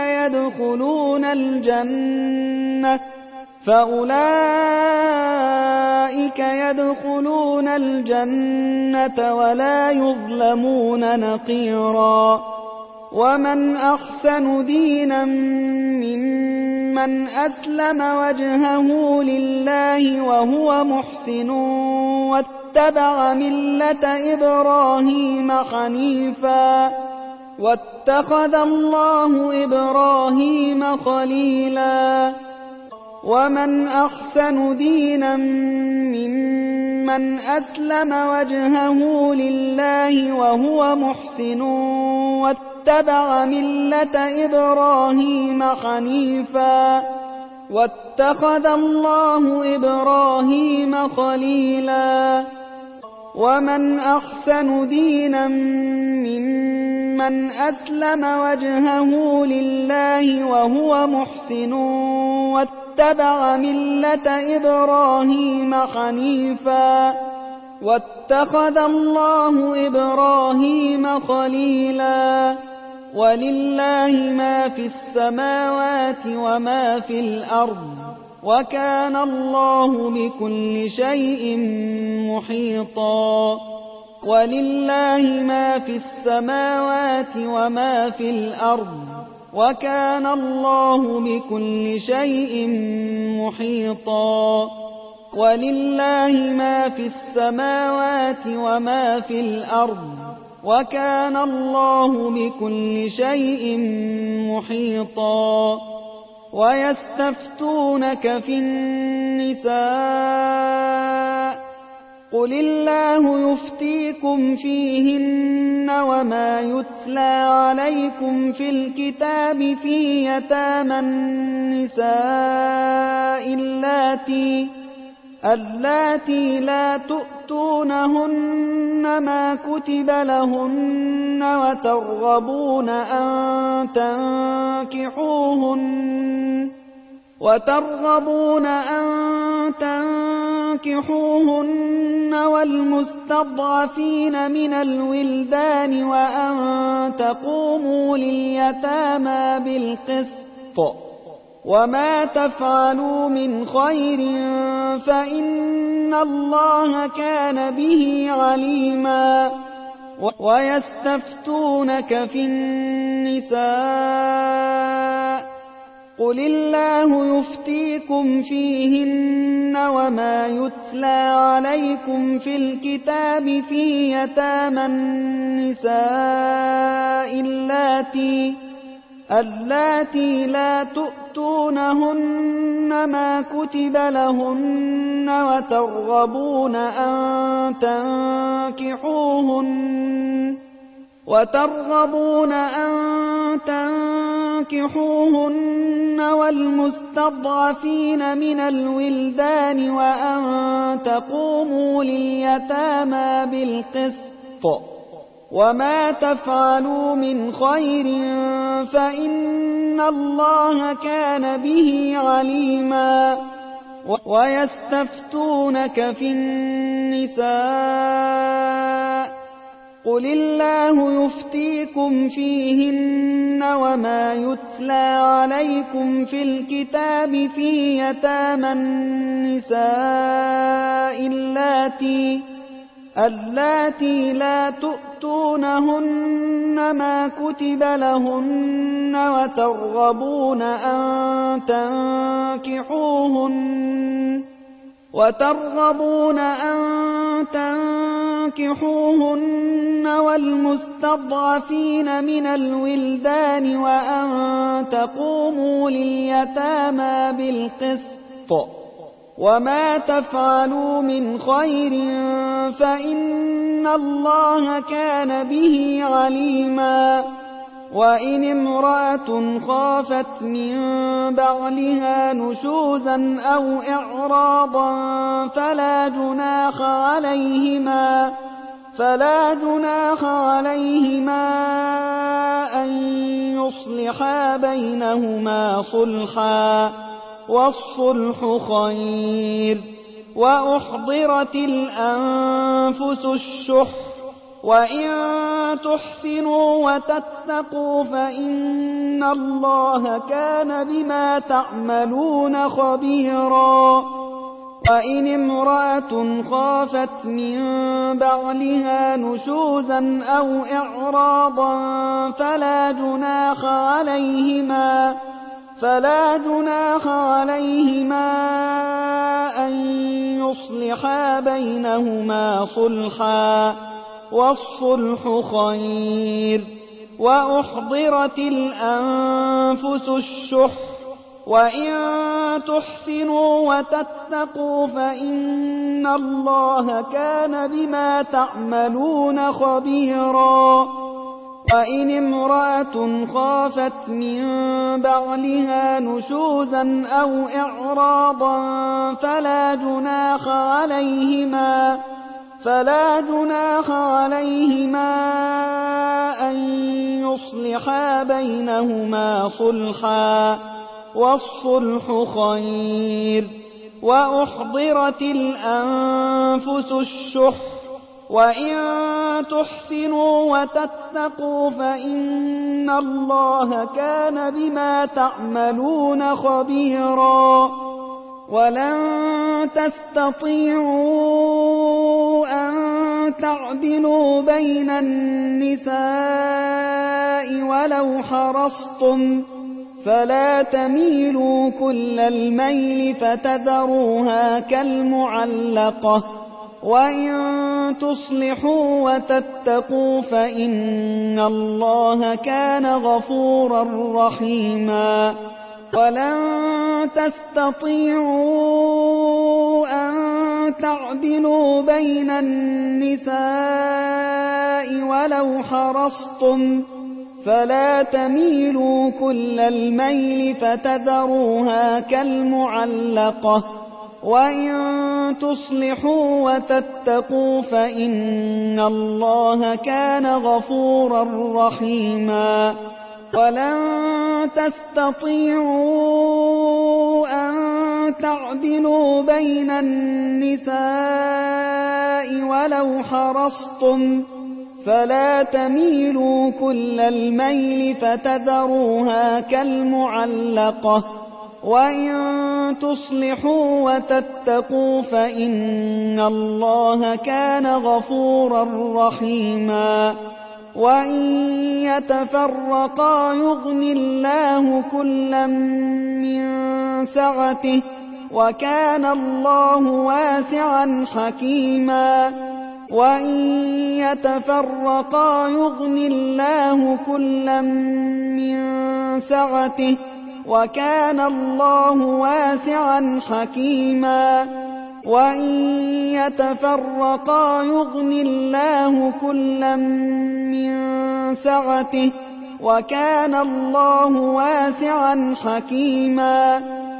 يدخلون الجنة ولا يظلمون نقيرا ومن أحسن دينا ممن أسلم وجهه لله وهو محسن واتبع ملة إبراهيم حنيفا واتخذ الله إبراهيم خليلا ومن أحسن دينا ممن أسلم وجهه لله وهو محسن واتبع ملة إبراهيم حنيفا واتخذ الله إبراهيم خليلا. ومن أحسن دينا ممن أسلم وجهه لله وهو محسن واتبع ملة إبراهيم حنيفا واتخذ الله إبراهيم خليلا. ولله ما في السماوات وما في الأرض وكان الله بكل شيء محيطا. ولله ما في السماوات وما في الأرض وكان الله بكل شيء محيطا. ولله ما في السماوات وما في الأرض وكان الله بكل شيء محيطا. ويستفتونك في النساء قل الله يفتيكم فيهن وما يتلى عليكم في الكتاب في يتامى النساء اللاتي لا تؤتونهن ما كتب لهن وترغبون أن تنكحوهن والمستضعفين من الولدان وأن تقوموا لليتامى بالقسط وما تفعلوا من خير فإن الله كان به عليما. ويستفتونك في النساء قل الله يفتيكم فيهن وما يتلى عليكم في الكتاب في يتامى النساء اللاتي لا تؤتونهن ما كتب لهن وترغبون أن تنكحوهن والمستضعفين من الولدان وأن تقوموا لليتامى بالقسط وما تفعلوا من خير فإن الله كان به عليما. ويستفتونك في النساء قل الله يفتيكم فيهن وما يتلى عليكم في الكتاب في يتامى النساء اللاتي لا تؤتونهن ما كتب لهن وترغبون أن تنكحوهن والمستضعفين من الولدان وأن تقوموا لليتامى بالقسط وما تفعلوا من خير فإن الله كان به عليما. وإن امرأة خافت من بعلها نشوزا أو إعراضا فلا جناح عليهما أن يصلحا بينهما صلحا والصلح خير. وأحضرت الأنفس الشح وإن تحسنوا وتتقوا فإن الله كان بما تعملون خبيرا. وإن امرأة خافت من بعلها نشوزا أو إعراضا فلا جناح عليهما أن يصلحا بينهما صلحا والصلح خير. وأحضرت الأنفس الشح وإن تحسنوا وتتقوا فإن الله كان بما تعملون خبيرا. وإن امرأة خافت من بعلها نشوزا أو إعراضا فلا جناح عليهما أن يصلحا بينهما صلحا، والصلح خير. وأحضرت الأنفس الشح، وإن تحسنوا وتتقوا فإن الله كان بما تعملون خبيرا. ولن تستطيعوا أن تعدلوا بين النساء ولو حرصتم، فلا تميلوا كل الميل فتذروها كالمعلقة. وإن تصلحوا وتتقوا فإن الله كان غفورا رحيما. ولن تستطيعوا أن تعدلوا بين النساء ولو حرصتم، فلا تميلوا كل الميل فتذروها كالمعلقة. وإن تصلحوا وتتقوا فإن الله كان غفورا رحيما. ولن تستطيعوا أن تعدلوا بين النساء ولو حرصتم، فلا تميلوا كل الميل فتذروها كالمعلقة. وإن تصلحوا وتتقوا فإن الله كان غفورا رحيما. وإن يتفرقا يغن الله كلا من سعته، وكان الله واسعا حكيما. وإن يتفرقا يغن الله كلا من سعته، وكان الله واسعا حكيما. وإن يتفرقا يغن الله كلا من سعته، وكان الله واسعا حكيما.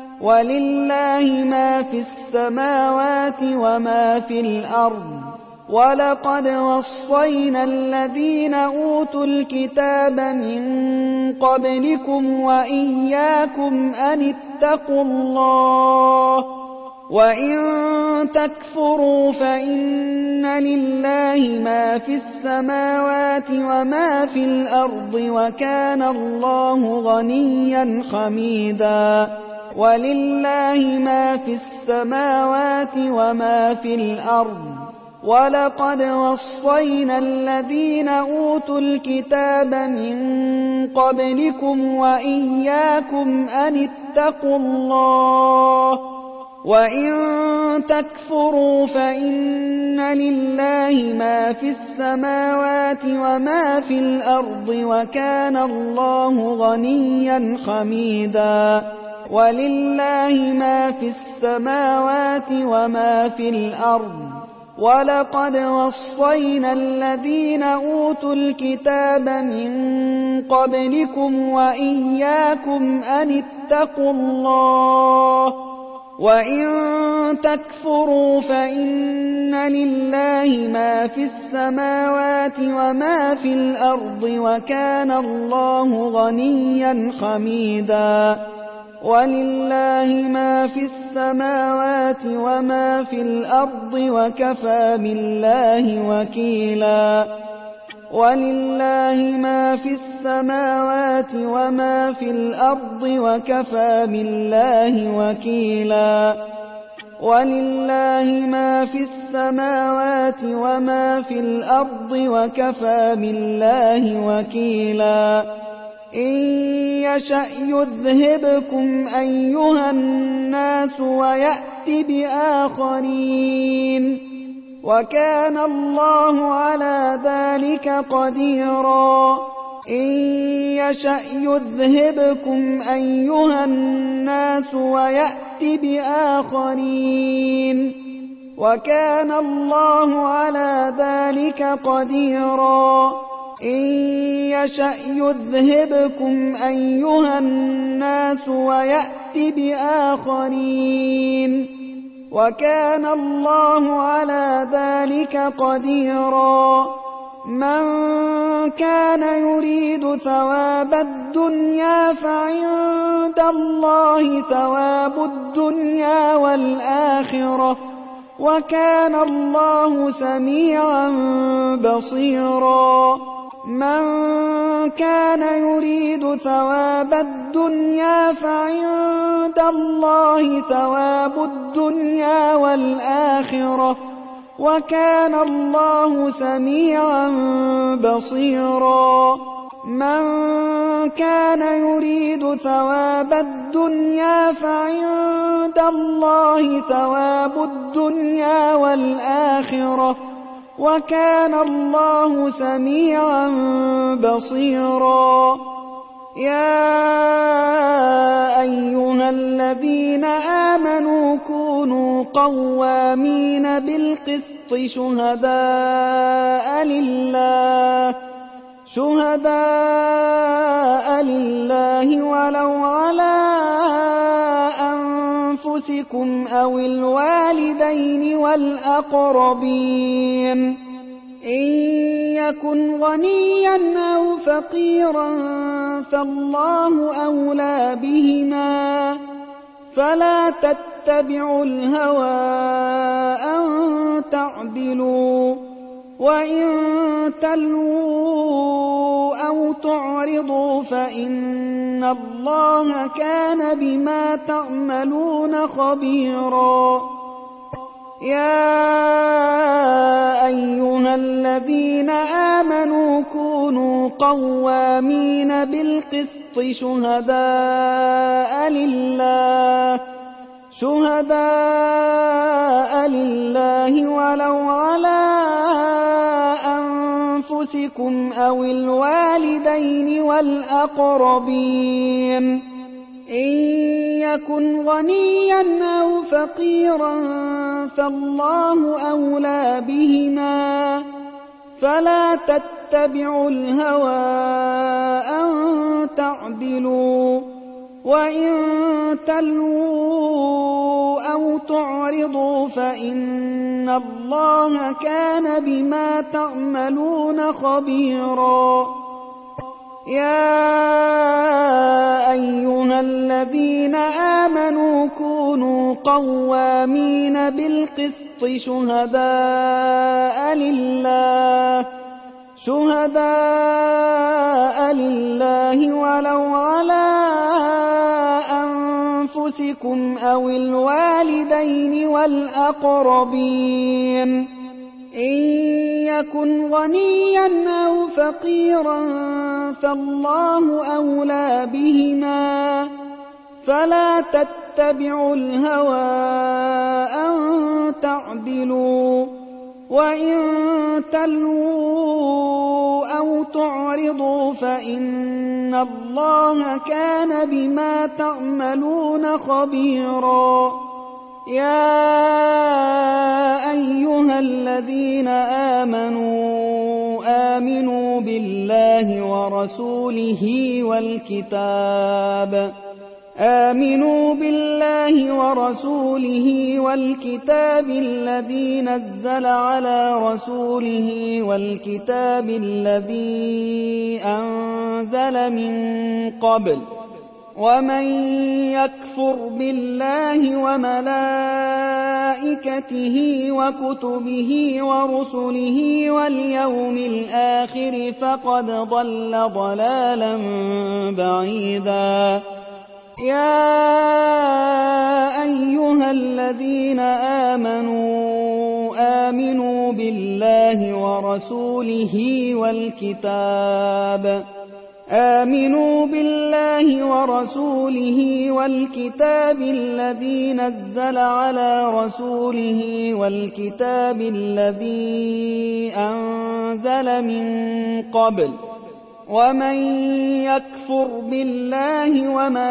ولله ما في السماوات وما في الأرض. ولقد وصينا الذين أوتوا الكتاب من قبلكم وإياكم أن اتقوا الله، وإن تكفروا فإن لله ما في السماوات وما في الأرض، وكان الله غنيا حميدا. ولله ما في السماوات وما في الأرض. ولقد وصينا الذين أوتوا الكتاب من قبلكم وإياكم أن اتقوا الله، وإن تكفروا فإن لله ما في السماوات وما في الأرض، وكان الله غنيا حميدا. ولله ما في السماوات وما في الأرض. ولقد وصينا الذين أوتوا الكتاب من قبلكم وإياكم أن اتقوا الله، وإن تكفروا فإن لله ما في السماوات وما في الأرض، وكان الله غنيا حميدا. ولله ما في السماوات وما في الأرض، وكفى بالله وكيلا. ولله ما في السماوات وما في الأرض، وكفى بالله وكيلا. ولله ما في السماوات وما في الأرض، وكفى بالله وكيلا. إن يشأ يذهبكم أيها الناس ويأت بآخرين، وكان الله على ذلك قديرا. إن يشأ يذهبكم أيها الناس ويأت بآخرين، وكان الله على ذلك قديرا. إن يشأ يذهبكم أيها الناس ويأت بآخرين وكان الله على ذلك قديرا من كان يريد ثواب الدنيا فعند الله ثواب الدنيا والآخرة وكان الله سميعا بصيرا من كان يريد ثواب الدنيا فعند الله ثواب الدنيا والآخرة وكان الله سميعا بصيرا من كان يريد ثواب الدنيا فعند الله ثواب الدنيا والآخرة وكان الله سميعا بصيرا يا أيها الذين آمنوا كونوا قوامين بالقسط شهداء لله ولو على أنفسكم أو الوالدين والأقربين إن يكن غنيا أو فقيرا فالله أولى بهما فلا تتبعوا الهوى أن تعدلوا وإن تلووا أو تعرضوا فإن الله كان بما تعملون خبيرا يا أيها الذين آمنوا كونوا قوامين بالقسط شهداء لله ولو على أنفسكم أو الوالدين والأقربين إن يكن غنيا أو فقيرا فالله أولى بهما فلا تتبعوا الهوى أن تعدلوا وإن تلووا أو تعرضوا فإن الله كان بما تعملون خبيرا يا أيها الذين آمنوا كونوا قوامين بالقسط شهداء لله ولو على أنفسكم أو الوالدين والأقربين إن يكن غنيا أو فقيرا فالله أولى بهما فلا تتبعوا الهوى أن تعدلوا وإن تلووا أو تعرضوا فإن الله كان بما تعملون خبيرا يا أيها الذين آمنوا بالله ورسوله والكتاب الذي نزل على رسوله والكتاب الذي أنزل من قبل ومن يكفر بالله وملائكته وكتبه ورسله واليوم الآخر فقد ضل ضلالا بعيدا يا أيها الذين آمنوا بالله ورسوله والكتاب الذي نزل على رسوله والكتاب الذي أنزل من قبل ومن يكفر بالله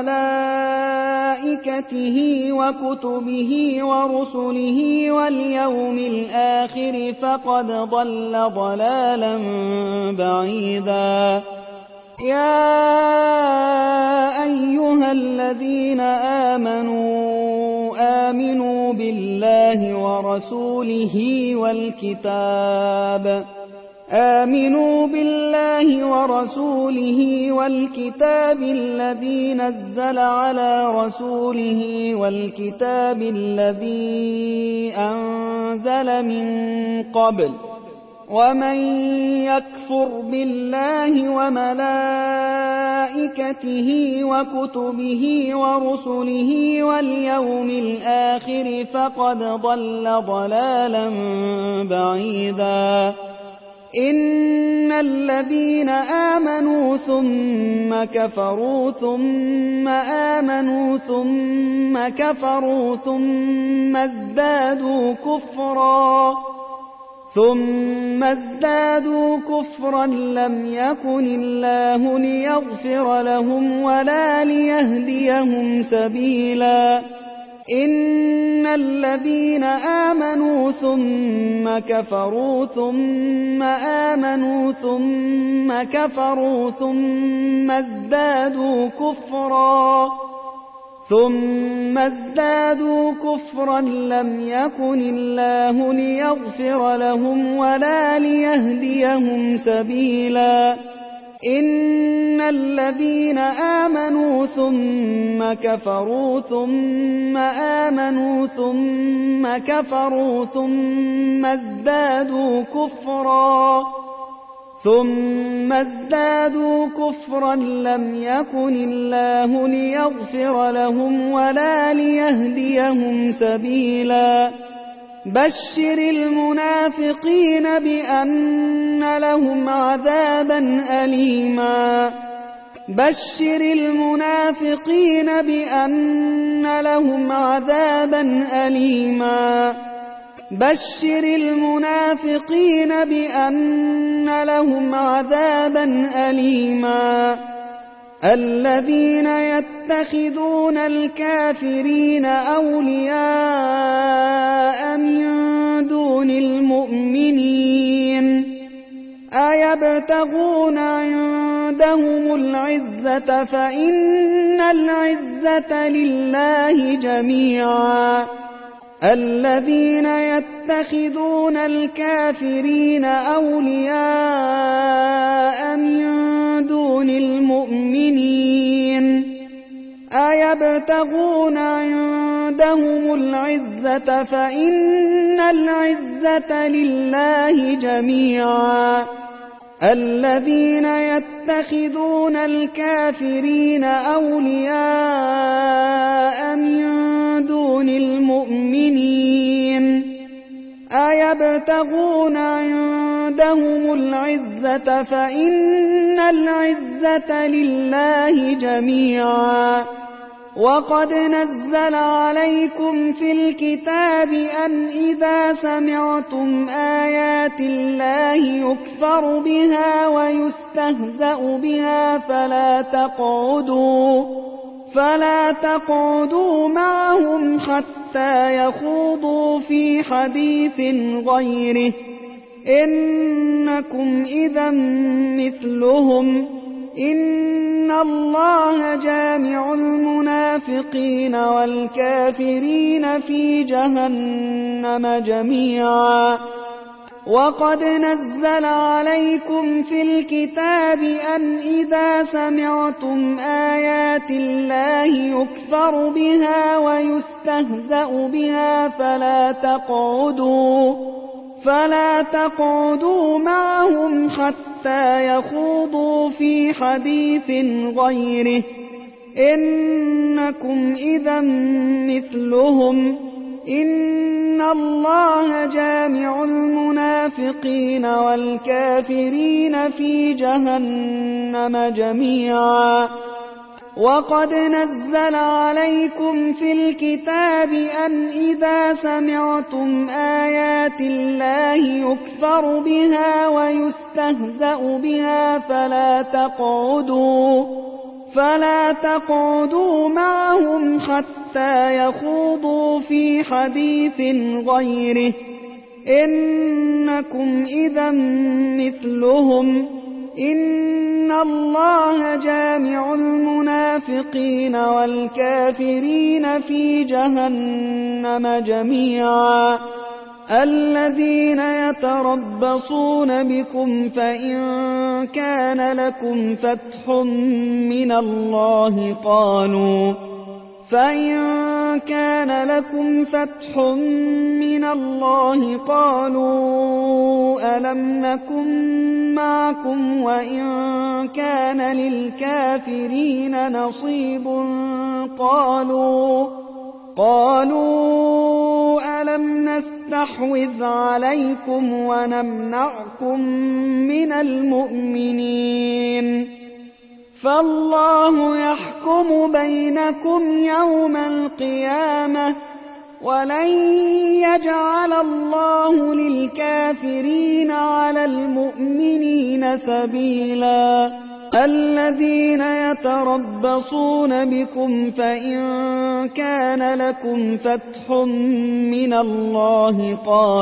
وملائكته وكتبه ورسله واليوم الآخر فقد ضل ضلالا بعيدا. يا أيها الذين آمنوا بالله ورسوله والكتاب الذي نزل على رسوله والكتاب الذي أنزل من قبل. ومن يكفر بالله وملائكته وكتبه ورسله واليوم الآخر فقد ضل ضلالا بعيدا. إن الذين آمنوا ثم كفروا ثم آمنوا ثم كفروا ثم ازدادوا كفرا لم يكن الله ليغفر لهم ولا ليهديهم سبيلا. إن الذين آمنوا ثم كفروا ثم آمنوا ثم كفروا ثم ازدادوا كفرا لم يكن الله ليغفر لهم ولا ليهديهم سبيلا. إن الذين آمنوا ثم كفروا ثم آمنوا ثم كفروا ثم ازدادوا كفرا لم يكن الله ليغفر لهم ولا ليهديهم سبيلا. بشر المنافقين بأن لهم عذابا أليما. بشر المنافقين بأن لهم عذابا أليما. بشر المنافقين بأن لهم عذابا أليما. الذين يتخذون الكافرين أولياء من دون المؤمنين أيبتغون عندهم العزة فإن العزة لله جميعا. الذين يتخذون الكافرين أولياء من دون المؤمنين أيبتغون عندهم العزة فإن العزة لله جميعا. الذين يتخذون الكافرين أولياء من دون المؤمنين أيبتغون عندهم العزة فإن العزة لله جميعا. وقد نزل عليكم في الكتاب أن إذا سمعتم آيات الله يكفر بها ويستهزأ بها فلا تقعدوا معهم حتى يخوضوا في حديث غيره إنكم إذا مثلهم. إن الله جامع المنافقين والكافرين في جهنم جميعا. وقد نزل عليكم في الكتاب أن إذا سمعتم آيات الله يكفر بها ويستهزأ بها فلا تقعدوا معهم حتى يخوضوا في حديث غيره إنكم إذا مثلهم. إن الله جامع المنافقين والكافرين في جهنم جميعا. وقد نزل عليكم في الكتاب أن إذا سمعتم آيات الله يكفر بها ويستهزأ بها فلا تقعدوا معهم حتى يخوضوا في حديث غيره إنكم إذا مثلهم إن الله جامع المنافقين والكافرين في جهنم جميعا الذين يتربصون بكم فإن كان لكم فتح من الله قالوا ألم نكن معكم وإن كان للكافرين نصيب قالوا ألم نستحوذ عليكم ونمنعكم من المؤمنين فالله يحكم بينكم يوم القيامة ولن يجعل الله للكافرين على المؤمنين سبيلا الذين يتربصون بكم فإن كان لكم فتح من الله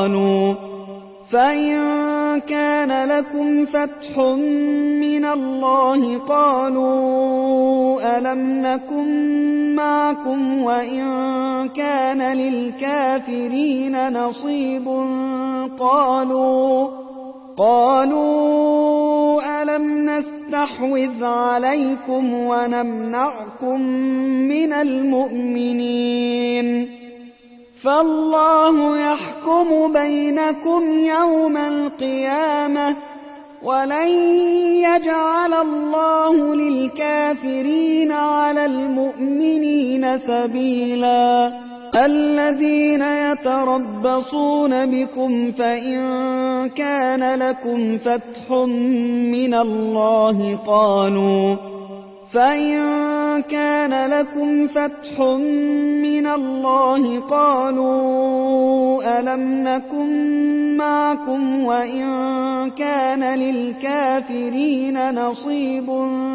قالوا ألم نكن معكم وإن كان للكافرين نصيب قالوا ألم نستحوذ عليكم ونمنعكم من المؤمنين فالله يحكم بينكم يوم القيامة ولن يجعل الله للكافرين على المؤمنين سبيلا الذين يتربصون بكم فإن كان لكم فتح من الله قالوا ألم نكن معكم وإن كان للكافرين نصيب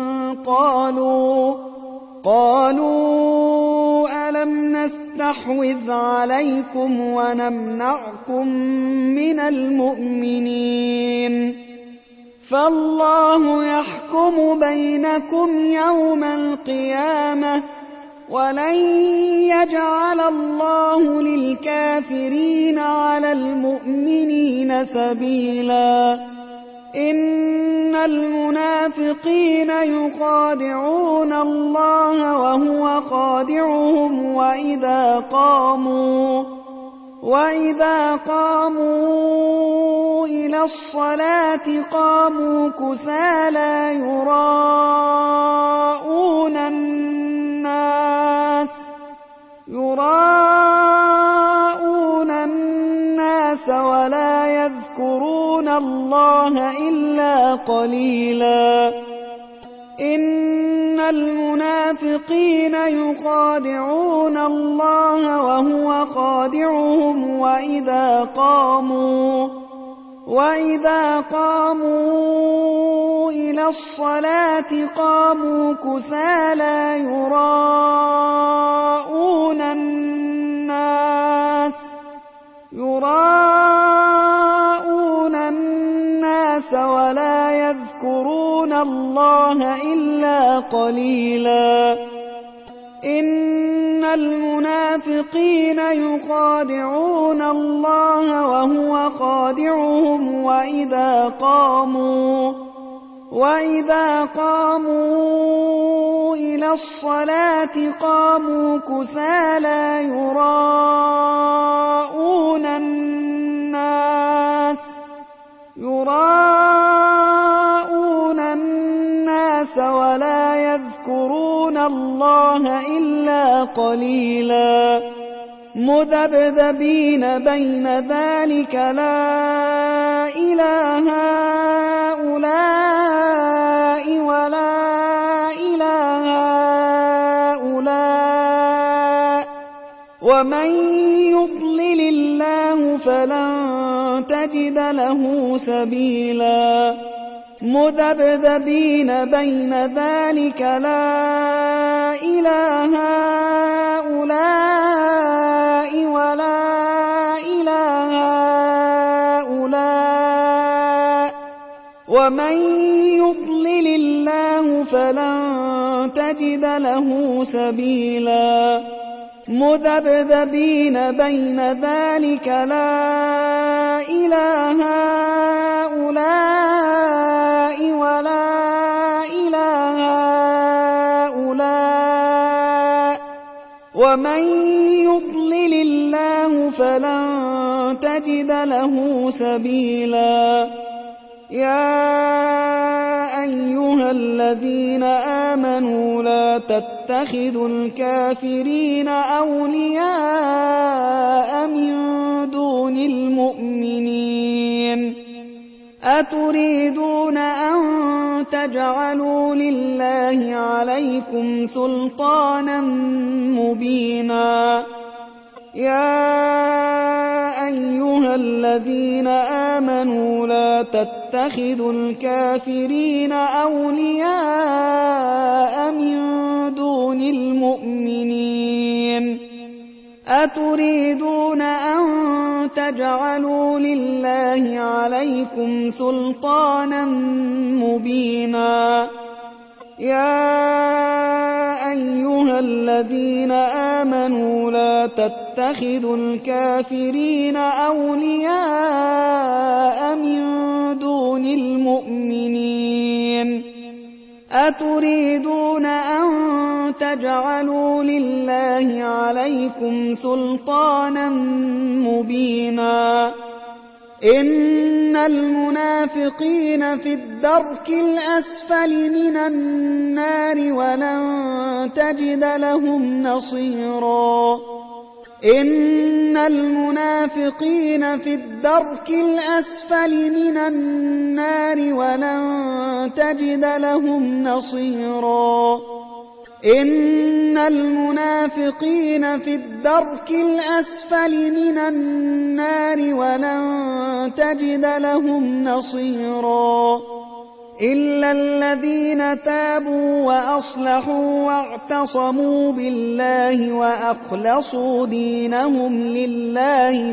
قالوا ألم نستحوذ عليكم ونمنعكم من المؤمنين فالله يحكم بينكم يوم القيامة ولن يجعل الله للكافرين على المؤمنين سبيلا إن المنافقين يخادعون الله وهو خادعهم وإذا قاموا إلى الصلاة قاموا كسالى يراءون الناس ولا يذكرون الله إلا قليلا إن المنافقين يخادعون الله وهو خادعهم وإذا قاموا إلى الصلاة قاموا كسالى يراءون الناس ولا يذكرون الله إلا قليلا إن المنافقين يخادعون الله وهو خادعهم وإذا قاموا إلى الصلاة قاموا كسالى يراءون الناس ولا يذكرون الله إلا قليلا مذبذبين بين ذلك لا إله هؤلاء ولا إله ومن يضلل الله فلن تجد له سبيلا مذبذبين بين ذلك لا إله هؤلاء ولا إله هؤلاء ومن يضلل الله فلن تجد له سبيلا مذبذبين بين ذلك لا إله هؤلاء ولا إله هؤلاء ومن يضلل الله فلن تجد له سبيلا يا أيها الذين آمنوا لا تتخذوا الكافرين أولياء من دون المؤمنين أتريدون أن تجعلوا لله عليكم سلطانا مبينا يا أيها الذين آمنوا لا تتخذوا الكافرين أولياء من دون المؤمنين أتريدون أن تجعلوا لله عليكم سلطانا مبينا يا أيها الذين آمنوا لا تتخذوا الكافرين أولياء من دون المؤمنين أتريدون أن تجعلوا لله عليكم سلطانا مبينا إن المنافقين في الدرك الأسفل من النار ولن تجد لهم نصيرا إن المنافقين في الدرك الأسفل من النار ولن تجد لهم نصيرا إن المنافقين في الدرك الأسفل من النار ولن تجد لهم نصيرا إلا الذين تابوا وأصلحوا واعتصموا بالله وأخلصوا دينهم لله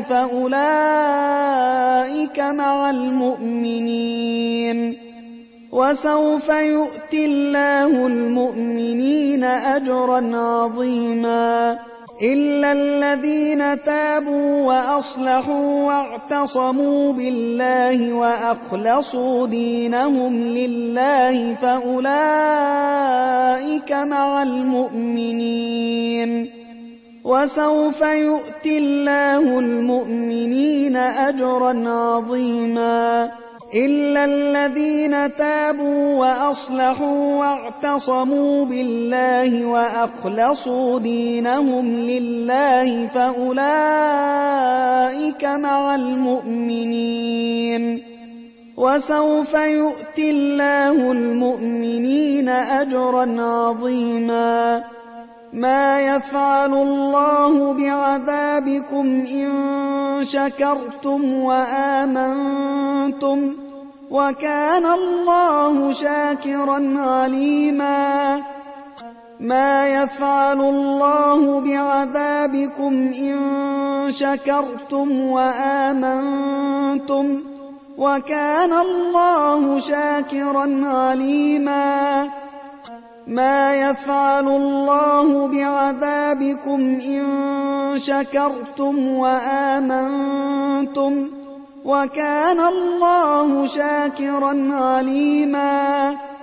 فأولئك مع المؤمنين وسوف يؤتي الله المؤمنين أجرا عظيما إلا الذين تابوا وأصلحوا واعتصموا بالله وأخلصوا دينهم لله فأولئك مع المؤمنين وسوف يؤتي الله المؤمنين أجرا عظيما إلا الذين تابوا وأصلحوا واعتصموا بالله وأخلصوا دينهم لله فأولئك مع المؤمنين وسوف يؤتي الله المؤمنين أجرا عظيما ما يفعل الله بعذابكم إن شكرتم وآمنتم وكان الله شاكرا عليما ما يفعل الله بعذابكم إن شكرتم وآمنتم وكان الله شاكرا عليما ما يفعل الله بعذابكم إن شكرتم وآمنتم وكان الله شاكرا عليما